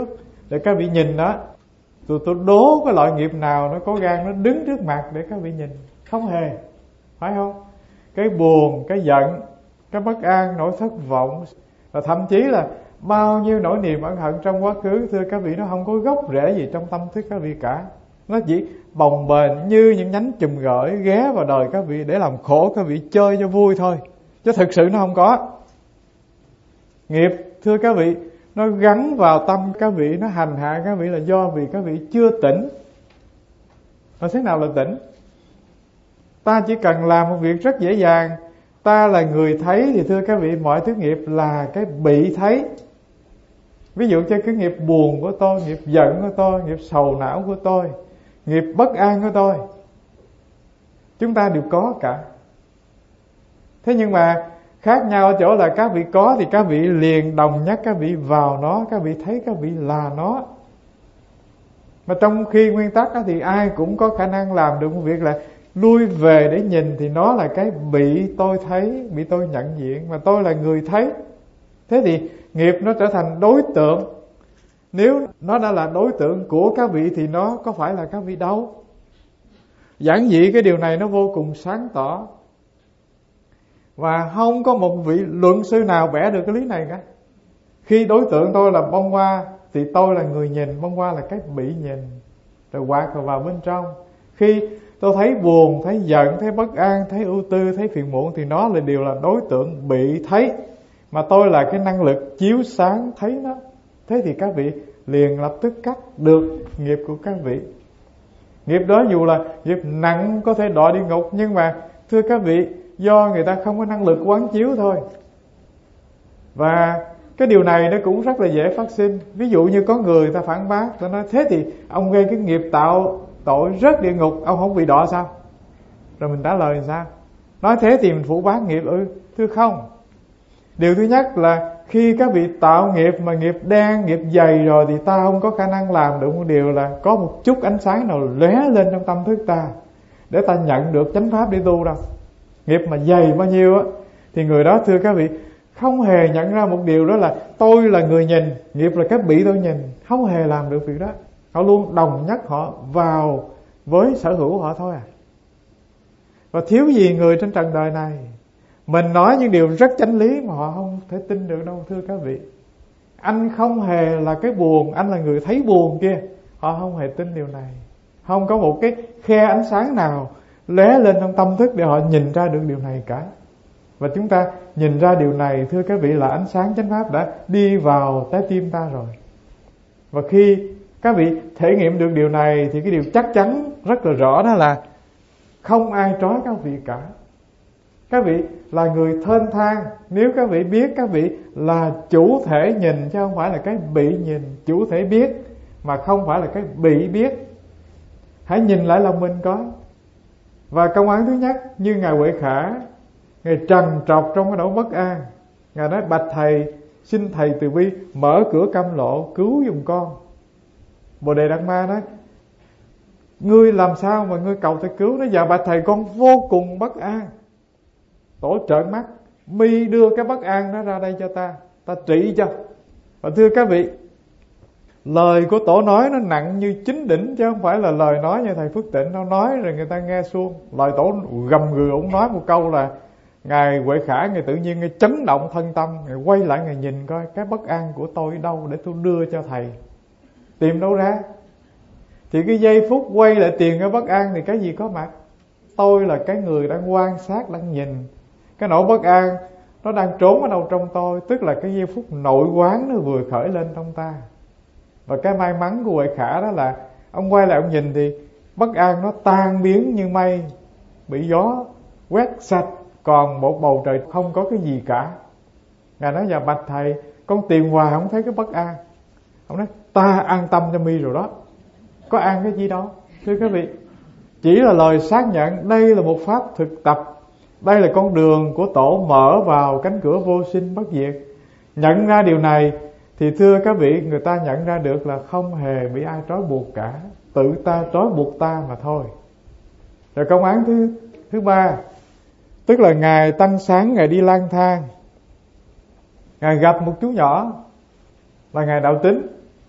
để các vị nhìn đó. Tôi tôi đố cái loại nghiệp nào nó có gan nó đứng trước mặt để các vị nhìn? Không hề, phải không? Cái buồn, cái giận, cái bất an, nỗi thất vọng, và thậm chí là bao nhiêu nỗi niềm ân hận trong quá khứ, thưa các vị, nó không có gốc rễ gì trong tâm thức các vị cả. Nó chỉ bồng bềnh như những nhánh chùm gởi ghé vào đời các vị để làm khổ các vị chơi cho vui thôi, chứ thực sự nó không có. Nghiệp, thưa các vị, nó gắn vào tâm các vị, nó hành hạ các vị là do vì các vị chưa tỉnh. Ở thế nào là tỉnh? Ta chỉ cần làm một việc rất dễ dàng. Ta là người thấy thì thưa các vị, mọi thứ nghiệp là cái bị thấy. Ví dụ cho cái nghiệp buồn của tôi, nghiệp giận của tôi, nghiệp sầu não của tôi, nghiệp bất an của tôi, chúng ta đều có cả. Thế nhưng mà khác nhau ở chỗ là các vị có thì các vị liền đồng nhất các vị vào nó, các vị thấy các vị là nó. Mà trong khi nguyên tắc thì ai cũng có khả năng làm được một việc là lui về để nhìn, thì nó là cái bị tôi thấy, bị tôi nhận diện, mà tôi là người thấy. Thế thì nghiệp nó trở thành đối tượng. Nếu nó đã là đối tượng của các vị thì nó có phải là các vị đâu? Giản dị cái điều này nó vô cùng sáng tỏ, và không có một vị luận sư nào vẽ được cái lý này cả. Khi đối tượng tôi là bông hoa thì tôi là người nhìn, bông hoa là cái bị nhìn, rồi quạt vào bên trong. Khi tôi thấy buồn, thấy giận, thấy bất an, thấy ưu tư, thấy phiền muộn thì nó là đều là đối tượng bị thấy, mà tôi là cái năng lực chiếu sáng thấy nó. Thế thì các vị liền lập tức cắt được nghiệp của các vị. Nghiệp đó dù là nghiệp nặng có thể đọa địa ngục, nhưng mà thưa các vị, do người ta không có năng lực quán chiếu thôi. Và cái điều này nó cũng rất là dễ phát sinh. Ví dụ như có người ta phản bác, ta nói thế thì ông gây cái nghiệp tạo tội rớt địa ngục, ông không bị đọa sao? Rồi mình trả lời làm sao? Nói thế thì mình phủ bác nghiệp ư? Thưa không. Điều thứ nhất là khi các vị tạo nghiệp mà nghiệp đen, nghiệp dày rồi thì ta không có khả năng làm được một điều là có một chút ánh sáng nào lóe lên trong tâm thức ta để ta nhận được chánh pháp để tu đâu. Nghiệp mà dày bao nhiêu á thì người đó, thưa các vị, không hề nhận ra một điều, đó là tôi là người nhìn, nghiệp là cái bị tôi nhìn. Không hề làm được việc đó. Họ luôn đồng nhất họ vào với sở hữu họ thôi à. Và thiếu gì người trên trần đời này mình nói những điều rất chánh lý mà họ không thể tin được đâu, thưa các vị. Anh không hề là cái buồn, anh là người thấy buồn kia, họ không hề tin điều này. Không có một cái khe ánh sáng nào lóe lên trong tâm thức để họ nhìn ra được điều này cả. Và chúng ta nhìn ra điều này, thưa các vị, là ánh sáng chánh pháp đã đi vào trái tim ta rồi. Và khi các vị thể nghiệm được điều này thì cái điều chắc chắn rất là rõ, đó là không ai trói các vị cả. Các vị là người thênh thang nếu các vị biết các vị là chủ thể nhìn, chứ không phải là cái bị nhìn. Chủ thể biết mà không phải là cái bị biết. Hãy nhìn lại lòng mình coi. Và công án thứ nhất, như Ngài Huệ Khả, Ngài trằn trọc trong cái nỗi bất an. Ngài nói: bạch thầy, xin thầy từ bi mở cửa cam lộ cứu giùm con. Bồ Đề Đạt Ma nói: ngươi làm sao mà ngươi cầu thầy cứu? Nó: dạ bạch thầy, con vô cùng bất an. Tổ trợn mắt: mi đưa cái bất an đó ra đây cho ta, ta trị cho. Và thưa các vị, lời của tổ nói nó nặng như chín đỉnh, chứ không phải là lời nói như thầy Phước Tịnh nó nói rồi người ta nghe suông. Lời tổ gầm gừ, ông nói một câu là Ngài Huệ Khả, Ngài tự nhiên Ngài chấn động thân tâm, Ngài quay lại Ngài nhìn coi cái bất an của tôi đâu để tôi đưa cho thầy. Tìm đâu ra? Thì cái giây phút quay lại tìm cái bất an thì cái gì có mặt? Tôi là cái người đang quan sát, đang nhìn. Cái nỗi bất an nó đang trốn ở đâu trong tôi, tức là cái giây phút nội quán nó vừa khởi lên trong ta. Và cái may mắn của Huệ Khả đó là ông quay lại ông nhìn thì bất an nó tan biến như mây bị gió quét sạch, còn một bầu trời không có cái gì cả. Ngài nói: dạ bạch thầy, con tìm hoài không thấy cái bất an. Ông nói: ta an tâm cho mi rồi đó. Có an cái gì đâu. Thưa các vị, chỉ là lời xác nhận đây là một pháp thực tập. Đây là con đường của tổ mở vào cánh cửa vô sinh bất diệt. Nhận ra điều này thì thưa các vị, người ta nhận ra được là không hề bị ai trói buộc cả, tự ta trói buộc ta mà thôi. Rồi công án thứ thứ ba, tức là Ngài Tăng Sáng, Ngài đi lang thang, Ngài gặp một chú nhỏ là Ngài Đạo Tính.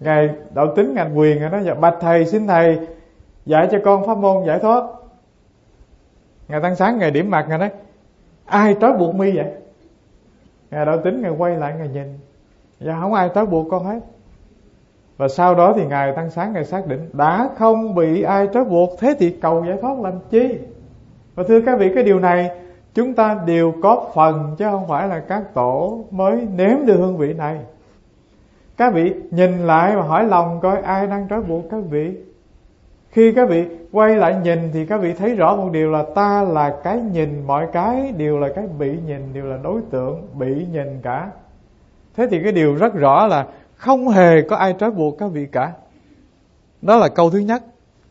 Ngài Đạo Tính Ngài Quyền Ngài nói: bạch thầy, xin thầy dạy cho con pháp môn giải thoát. Ngài Tăng Sáng Ngài điểm mặt Ngài nói: ai trói buộc mi vậy? Ngài Đạo Tính Ngài quay lại Ngài nhìn: dạ không ai trói buộc con hết. Và sau đó thì Ngài Tăng Sáng Ngài xác định đã không bị ai trói buộc, thế thì cầu giải thoát làm chi? Và thưa các vị, cái điều này chúng ta đều có phần, chứ không phải là các tổ mới nếm được hương vị này. Các vị nhìn lại và hỏi lòng coi ai đang trói buộc các vị. Khi các vị quay lại nhìn thì các vị thấy rõ một điều là ta là cái nhìn, mọi cái đều là cái bị nhìn, đều là đối tượng bị nhìn cả. Thế thì cái điều rất rõ là không hề có ai trói buộc các vị cả. Đó là câu thứ nhất.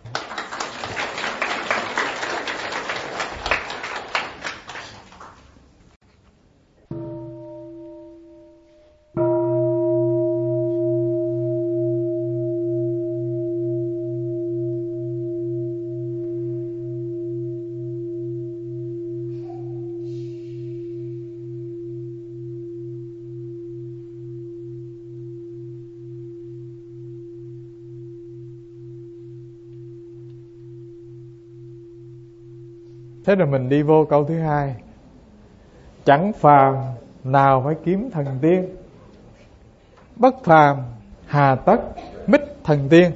Thế rồi mình đi vô câu thứ hai. Chẳng phàm nào phải kiếm thần tiên, bất phàm hà tất mít thần tiên.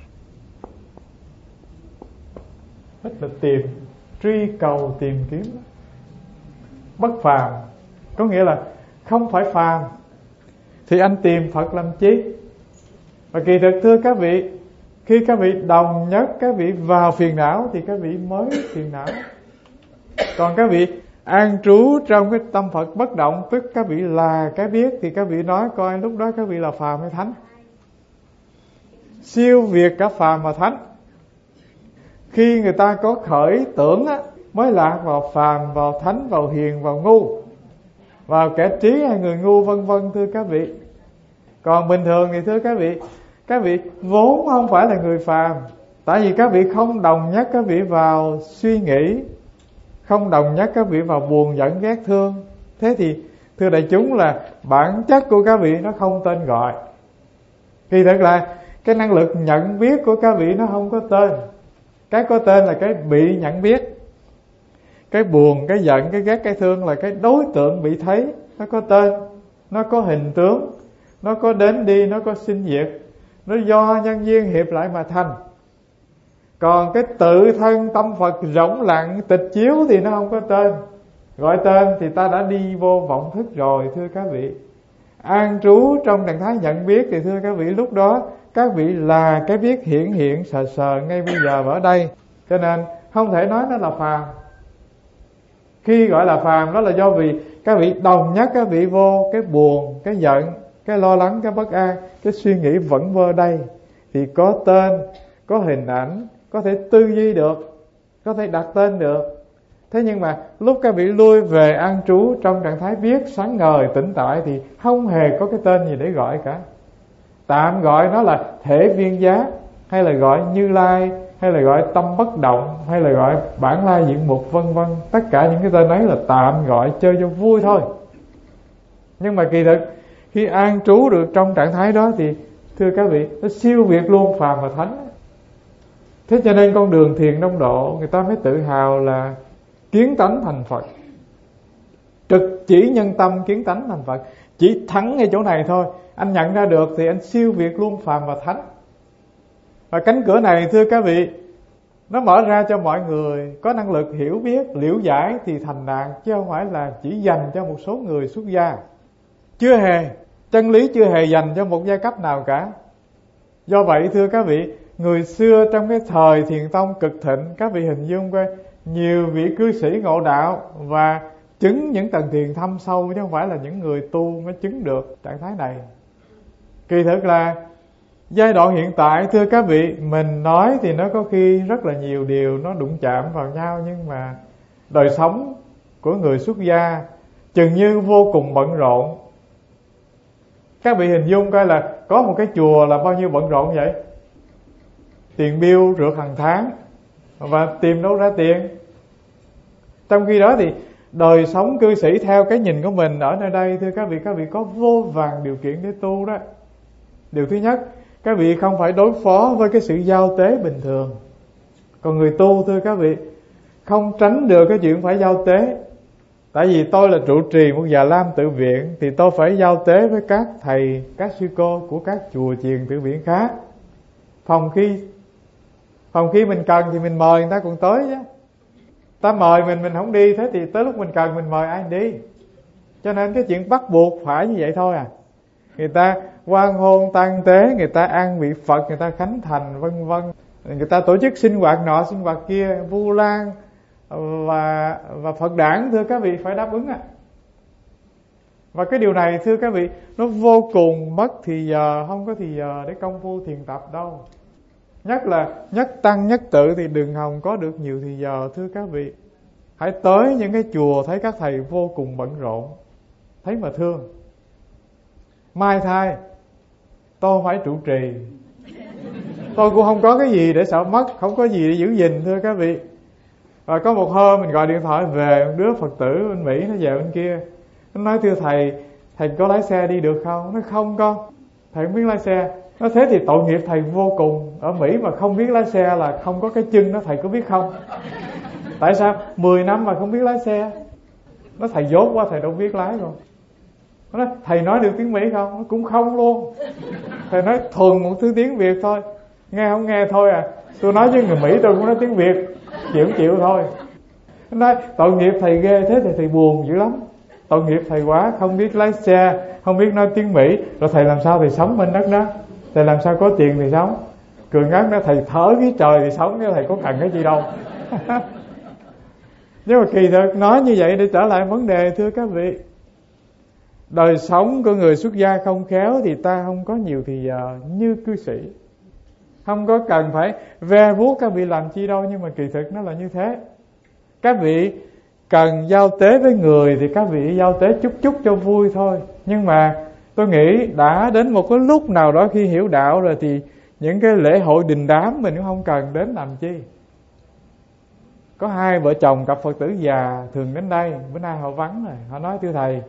Mít là tìm, truy cầu, tìm kiếm. Bất phàm có nghĩa là không phải phàm, thì anh tìm Phật làm chi? Và kỳ thực thưa các vị, khi các vị đồng nhất các vị vào phiền não thì các vị mới phiền não. Còn các vị an trú trong cái tâm Phật bất động, tức các vị là cái biết, thì các vị nói coi lúc đó các vị là phàm hay thánh. Siêu việt cả phàm và thánh. Khi người ta có khởi tưởng á, mới lạc vào phàm, vào thánh, vào hiền, vào ngu, vào kẻ trí hay người ngu, vân vân thưa các vị. Còn bình thường thì thưa các vị, các vị vốn không phải là người phàm, tại vì các vị không đồng nhất các vị vào suy nghĩ, không đồng nhất các vị vào buồn giận ghét thương. Thế thì thưa đại chúng là bản chất của các vị nó không tên gọi. Kỳ thực là cái năng lực nhận biết của các vị nó không có tên. Cái có tên là cái bị nhận biết. Cái buồn, cái giận, cái ghét, cái thương là cái đối tượng bị thấy. Nó có tên, nó có hình tướng, nó có đến đi, nó có sinh diệt, nó do nhân duyên hiệp lại mà thành. Còn cái tự thân tâm Phật rỗng lặng tịch chiếu thì nó không có tên. Gọi tên thì ta đã đi vô vọng thức rồi thưa các vị. An trú trong trạng thái nhận biết thì thưa các vị, lúc đó các vị là cái biết hiển hiện sờ sờ ngay bây giờ và ở đây. Cho nên không thể nói nó là phàm. Khi gọi là phàm đó là do vì các vị đồng nhất các vị vô cái buồn, cái giận, cái lo lắng, cái bất an, cái suy nghĩ vẫn vơ đây, thì có tên, có hình ảnh, có thể tư duy được, có thể đặt tên được. Thế nhưng mà lúc các vị lui về an trú trong trạng thái biết sáng ngời tỉnh tại thì không hề có cái tên gì để gọi cả. Tạm gọi nó là thể viên giác, hay là gọi Như Lai, hay là gọi tâm bất động, hay là gọi bản lai diện mục, vân vân. Tất cả những cái tên ấy là tạm gọi chơi cho vui thôi. Nhưng mà kỳ thực khi an trú được trong trạng thái đó thì thưa các vị, nó siêu việt luôn phàm và thánh. Thế cho nên con đường thiền đông độ người ta mới tự hào là kiến tánh thành Phật, trực chỉ nhân tâm kiến tánh thành Phật. Chỉ thắng ngay chỗ này thôi, anh nhận ra được thì anh siêu việt luôn phàm và thánh. Và cánh cửa này thưa các vị, nó mở ra cho mọi người có năng lực hiểu biết, liễu giải thì thành đạt, chứ không phải là chỉ dành cho một số người xuất gia. Chưa hề, chân lý chưa hề dành cho một giai cấp nào cả. Do vậy thưa các vị, người xưa trong cái thời Thiền Tông cực thịnh, các vị hình dung coi, nhiều vị cư sĩ ngộ đạo và chứng những tầng thiền thâm sâu, chứ không phải là những người tu mới chứng được trạng thái này. Kỳ thực là giai đoạn hiện tại thưa các vị, mình nói thì nó có khi rất là nhiều điều nó đụng chạm vào nhau, nhưng mà đời sống của người xuất gia chừng như vô cùng bận rộn. Các vị hình dung coi là có một cái chùa là bao nhiêu bận rộn vậy? Tiền bill rượt hàng tháng và tìm đâu ra tiền. Trong khi đó thì đời sống cư sĩ theo cái nhìn của mình ở nơi đây thưa các vị, các vị có vô vàn điều kiện để tu đó. Điều thứ nhất, các vị không phải đối phó với cái sự giao tế bình thường. Còn người tu thưa các vị, không tránh được cái chuyện phải giao tế. Tại vì tôi là trụ trì một Già Lam tự viện, thì tôi phải giao tế với các thầy, các sư cô của các chùa chiền tự viện khác. Phòng khi Phòng khi mình cần thì mình mời người ta còn tới chứ. Ta mời mình, mình không đi, thế thì tới lúc mình cần mình mời ai đi. Cho nên cái chuyện bắt buộc phải như vậy thôi à. Người ta hoan hôn tang tế, người ta an vị Phật, người ta khánh thành vân vân, người ta tổ chức sinh hoạt nọ sinh hoạt kia, Vu Lan và và Phật đản, thưa các vị, phải đáp ứng à. Và cái điều này thưa các vị, nó vô cùng mất thì giờ, không có thì giờ để công phu thiền tập đâu. Nhất là nhất tăng nhất tự thì đừng hòng có được nhiều thì giờ thưa các vị. Hãy tới những cái chùa thấy các thầy vô cùng bận rộn, thấy mà thương. Mai thai tôi không phải trụ trì, tôi cũng không có cái gì để sợ mất, không có gì để giữ gìn thưa các vị. Và có một hôm mình gọi điện thoại về một đứa Phật tử bên Mỹ, nó về bên kia, nó nói thưa thầy, thầy có lái xe đi được không? Nó không con, thầy không biết lái xe. Nó thế thì tội nghiệp thầy vô cùng. Ở Mỹ mà không biết lái xe là không có cái chân đó, thầy có biết không? Tại sao? mười năm mà không biết lái xe. Nó thầy dốt quá, thầy đâu biết lái rồi. Nó nói thầy nói được tiếng Mỹ không? Nó cũng không luôn. Thầy nói thuần một thứ tiếng Việt thôi. Nghe không nghe thôi à. Tôi nói với người Mỹ tôi cũng nói tiếng Việt, chịu chịu thôi. Nó nói tội nghiệp thầy ghê, thế thì thầy buồn dữ lắm. Tội nghiệp thầy quá, không biết lái xe, không biết nói tiếng Mỹ, rồi thầy làm sao thầy sống bên đất đó? Thầy làm sao có tiền thì sống? Cường ngắt đó, thầy thở khí trời thì sống, chứ thầy có cần cái gì đâu. Nhưng mà kỳ thực nói như vậy để trở lại vấn đề thưa các vị, đời sống của người xuất gia không khéo thì ta không có nhiều thì giờ như cư sĩ. Không có cần phải ve vuốt các vị làm chi đâu, nhưng mà kỳ thực nó là như thế. Các vị cần giao tế với người thì các vị giao tế chút chút cho vui thôi. Nhưng mà tôi nghĩ đã đến một cái lúc nào đó khi hiểu đạo rồi thì những cái lễ hội đình đám mình cũng không cần đến làm chi. Có hai vợ chồng cặp Phật tử già thường đến đây, bữa nay họ vắng rồi. Họ nói thưa thầy,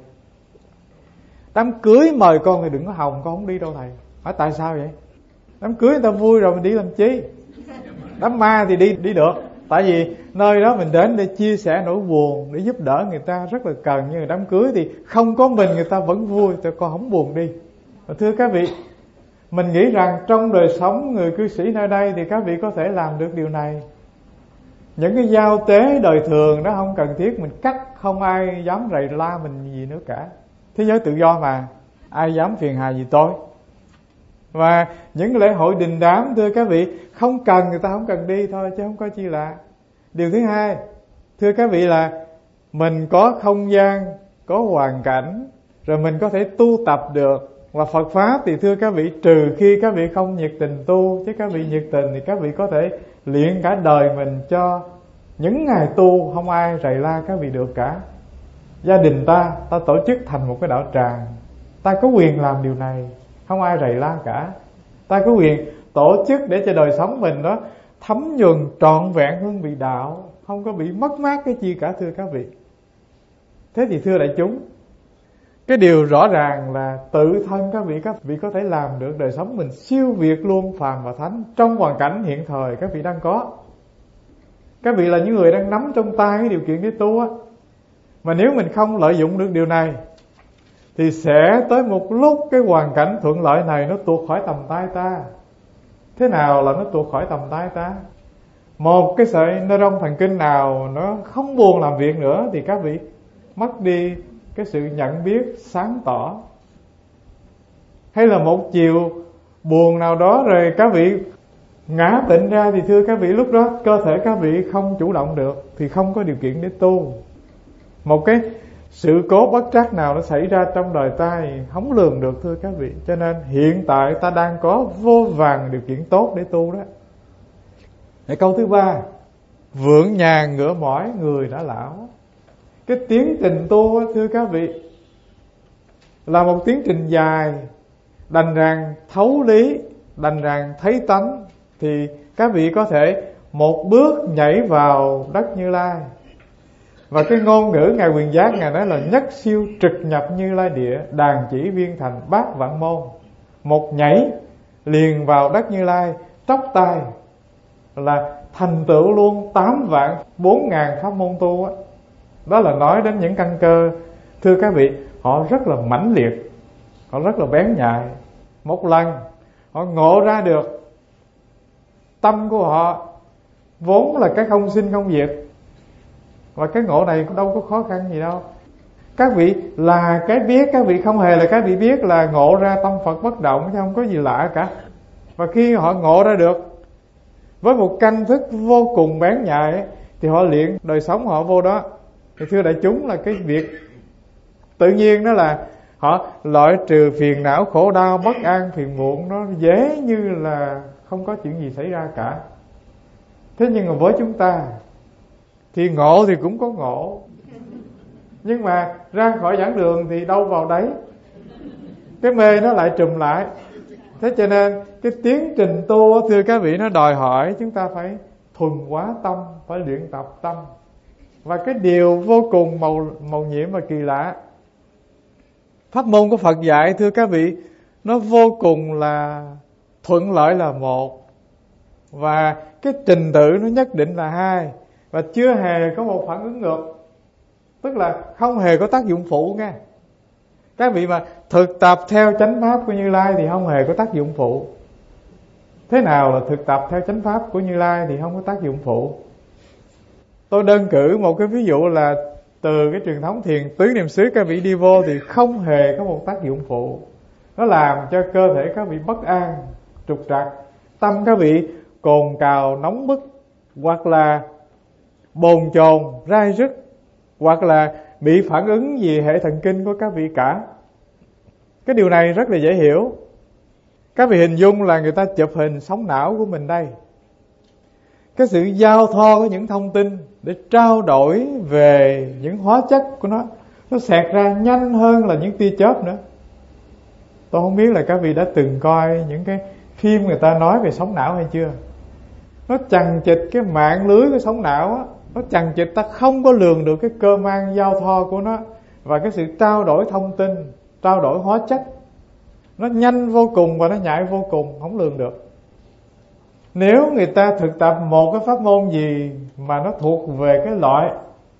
đám cưới mời con thì đừng có hòng, con không đi đâu thầy. Hỏi tại sao vậy? Đám cưới người ta vui rồi mình đi làm chi? Đám ma thì đi đi được. Tại vì nơi đó mình đến để chia sẻ nỗi buồn, để giúp đỡ người ta rất là cần. Nhưng đám cưới thì không có mình người ta vẫn vui, tụi con không buồn đi. Và thưa các vị, mình nghĩ rằng trong đời sống người cư sĩ nơi đây thì các vị có thể làm được điều này. Những cái giao tế đời thường đó không cần thiết mình cắt, không ai dám rầy la mình gì nữa cả. Thế giới tự do mà, ai dám phiền hà gì tôi. Và những lễ hội đình đám thưa các vị, không cần người ta không cần đi thôi, chứ không có chi lạ. Điều thứ hai thưa các vị là mình có không gian, có hoàn cảnh, rồi mình có thể tu tập được. Và Phật Pháp thì thưa các vị, trừ khi các vị không nhiệt tình tu, chứ các vị nhiệt tình thì các vị có thể luyện cả đời mình cho những ngày tu, không ai rầy la các vị được cả. Gia đình ta, ta tổ chức thành một cái đạo tràng, ta có quyền làm điều này, không ai rầy la cả. Ta có quyền tổ chức để cho đời sống mình đó thấm nhuần trọn vẹn hương vị đạo, không có bị mất mát cái chi cả thưa các vị. Thế thì thưa đại chúng, cái điều rõ ràng là tự thân các vị các vị có thể làm được đời sống mình siêu việt luôn phàm và thánh trong hoàn cảnh hiện thời các vị đang có. Các vị là những người đang nắm trong tay cái điều kiện để tu á. Mà nếu mình không lợi dụng được điều này thì sẽ tới một lúc cái hoàn cảnh thuận lợi này nó tuột khỏi tầm tay ta. Thế nào là nó tuột khỏi tầm tay ta? Một cái sợi neuron thần kinh nào nó không buồn làm việc nữa thì các vị mất đi cái sự nhận biết sáng tỏ. Hay là một chiều buồn nào đó rồi các vị ngã bệnh ra thì thưa các vị, lúc đó cơ thể các vị không chủ động được thì không có điều kiện để tu. Một cái sự cố bất trắc nào nó xảy ra trong đời ta thì không lường được thưa các vị. Cho nên hiện tại ta đang có vô vàn điều kiện tốt để tu đó. Để câu thứ ba, vượng nhàn ngửa mỏi người đã lão. Cái tiến trình tu thưa các vị là một tiến trình dài, đành rằng thấu lý, đành rằng thấy tánh, thì các vị có thể một bước nhảy vào đất Như Lai. Và cái ngôn ngữ Ngài Quyền Giác, Ngài nói là nhất siêu trực nhập Như Lai địa, đàn chỉ viên thành bát vạn môn. Một nhảy liền vào đất Như Lai, chắp tay là thành tựu luôn tám vạn bốn ngàn pháp môn tu á. Đó là nói đến những căn cơ, thưa các vị, họ rất là mãnh liệt, họ rất là bén nhạy. Một lần họ ngộ ra được tâm của họ vốn là cái không sinh không diệt, và cái ngộ này đâu có khó khăn gì đâu. Các vị là cái biết, các vị không hề là các vị biết là ngộ ra tâm Phật bất động, chứ không có gì lạ cả. Và khi họ ngộ ra được với một căn thức vô cùng bén nhạy thì họ luyện đời sống họ vô đó. Thì thưa đại chúng, là cái việc tự nhiên đó là họ loại trừ phiền não, khổ đau, bất an, phiền muộn, nó dễ như là không có chuyện gì xảy ra cả. Thế nhưng mà với chúng ta thì ngộ thì cũng có ngộ, nhưng mà ra khỏi giảng đường thì đâu vào đấy, cái mê nó lại trùm lại. Thế cho nên cái tiến trình tu, thưa các vị, nó đòi hỏi chúng ta phải thuần hóa tâm, phải luyện tập tâm. Và cái điều vô cùng màu, màu nhiệm và kỳ lạ, pháp môn của Phật dạy, thưa các vị, nó vô cùng là thuận lợi là một, và cái trình tự nó nhất định là hai, và chưa hề có một phản ứng ngược, tức là không hề có tác dụng phụ nghe. Các vị mà thực tập theo chánh pháp của Như Lai thì không hề có tác dụng phụ. Thế nào là thực tập theo chánh pháp của Như Lai thì không có tác dụng phụ? Tôi đơn cử một cái ví dụ là từ cái truyền thống thiền tứ niệm xứ các vị đi vô thì không hề có một tác dụng phụ. Nó làm cho cơ thể các vị bất an, trục trặc, tâm các vị cồn cào, nóng bức, hoặc là bồn chồn, rai rứt, hoặc là bị phản ứng gì hệ thần kinh của các vị cả. Cái điều này rất là dễ hiểu. Các vị hình dung là người ta chụp hình sóng não của mình đây. Cái sự giao thoa của những thông tin để trao đổi về những hóa chất của nó, nó xẹt ra nhanh hơn là những tia chớp nữa. Tôi không biết là các vị đã từng coi những cái phim người ta nói về sóng não hay chưa. Nó chằng chịt cái mạng lưới của sóng não á, nó chằng chịt, ta không có lường được cái cơ mang giao thoa của nó, và cái sự trao đổi thông tin, trao đổi hóa chất, nó nhanh vô cùng và nó nhạy vô cùng, không lường được. Nếu người ta thực tập một cái pháp môn gì mà nó thuộc về cái loại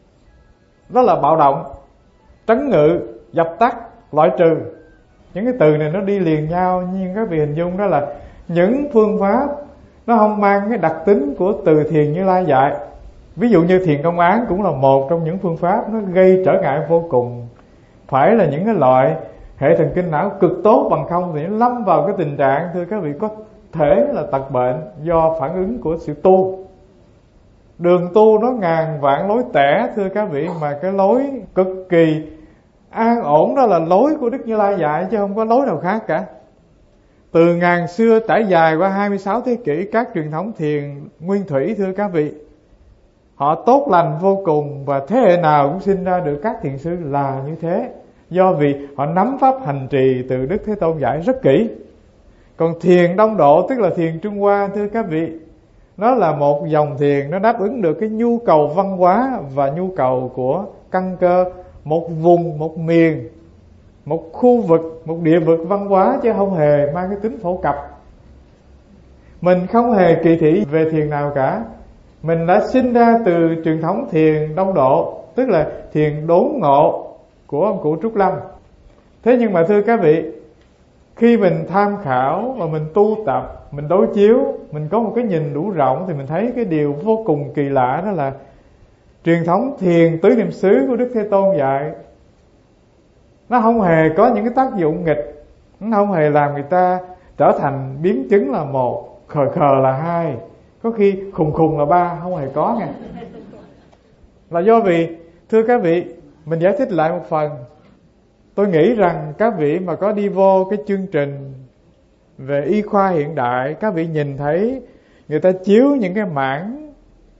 đó là bạo động, trấn ngự, dập tắt, loại trừ, những cái từ này nó đi liền nhau, nhưng các vị hình dung đó là những phương pháp nó không mang cái đặc tính của từ thiền Như Lai dạy. Ví dụ như thiền công án cũng là một trong những phương pháp nó gây trở ngại vô cùng. Phải là những cái loại hệ thần kinh não cực tốt, bằng không thì nó lâm vào cái tình trạng, thưa các vị, có thể là tật bệnh do phản ứng của sự tu. Đường tu nó ngàn vạn lối tẻ, thưa các vị, mà cái lối cực kỳ an ổn đó là lối của Đức Như Lai dạy, chứ không có lối nào khác cả. Từ ngàn xưa trải dài qua hai mươi sáu thế kỷ, các truyền thống thiền nguyên thủy, thưa các vị, họ tốt lành vô cùng, và thế hệ nào cũng sinh ra được các thiền sư là như thế, do vì họ nắm pháp hành trì từ Đức Thế Tôn dạy rất kỹ. Còn thiền Đông Độ, tức là thiền Trung Hoa, thưa các vị, nó là một dòng thiền nó đáp ứng được cái nhu cầu văn hóa và nhu cầu của căn cơ một vùng, một miền, một khu vực, một địa vực văn hóa, chứ không hề mang cái tính phổ cập. Mình không hề kỳ thị về thiền nào cả. Mình đã sinh ra từ truyền thống thiền Đông Độ, tức là thiền đốn ngộ của ông cụ Trúc Lâm. Thế nhưng mà thưa các vị, khi mình tham khảo và mình tu tập, mình đối chiếu, mình có một cái nhìn đủ rộng, thì mình thấy cái điều vô cùng kỳ lạ, đó là truyền thống thiền tứ niệm xứ của Đức Thế Tôn dạy, nó không hề có những cái tác dụng nghịch, nó không hề làm người ta trở thành biến chứng là một, khờ khờ là hai, có khi khùng khùng là ba, không hề có nghe. Là do vì, thưa các vị, mình giải thích lại một phần. Tôi nghĩ rằng các vị mà có đi vô cái chương trình về y khoa hiện đại, các vị nhìn thấy người ta chiếu những cái mảng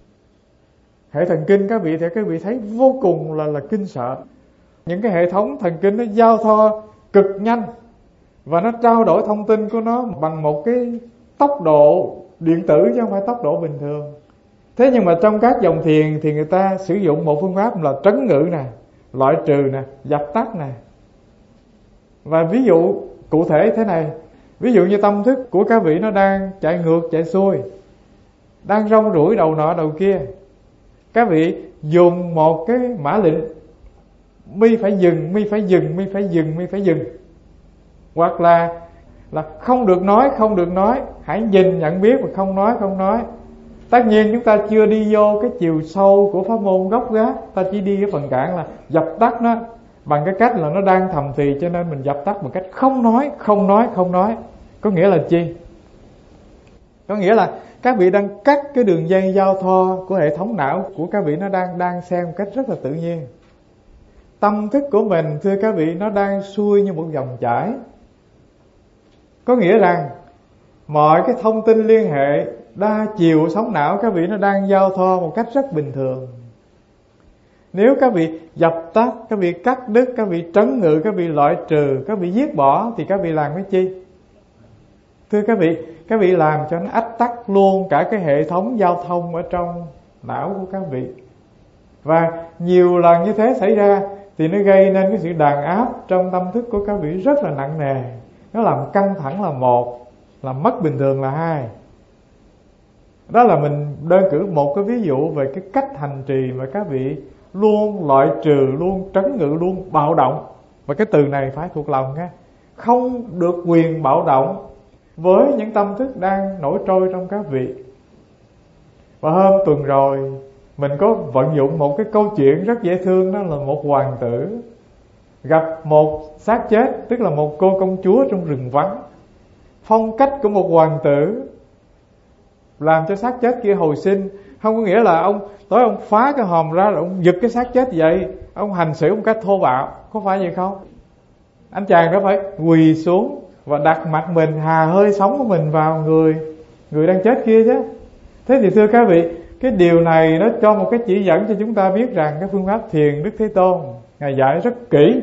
hệ thần kinh các vị, thì các vị thấy vô cùng là là kinh sợ. Những cái hệ thống thần kinh nó giao thoa cực nhanh, và nó trao đổi thông tin của nó bằng một cái tốc độ điện tử, chứ không phải tốc độ bình thường. Thế nhưng mà trong các dòng thiền thì người ta sử dụng một phương pháp là trấn ngự nè, loại trừ nè, dập tắt nè. Và ví dụ cụ thể thế này, Ví dụ như tâm thức của các vị nó đang chạy ngược chạy xuôi, đang rong ruổi đầu nọ đầu kia, các vị dùng một cái mã lệnh, mi phải dừng, mi phải dừng, mi phải dừng, mi phải dừng, hoặc là là không được nói, không được nói, hãy nhìn nhận biết và không nói, không nói. Tất nhiên chúng ta chưa đi vô cái chiều sâu của pháp môn gốc gác, ta chỉ đi cái phần cạn là dập tắt nó bằng cái cách là nó đang thầm thì, cho nên mình dập tắt bằng cách không nói, không nói, không nói. Có nghĩa là chi? Có nghĩa là các vị đang cắt cái đường dây giao thoa của hệ thống não của các vị, nó đang đang xen một cách rất là tự nhiên. Tâm thức của mình, thưa các vị, nó đang xuôi như một dòng chảy. Có nghĩa rằng mọi cái thông tin liên hệ đa chiều sóng não các vị nó đang giao thoa một cách rất bình thường. Nếu các vị dập tắt, các vị cắt đứt, các vị trấn ngự, các vị loại trừ, các vị giết bỏ, thì các vị làm cái chi? Thưa các vị, các vị làm cho nó ách tắc luôn cả cái hệ thống giao thông ở trong não của các vị. Và nhiều lần như thế xảy ra thì nó gây nên cái sự đàn áp trong tâm thức của các vị rất là nặng nề. Nó làm căng thẳng là một, làm mất bình thường là hai. Đó là mình đơn cử một cái ví dụ về cái cách hành trì mà các vị luôn loại trừ, luôn trấn ngự, luôn bạo động. Và cái từ này phải thuộc lòng nha. Không được quyền bạo động với những tâm thức đang nổi trôi trong các vị. Và hôm tuần rồi mình có vận dụng một cái câu chuyện rất dễ thương, đó là một hoàng tử gặp một xác chết, tức là một cô công chúa trong rừng vắng. Phong cách của một hoàng tử làm cho xác chết kia hồi sinh không có nghĩa là ông tối ông phá cái hòm ra rồi ông giật cái xác chết vậy, ông hành xử một cách thô bạo, có phải vậy không? Anh chàng có phải quỳ xuống và đặt mặt mình, hà hơi sống của mình vào người người đang chết kia chứ. Thế thì thưa các vị, cái điều này nó cho một cái chỉ dẫn cho chúng ta biết rằng cái phương pháp thiền Đức Thế Tôn Ngài dạy rất kỹ.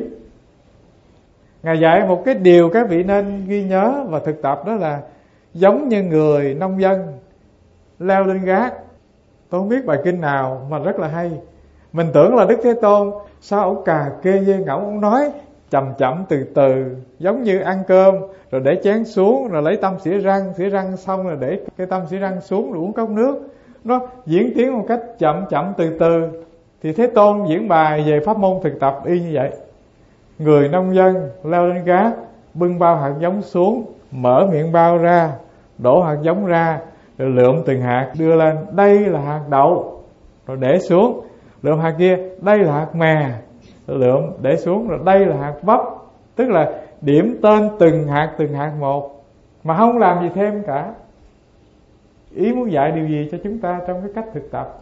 Ngài dạy một cái điều các vị nên ghi nhớ và thực tập, đó là giống như người nông dân leo lên gác. Tôi không biết bài kinh nào mà rất là hay. Mình tưởng là Đức Thế Tôn sao ông cà kê dê ngỗng, ông nói chậm chậm từ từ, giống như ăn cơm rồi để chén xuống, rồi lấy tâm xỉa răng, xỉa răng xong rồi để cái tâm xỉa răng xuống rồi uống cốc nước. Nó diễn tiến một cách chậm chậm từ từ. Thì Thế Tôn diễn bài về pháp môn thực tập y như vậy. Người nông dân leo lên gác, bưng bao hạt giống xuống, mở miệng bao ra, đổ hạt giống ra, rồi lượm từng hạt đưa lên. Đây là hạt đậu, rồi để xuống. Lượm hạt kia, đây là hạt mè, rồi lượm để xuống. Rồi đây là hạt bắp. Tức là điểm tên từng hạt từng hạt một, mà không làm gì thêm cả. Ý muốn dạy điều gì cho chúng ta trong cái cách thực tập?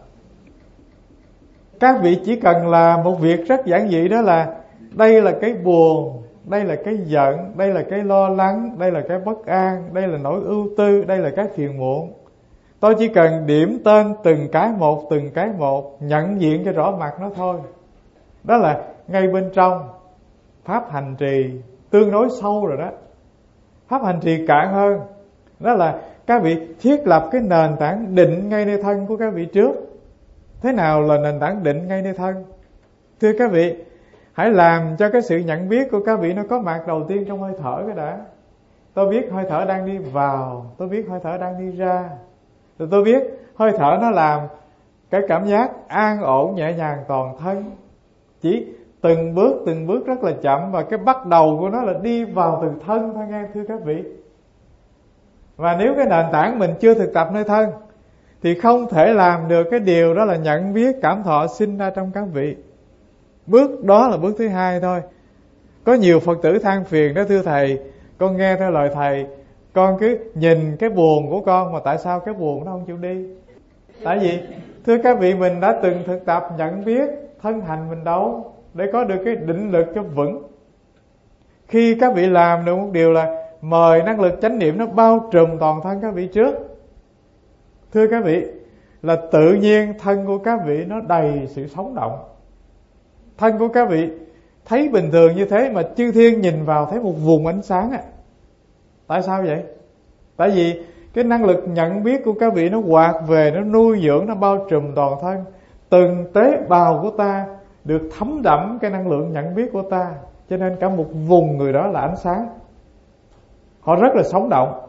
Các vị chỉ cần làm một việc rất giản dị, đó là đây là cái buồn, đây là cái giận, đây là cái lo lắng, đây là cái bất an, đây là nỗi ưu tư, đây là cái phiền muộn. Tôi chỉ cần điểm tên từng cái một, từng cái một, nhận diện cho rõ mặt nó thôi. Đó là ngay bên trong pháp hành trì tương đối sâu rồi đó. Pháp hành trì cạn hơn, đó là các vị thiết lập cái nền tảng định ngay nơi thân của các vị trước. Thế nào là nền tảng định ngay nơi thân? Thưa các vị, hãy làm cho cái sự nhận biết của các vị nó có mặt đầu tiên trong hơi thở cái đã. Tôi biết hơi thở đang đi vào, tôi biết hơi thở đang đi ra. Rồi tôi biết hơi thở nó làm cái cảm giác an ổn nhẹ nhàng toàn thân. Chỉ từng bước từng bước rất là chậm, và cái bắt đầu của nó là đi vào từ thân thôi nghe thưa các vị. Và nếu cái nền tảng mình chưa thực tập nơi thân thì không thể làm được cái điều đó là nhận biết cảm thọ sinh ra trong các vị. Bước đó là bước thứ hai thôi. Có nhiều Phật tử than phiền đó, thưa thầy, con nghe theo lời thầy, con cứ nhìn cái buồn của con mà tại sao cái buồn nó không chịu đi? Tại vì thưa các vị, mình đã từng thực tập nhận biết thân hành mình đâu để có được cái định lực cho vững. Khi các vị làm được một điều là mời năng lực chánh niệm nó bao trùm toàn thân các vị trước, thưa các vị, là tự nhiên thân của các vị nó đầy sự sống động. Thân của các vị thấy bình thường như thế mà chư thiên nhìn vào thấy một vùng ánh sáng à. Tại sao vậy? Tại vì cái năng lực nhận biết của các vị nó hoạt về, nó nuôi dưỡng, nó bao trùm toàn thân. Từng tế bào của ta được thấm đẫm cái năng lượng nhận biết của ta, cho nên cả một vùng người đó là ánh sáng. họ rất là sống động.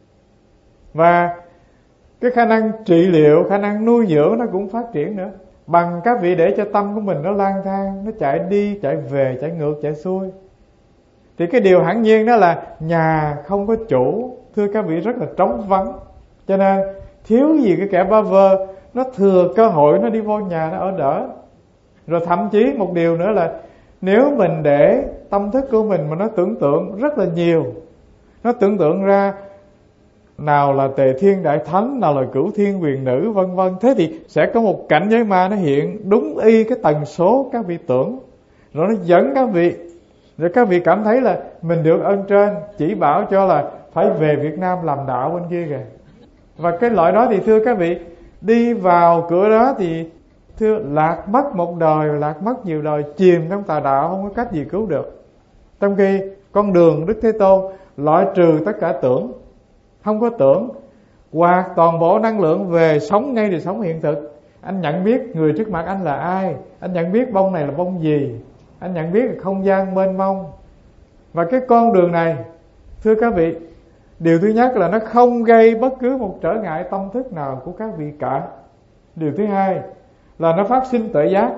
Và cái khả năng trị liệu, khả năng nuôi dưỡng nó cũng phát triển nữa. Bằng các vị để cho tâm của mình nó lang thang, nó chạy đi, chạy về, chạy ngược, chạy xuôi. Thì cái điều hẳn nhiên đó là nhà không có chủ, thưa các vị, rất là trống vắng. Cho nên thiếu gì cái kẻ bơ vơ, nó thừa cơ hội nó đi vô nhà nó ở đỡ. Rồi thậm chí một điều nữa là nếu mình để tâm thức của mình mà nó tưởng tượng rất là nhiều, nó tưởng tượng ra nào là Tề Thiên Đại Thánh, nào là Cửu Thiên Huyền Nữ, vân vân, thế thì sẽ có một cảnh giới ma nó hiện đúng y cái tần số các vị tưởng, rồi nó dẫn các vị, rồi các vị cảm thấy là mình được ơn trên chỉ bảo cho là phải về Việt Nam làm đạo bên kia kìa. Và cái loại đó thì thưa các vị, đi vào cửa đó thì thưa lạc mất một đời, lạc mất nhiều đời, chìm trong tà đạo, không có cách gì cứu được. Trong khi con đường Đức Thế Tôn loại trừ tất cả tưởng, không có tưởng, hoặc toàn bộ năng lượng về sống ngay đời sống hiện thực. Anh nhận biết người trước mặt anh là ai, anh nhận biết bông này là bông gì, anh nhận biết không gian mênh mông. Và cái con đường này, thưa các vị, điều thứ nhất là nó không gây bất cứ một trở ngại tâm thức nào của các vị cả. Điều thứ hai là nó phát sinh tuệ giác.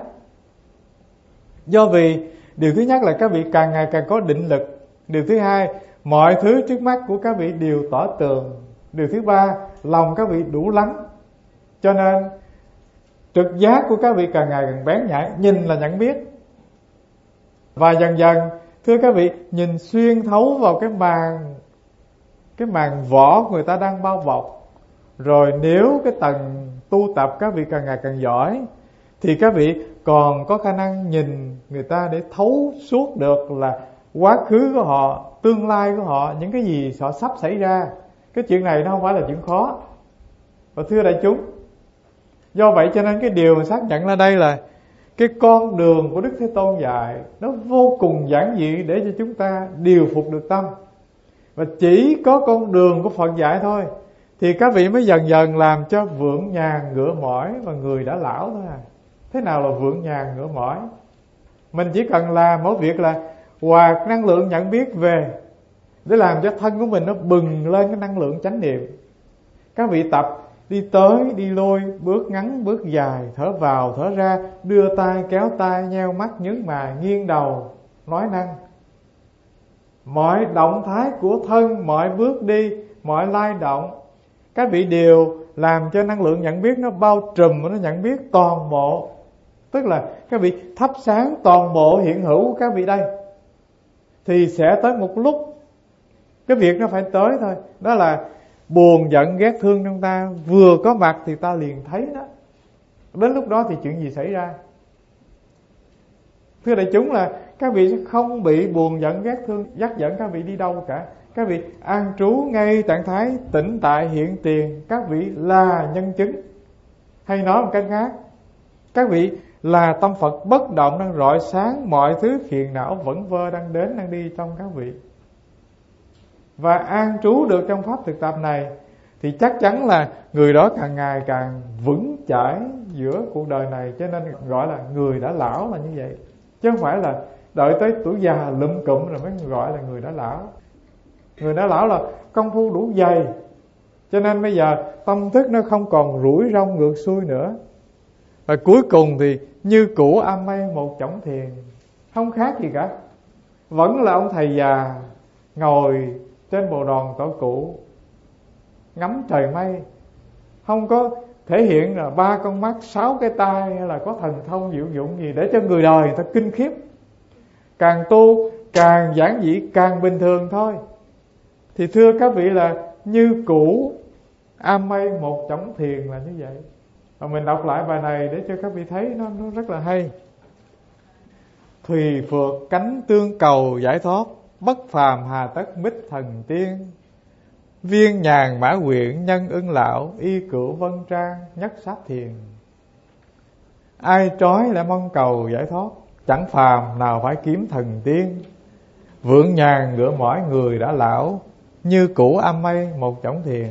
Do vì điều thứ nhất là các vị càng ngày càng có định lực. Điều thứ hai, mọi thứ trước mắt của các vị đều tỏ tường. Điều thứ ba, lòng các vị đủ lắng. Cho nên trực giác của các vị càng ngày càng bén nhạy, nhìn là nhận biết. Và dần dần, thưa các vị, nhìn xuyên thấu vào cái màn Cái màn vỏ người ta đang bao bọc. Rồi nếu cái tầng tu tập các vị càng ngày càng giỏi, thì các vị còn có khả năng nhìn người ta để thấu suốt được là quá khứ của họ, tương lai của họ, những cái gì họ sắp xảy ra. Cái chuyện này nó không phải là chuyện khó. Và thưa đại chúng, do vậy cho nên cái điều mà xác nhận là đây là cái con đường của Đức Thế Tôn dạy, nó vô cùng giản dị để cho chúng ta điều phục được tâm. Và chỉ có con đường của Phật dạy thôi, thì các vị mới dần dần làm cho vượng nhàn ngựa mỏi và người đã lão thôi à. Thế nào là vượng nhàn ngựa mỏi? Mình chỉ cần làm mỗi việc là hoạt năng lượng nhận biết về, để làm cho thân của mình nó bừng lên cái năng lượng chánh niệm. Các vị tập đi tới, đi lui, bước ngắn, bước dài, thở vào, thở ra, đưa tay, kéo tay, nheo mắt, nhướng mày, nghiêng đầu, nói năng. Mọi động thái của thân, mọi bước đi, mọi lay động, các vị đều làm cho năng lượng nhận biết nó bao trùm, nó nhận biết toàn bộ. Tức là các vị thắp sáng toàn bộ hiện hữu của các vị đây. Thì sẽ tới một lúc, cái việc nó phải tới thôi. Đó là buồn giận ghét thương trong ta vừa có mặt thì ta liền thấy đó. Đến lúc đó thì chuyện gì xảy ra? Thưa đại chúng, là các vị sẽ không bị buồn giận ghét thương dắt dẫn các vị đi đâu cả. Các vị an trú ngay trạng thái tĩnh tại hiện tiền. Các vị là nhân chứng. Hay nói một cách khác, các vị là tâm Phật bất động đang rọi sáng mọi thứ phiền não vẩn vơ đang đến, đang đi trong các vị. Và an trú được trong pháp thực tập này thì chắc chắn là người đó càng ngày càng vững chãi giữa cuộc đời này. Cho nên gọi là người đã lão là như vậy, chứ không phải là đợi tới tuổi già lụm cụm rồi mới gọi là người đã lão. Người đã lão là công phu đủ dày, cho nên bây giờ tâm thức nó không còn rủi rong ngược xuôi nữa. Và cuối cùng thì như cũ am mây một chổng thiền, không khác gì cả. Vẫn là ông thầy già ngồi trên bồ đòn tổ cũ, ngắm trời mây, không có thể hiện là ba con mắt, sáu cái tai, hay là có thần thông diệu dụng gì để cho người đời người ta kinh khiếp. Càng tu càng giản dị, càng bình thường thôi. Thì thưa các vị là như cũ am mây một chổng thiền là như vậy. Và mình đọc lại bài này để cho các vị thấy nó, nó rất là hay. Thùy phượt cánh tương cầu giải thoát, bất phàm hà tất mít thần tiên. Viên nhàn mã quyện nhân ưng lão, y cửu vân trang nhất sát thiền. Ai trói lại mong cầu giải thoát, chẳng phàm nào phải kiếm thần tiên. Vượng nhàn ngựa mỏi người đã lão, như cũ am mây một chổng thiền.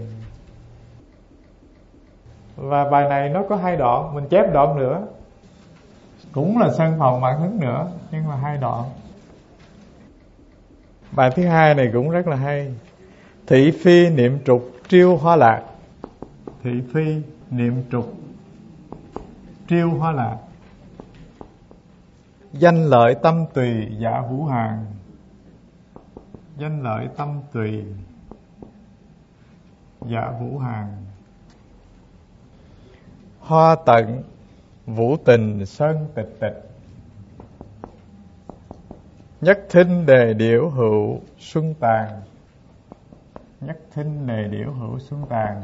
Và bài này nó có hai đoạn, mình chép đoạn nữa, cũng là sân phòng mạng hứng nữa, nhưng mà hai đoạn. Bài thứ hai này cũng rất là hay. Thị phi niệm trục triêu hoa lạc. Thị phi niệm trục triêu hoa lạc. Danh lợi tâm tùy dạ vũ hàng. Danh lợi tâm tùy dạ vũ hàng. Hoa tận vũ tình sơn tịch tịch. Nhất thinh đề điểu hữu xuân tàn. Nhất thinh đề điểu hữu xuân tàn.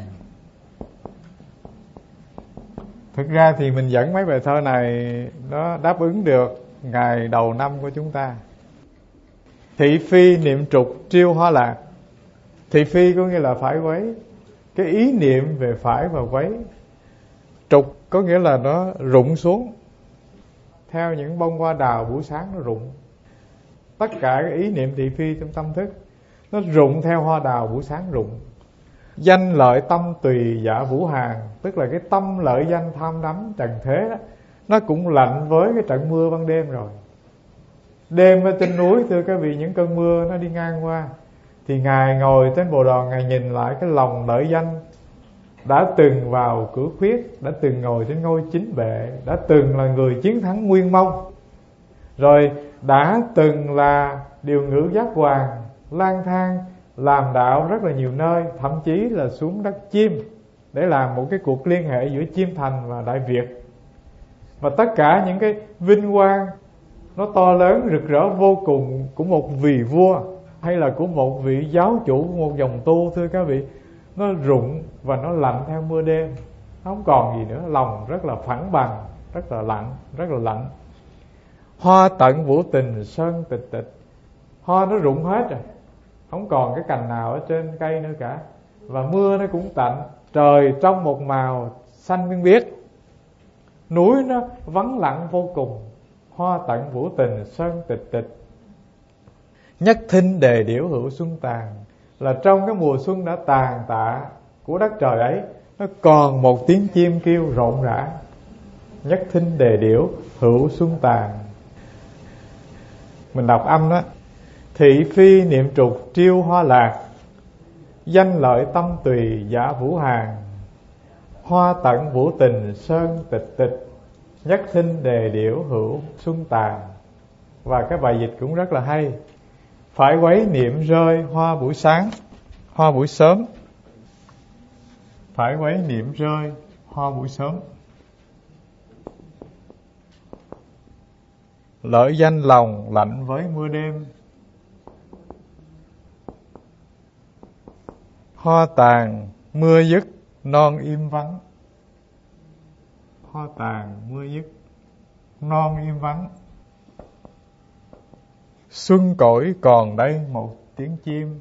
Thực ra thì mình dẫn mấy bài thơ này nó đáp ứng được ngày đầu năm của chúng ta. Thị phi niệm trục triêu hoa lạc. Thị phi có nghĩa là phải quấy. Cái ý niệm về phải và quấy. Trục có nghĩa là nó rụng xuống. Theo những bông hoa đào buổi sáng nó rụng. Tất cả cái ý niệm thị phi trong tâm thức nó rụng theo hoa đào buổi sáng rụng. Danh lợi tâm tùy dạ vũ hàng. Tức là cái tâm lợi danh tham đắm trần thế đó, nó cũng lạnh với cái trận mưa ban đêm rồi. Đêm ở trên núi, thưa các vị, những cơn mưa nó đi ngang qua, thì Ngài ngồi trên bồ đoàn, Ngài nhìn lại cái lòng lợi danh đã từng vào cửa khuyết, đã từng ngồi trên ngôi chính bệ, đã từng là người chiến thắng Nguyên Mông, rồi đã từng là điều ngữ giác hoàng, lang thang làm đạo rất là nhiều nơi, thậm chí là xuống đất Chiêm để làm một cái cuộc liên hệ giữa Chiêm Thành và Đại Việt. Và tất cả những cái vinh quang nó to lớn rực rỡ vô cùng của một vị vua hay là của một vị giáo chủ của một dòng tu, thưa các vị, nó rụng và nó lạnh theo mưa đêm, không còn gì nữa. Lòng rất là phẳng bằng, rất là lạnh, rất là lạnh. Hoa tận vũ tình sơn tịch tịch. Hoa nó rụng hết rồi, không còn cái cành nào ở trên cây nữa cả. Và mưa nó cũng tạnh. Trời trong một màu xanh biên biếc. Núi nó vắng lặng vô cùng. Hoa tận vũ tình sơn tịch tịch. Nhất thinh đề điểu hữu xuân tàn. Là trong cái mùa xuân đã tàn tạ của đất trời ấy, nó còn một tiếng chim kêu rộn rã. Nhất thinh đề điểu hữu xuân tàn. Mình đọc âm đó. Thị phi niệm trục triêu hoa lạc. Danh lợi tâm tùy giả vũ hàng. Hoa tận vũ tình sơn tịch tịch. Nhất thinh đề điểu hữu xuân tàn. Và cái bài dịch cũng rất là hay. Phải quấy niệm rơi hoa buổi sáng, hoa buổi sớm. Phải quấy niệm rơi hoa buổi sớm. Lợi danh lòng lạnh với mưa đêm. Hoa tàn mưa dứt non im vắng. Hoa tàn mưa dứt non im vắng. Xuân cõi còn đây một tiếng chim.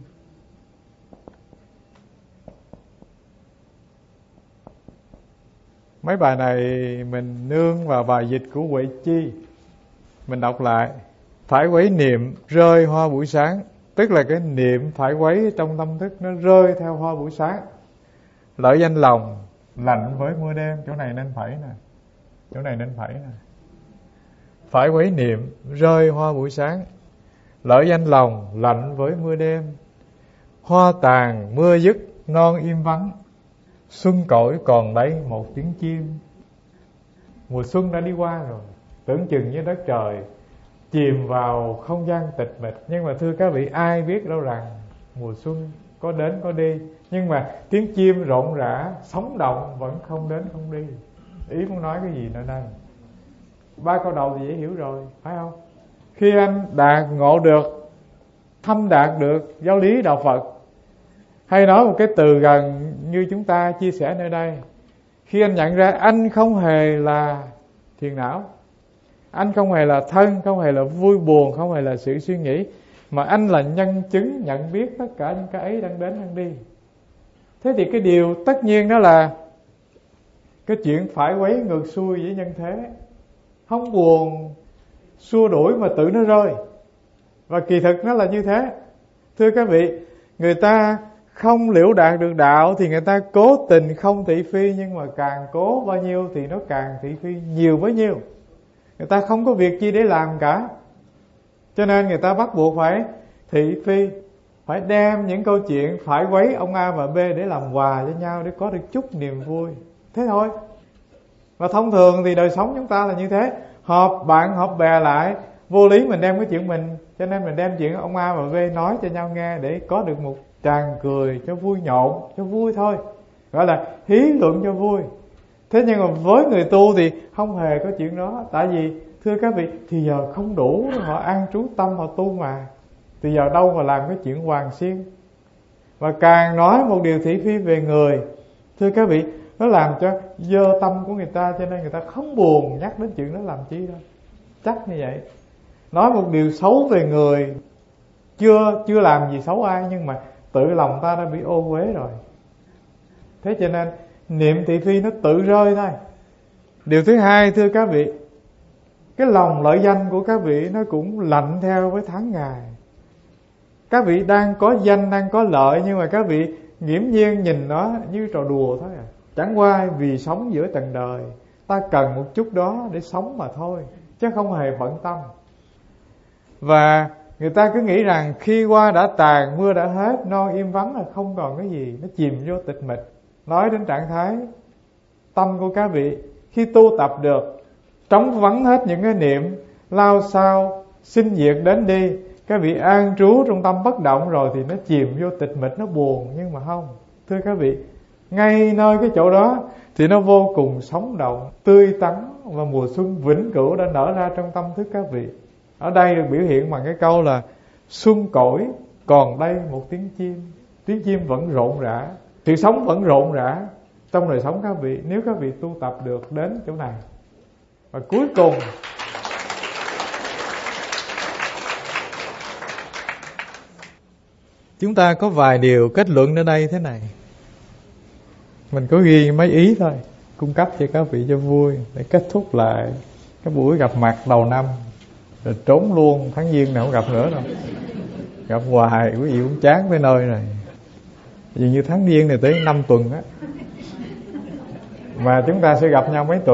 Mấy bài này mình nương vào bài dịch của Huệ Chi. Mình đọc lại. Phải quấy niệm rơi hoa buổi sáng. Tức là cái niệm phải quấy trong tâm thức nó rơi theo hoa buổi sáng. Lợi danh lòng lạnh với mưa đêm. Chỗ này nên phải nè, chỗ này nên phải nè. Phải quấy niệm rơi hoa buổi sáng. Lợi danh lòng lạnh với mưa đêm. Hoa tàn mưa dứt non im vắng. Xuân cõi còn đấy một tiếng chim. Mùa xuân đã đi qua rồi, tưởng chừng như đất trời chìm vào không gian tịch mịch. Nhưng mà thưa các vị, ai biết đâu rằng mùa xuân có đến có đi. Nhưng mà tiếng chim rộn rã, sống động vẫn không đến không đi. Ý muốn nói cái gì nữa đây? Ba câu đầu thì dễ hiểu rồi, phải không? Khi anh đạt ngộ được, thâm đạt được giáo lý đạo Phật, hay nói một cái từ gần như chúng ta chia sẻ nơi đây, khi anh nhận ra anh không hề là phiền não, anh không hề là thân, không hề là vui buồn, không hề là sự suy nghĩ, mà anh là nhân chứng nhận biết tất cả những cái ấy đang đến đang đi. Thế thì cái điều tất nhiên đó là cái chuyện phải quấy ngược xuôi với nhân thế, không buồn xua đuổi mà tự nó rơi. Và kỳ thực nó là như thế. Thưa các vị, người ta không liễu đạt được đạo thì người ta cố tình không thị phi, nhưng mà càng cố bao nhiêu thì nó càng thị phi nhiều bấy nhiêu. Người ta không có việc chi để làm cả, cho nên người ta bắt buộc phải thị phi, phải đem những câu chuyện, phải quấy ông A và B để làm quà cho nhau, để có được chút niềm vui. Thế thôi. Và thông thường thì đời sống chúng ta là như thế. Họp bạn, họp bè lại, vô lý mình đem cái chuyện mình, cho nên mình đem chuyện ông A và B nói cho nhau nghe để có được một tràng cười cho vui nhộn, cho vui thôi. Gọi là hí luận cho vui. Thế nhưng mà với người tu thì không hề có chuyện đó. Tại vì thưa các vị, thì giờ không đủ, họ an trú tâm họ tu mà, thì giờ đâu mà làm cái chuyện hoàng xiên. Và càng nói một điều thị phi về người, thưa các vị, nó làm cho dơ tâm của người ta, cho nên người ta không buồn nhắc đến chuyện đó làm chi đâu. Chắc như vậy. Nói một điều xấu về người, chưa chưa làm gì xấu ai, nhưng mà tự lòng ta đã bị ô uế rồi. Thế cho nên niệm thị phi nó tự rơi thôi. Điều thứ hai, thưa các vị, cái lòng lợi danh của các vị nó cũng lạnh theo với tháng ngày. Các vị đang có danh, đang có lợi, nhưng mà các vị nghiễm nhiên nhìn nó như trò đùa thôi à. Chẳng qua vì sống giữa trần đời, ta cần một chút đó để sống mà thôi, chứ không hề bận tâm. Và người ta cứ nghĩ rằng khi hoa đã tàn, mưa đã hết, non im vắng là không còn cái gì, nó chìm vô tịch mịch. Nói đến trạng thái tâm của các vị khi tu tập được, trống vắng hết những cái niệm lao sao sinh diệt đến đi, các vị an trú trong tâm bất động rồi thì nó chìm vô tịch mịch, nó buồn. Nhưng mà không, thưa các vị, ngay nơi cái chỗ đó thì nó vô cùng sống động, tươi tắn, và mùa xuân vĩnh cửu đã nở ra trong tâm thức các vị. Ở đây được biểu hiện bằng cái câu là xuân cõi còn đây một tiếng chim. Tiếng chim vẫn rộn rã, sự sống vẫn rộn rã trong đời sống các vị, nếu các vị tu tập được đến chỗ này. Và cuối cùng, chúng ta có vài điều kết luận ở đây thế này. Mình có ghi mấy ý thôi, cung cấp cho các vị cho vui, để kết thúc lại cái buổi gặp mặt đầu năm. Rồi trốn luôn, tháng Giêng nào không gặp nữa đâu. Gặp hoài quý vị cũng chán tới nơi rồi. Vì như tháng Giêng này tới năm tuần á, mà chúng ta sẽ gặp nhau mấy tuần.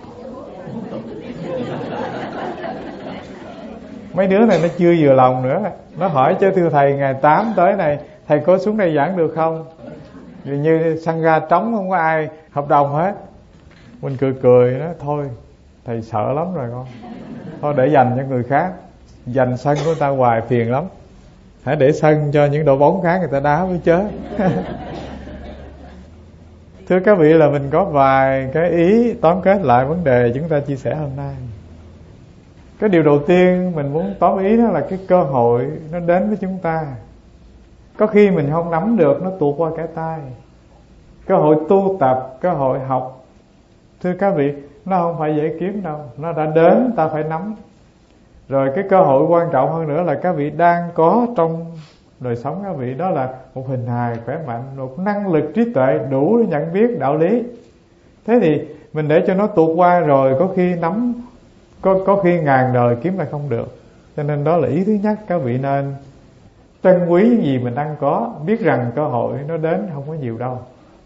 Mấy đứa này nó chưa vừa lòng nữa. Nó hỏi chứ thưa thầy, ngày tám tới này thầy có xuống đây giảng được không? Vì như sân ga trống, không có ai hợp đồng hết. Mình cười cười đó, thôi thầy sợ lắm rồi con, thôi để dành cho người khác. Dành sân của ta hoài phiền lắm, hãy để sân cho những đội bóng khác người ta đá với chớ. Thưa các vị, là mình có vài cái ý tóm kết lại vấn đề chúng ta chia sẻ hôm nay. Cái điều đầu tiên mình muốn tóm ý đó là cái cơ hội nó đến với chúng ta. Có khi mình không nắm được, nó tuột qua cái tay. Cơ hội tu tập, cơ hội học, thưa các vị, nó không phải dễ kiếm đâu. Nó đã đến, ta phải nắm. Rồi cái cơ hội quan trọng hơn nữa là các vị đang có trong đời sống các vị, đó là một hình hài khỏe mạnh, một năng lực trí tuệ đủ để nhận biết đạo lý. Thế thì mình để cho nó tuột qua rồi, có khi nắm, có, có khi ngàn đời kiếm lại không được. Cho nên đó là ý thứ nhất, các vị nên trân quý những gì mình đang có, biết rằng cơ hội nó đến không có nhiều đâu.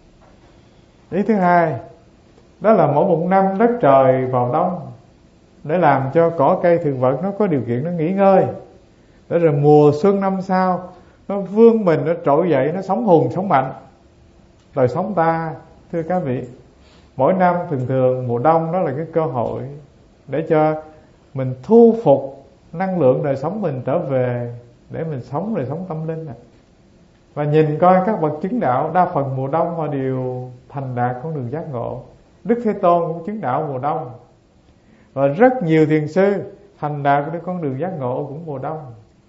Ý thứ hai, đó là mỗi một năm đất trời vào đông, để làm cho cỏ cây thực vật nó có điều kiện nó nghỉ ngơi, để rồi mùa xuân năm sau nó vươn mình, nó trỗi dậy, nó sống hùng sống mạnh. Đời sống ta, thưa các vị, mỗi năm thường thường mùa đông đó là cái cơ hội để cho mình thu phục năng lượng đời sống mình trở về, để mình sống đời sống tâm linh này. Và nhìn coi các bậc chứng đạo, đa phần mùa đông họ đều thành đạt con đường giác ngộ. Đức Thế Tôn cũng chứng đạo mùa đông, và rất nhiều thiền sư thành đạt được con đường giác ngộ cũng mùa đông.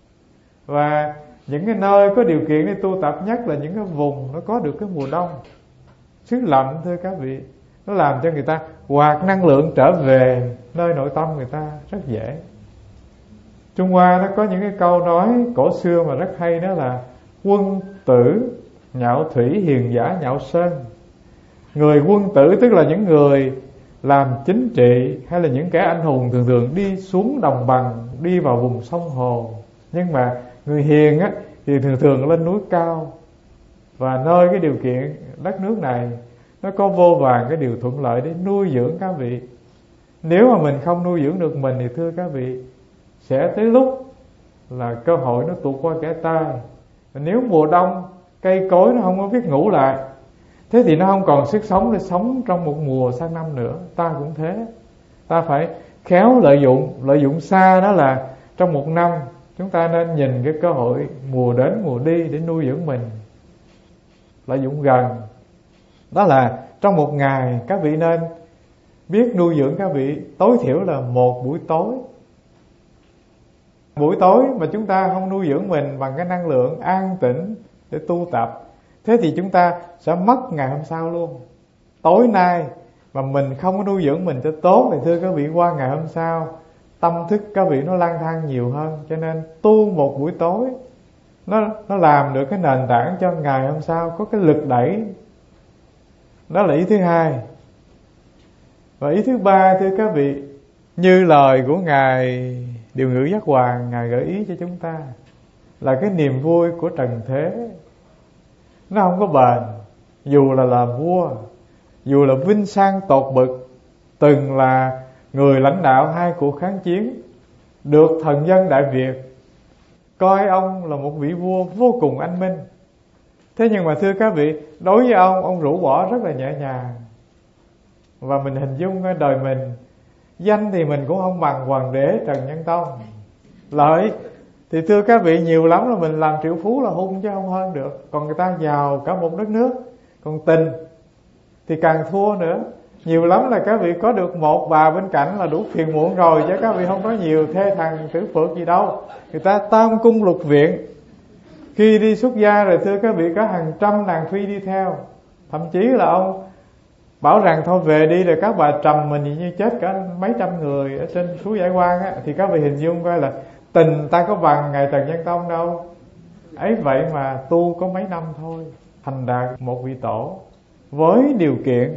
Và những cái nơi có điều kiện để tu tập nhất là những cái vùng nó có được cái mùa đông xứ lạnh, thưa các vị. Nó làm cho người ta hoạt năng lượng trở về nơi nội tâm người ta rất dễ. Trung Hoa nó có những cái câu nói cổ xưa mà rất hay, đó là quân tử nhạo thủy, hiền giả nhạo sơn. Người quân tử tức là những người làm chính trị, hay là những kẻ anh hùng thường thường đi xuống đồng bằng, đi vào vùng sông hồ. Nhưng mà người hiền á thì thường thường lên núi cao. Và nơi cái điều kiện đất nước này nó có vô vàn cái điều thuận lợi để nuôi dưỡng các vị. Nếu mà mình không nuôi dưỡng được mình thì thưa các vị, sẽ tới lúc là cơ hội nó tuột qua kẻ tay. Nếu mùa đông cây cối nó không có biết ngủ lại, thế thì nó không còn sức sống để sống trong một mùa sang năm nữa. Ta cũng thế, ta phải khéo lợi dụng. Lợi dụng xa đó là trong một năm chúng ta nên nhìn cái cơ hội mùa đến mùa đi để nuôi dưỡng mình. Lợi dụng gần đó là trong một ngày các vị nên biết nuôi dưỡng các vị tối thiểu là một buổi tối. Buổi tối mà chúng ta không nuôi dưỡng mình bằng cái năng lượng an tĩnh để tu tập, thế thì chúng ta sẽ mất ngày hôm sau luôn. Tối nay mà mình không có nuôi dưỡng mình cho tốt thì thưa các vị, qua ngày hôm sau tâm thức các vị nó lang thang nhiều hơn. Cho nên tu một buổi tối Nó, nó làm được cái nền tảng cho ngày hôm sau có cái lực đẩy. Đó là ý thứ hai. Và ý thứ ba thưa các vị, như lời của Ngài Điều Ngữ Giác Hoàng Ngài gợi ý cho chúng ta, là cái niềm vui của trần thế nó không có bền. Dù là làm vua, dù là vinh sang tột bực, từng là người lãnh đạo hai cuộc kháng chiến, được thần dân Đại Việt coi ông là một vị vua vô cùng anh minh. Thế nhưng mà thưa các vị, đối với ông, ông rũ bỏ rất là nhẹ nhàng. Và mình hình dung ở đời mình, danh thì mình cũng không bằng Hoàng đế Trần Nhân Tông. Lợi thì thưa các vị, nhiều lắm là mình làm triệu phú là hung chứ không hơn được. Còn người ta giàu cả một đất nước. Còn tình thì càng thua nữa. Nhiều lắm là các vị có được một bà bên cạnh là đủ phiền muộn rồi, chứ các vị không có nhiều thê thằng tử phượng gì đâu. Người ta tam cung lục viện, khi đi xuất gia rồi thưa các vị, có hàng trăm nàng phi đi theo. Thậm chí là ông bảo rằng thôi về đi, rồi các bà trầm mình như chết cả mấy trăm người ở trên suối Giải Quang á. Thì các vị hình dung coi là tình ta có bằng ngày Trần Nhân Tông đâu. Ấy vậy mà tu có mấy năm thôi, thành đạt một vị tổ, với điều kiện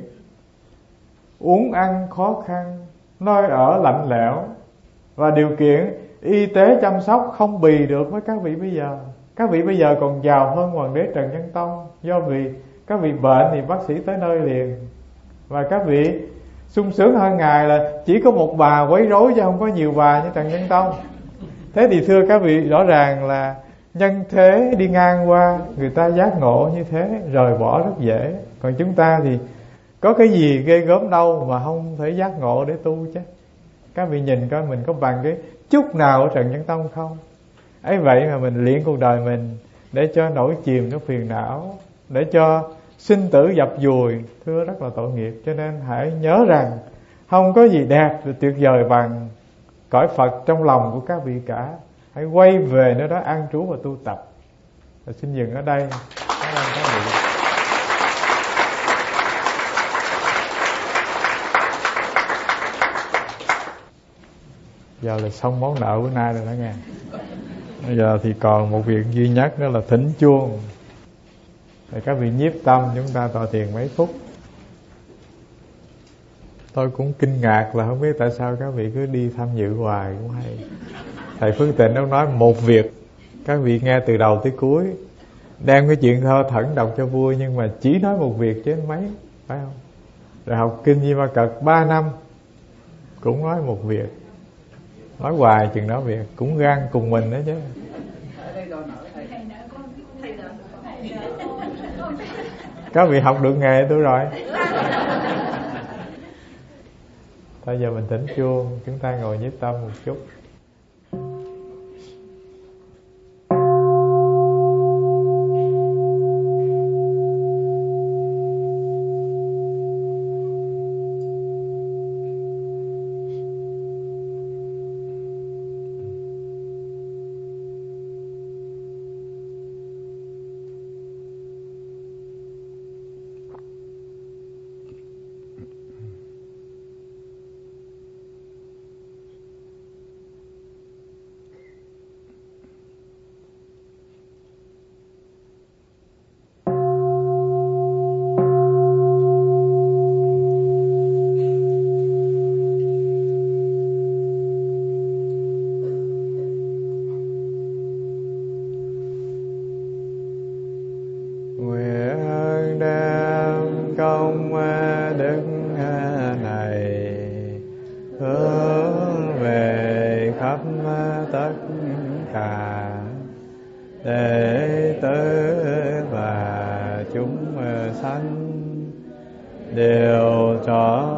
uống ăn khó khăn, nơi ở lạnh lẽo, và điều kiện y tế chăm sóc không bì được với các vị bây giờ. Các vị bây giờ còn giàu hơn Hoàng đế Trần Nhân Tông, do vì các vị bệnh thì bác sĩ tới nơi liền. Và các vị sung sướng hơn Ngài là chỉ có một bà quấy rối chứ không có nhiều bà như Trần Nhân Tông. Thế thì thưa các vị, rõ ràng là nhân thế đi ngang qua, người ta giác ngộ như thế, rời bỏ rất dễ. Còn chúng ta thì có cái gì ghê gớm đâu mà không thể giác ngộ để tu chứ. Các vị nhìn coi mình có bằng cái chút nào ở Trần Nhân Tông không. Ấy vậy mà mình luyện cuộc đời mình để cho nổi chìm nó phiền não, để cho sinh tử dập dùi, thưa rất là tội nghiệp. Cho nên hãy nhớ rằng không có gì đẹp và tuyệt vời bằng cõi Phật trong lòng của các vị cả. Hãy quay về nơi đó an trú và tu tập. Và xin dừng ở đây. Cảm ơn các vị. Giờ là xong món nợ bữa nay rồi đó nghe. Bây giờ thì còn một việc duy nhất đó là thỉnh chuông. Để các vị nhiếp tâm chúng ta tọa thiền mấy phút. Tôi cũng kinh ngạc là không biết tại sao các vị cứ đi tham dự hoài cũng hay. Thầy Phước Tịnh ông nói một việc các vị nghe từ đầu tới cuối, đem cái chuyện thơ thẩn đọc cho vui, nhưng mà chỉ nói một việc chứ mấy, phải không? Rồi học kinh Di Ma Cật ba năm cũng nói một việc, nói hoài chừng đó việc, cũng gan cùng mình đó chứ. Các vị học được nghề tôi rồi. Bây giờ mình thỉnh chuông, chúng ta ngồi nhiếp tâm một chút. Để tử và chúng sanh đều trọn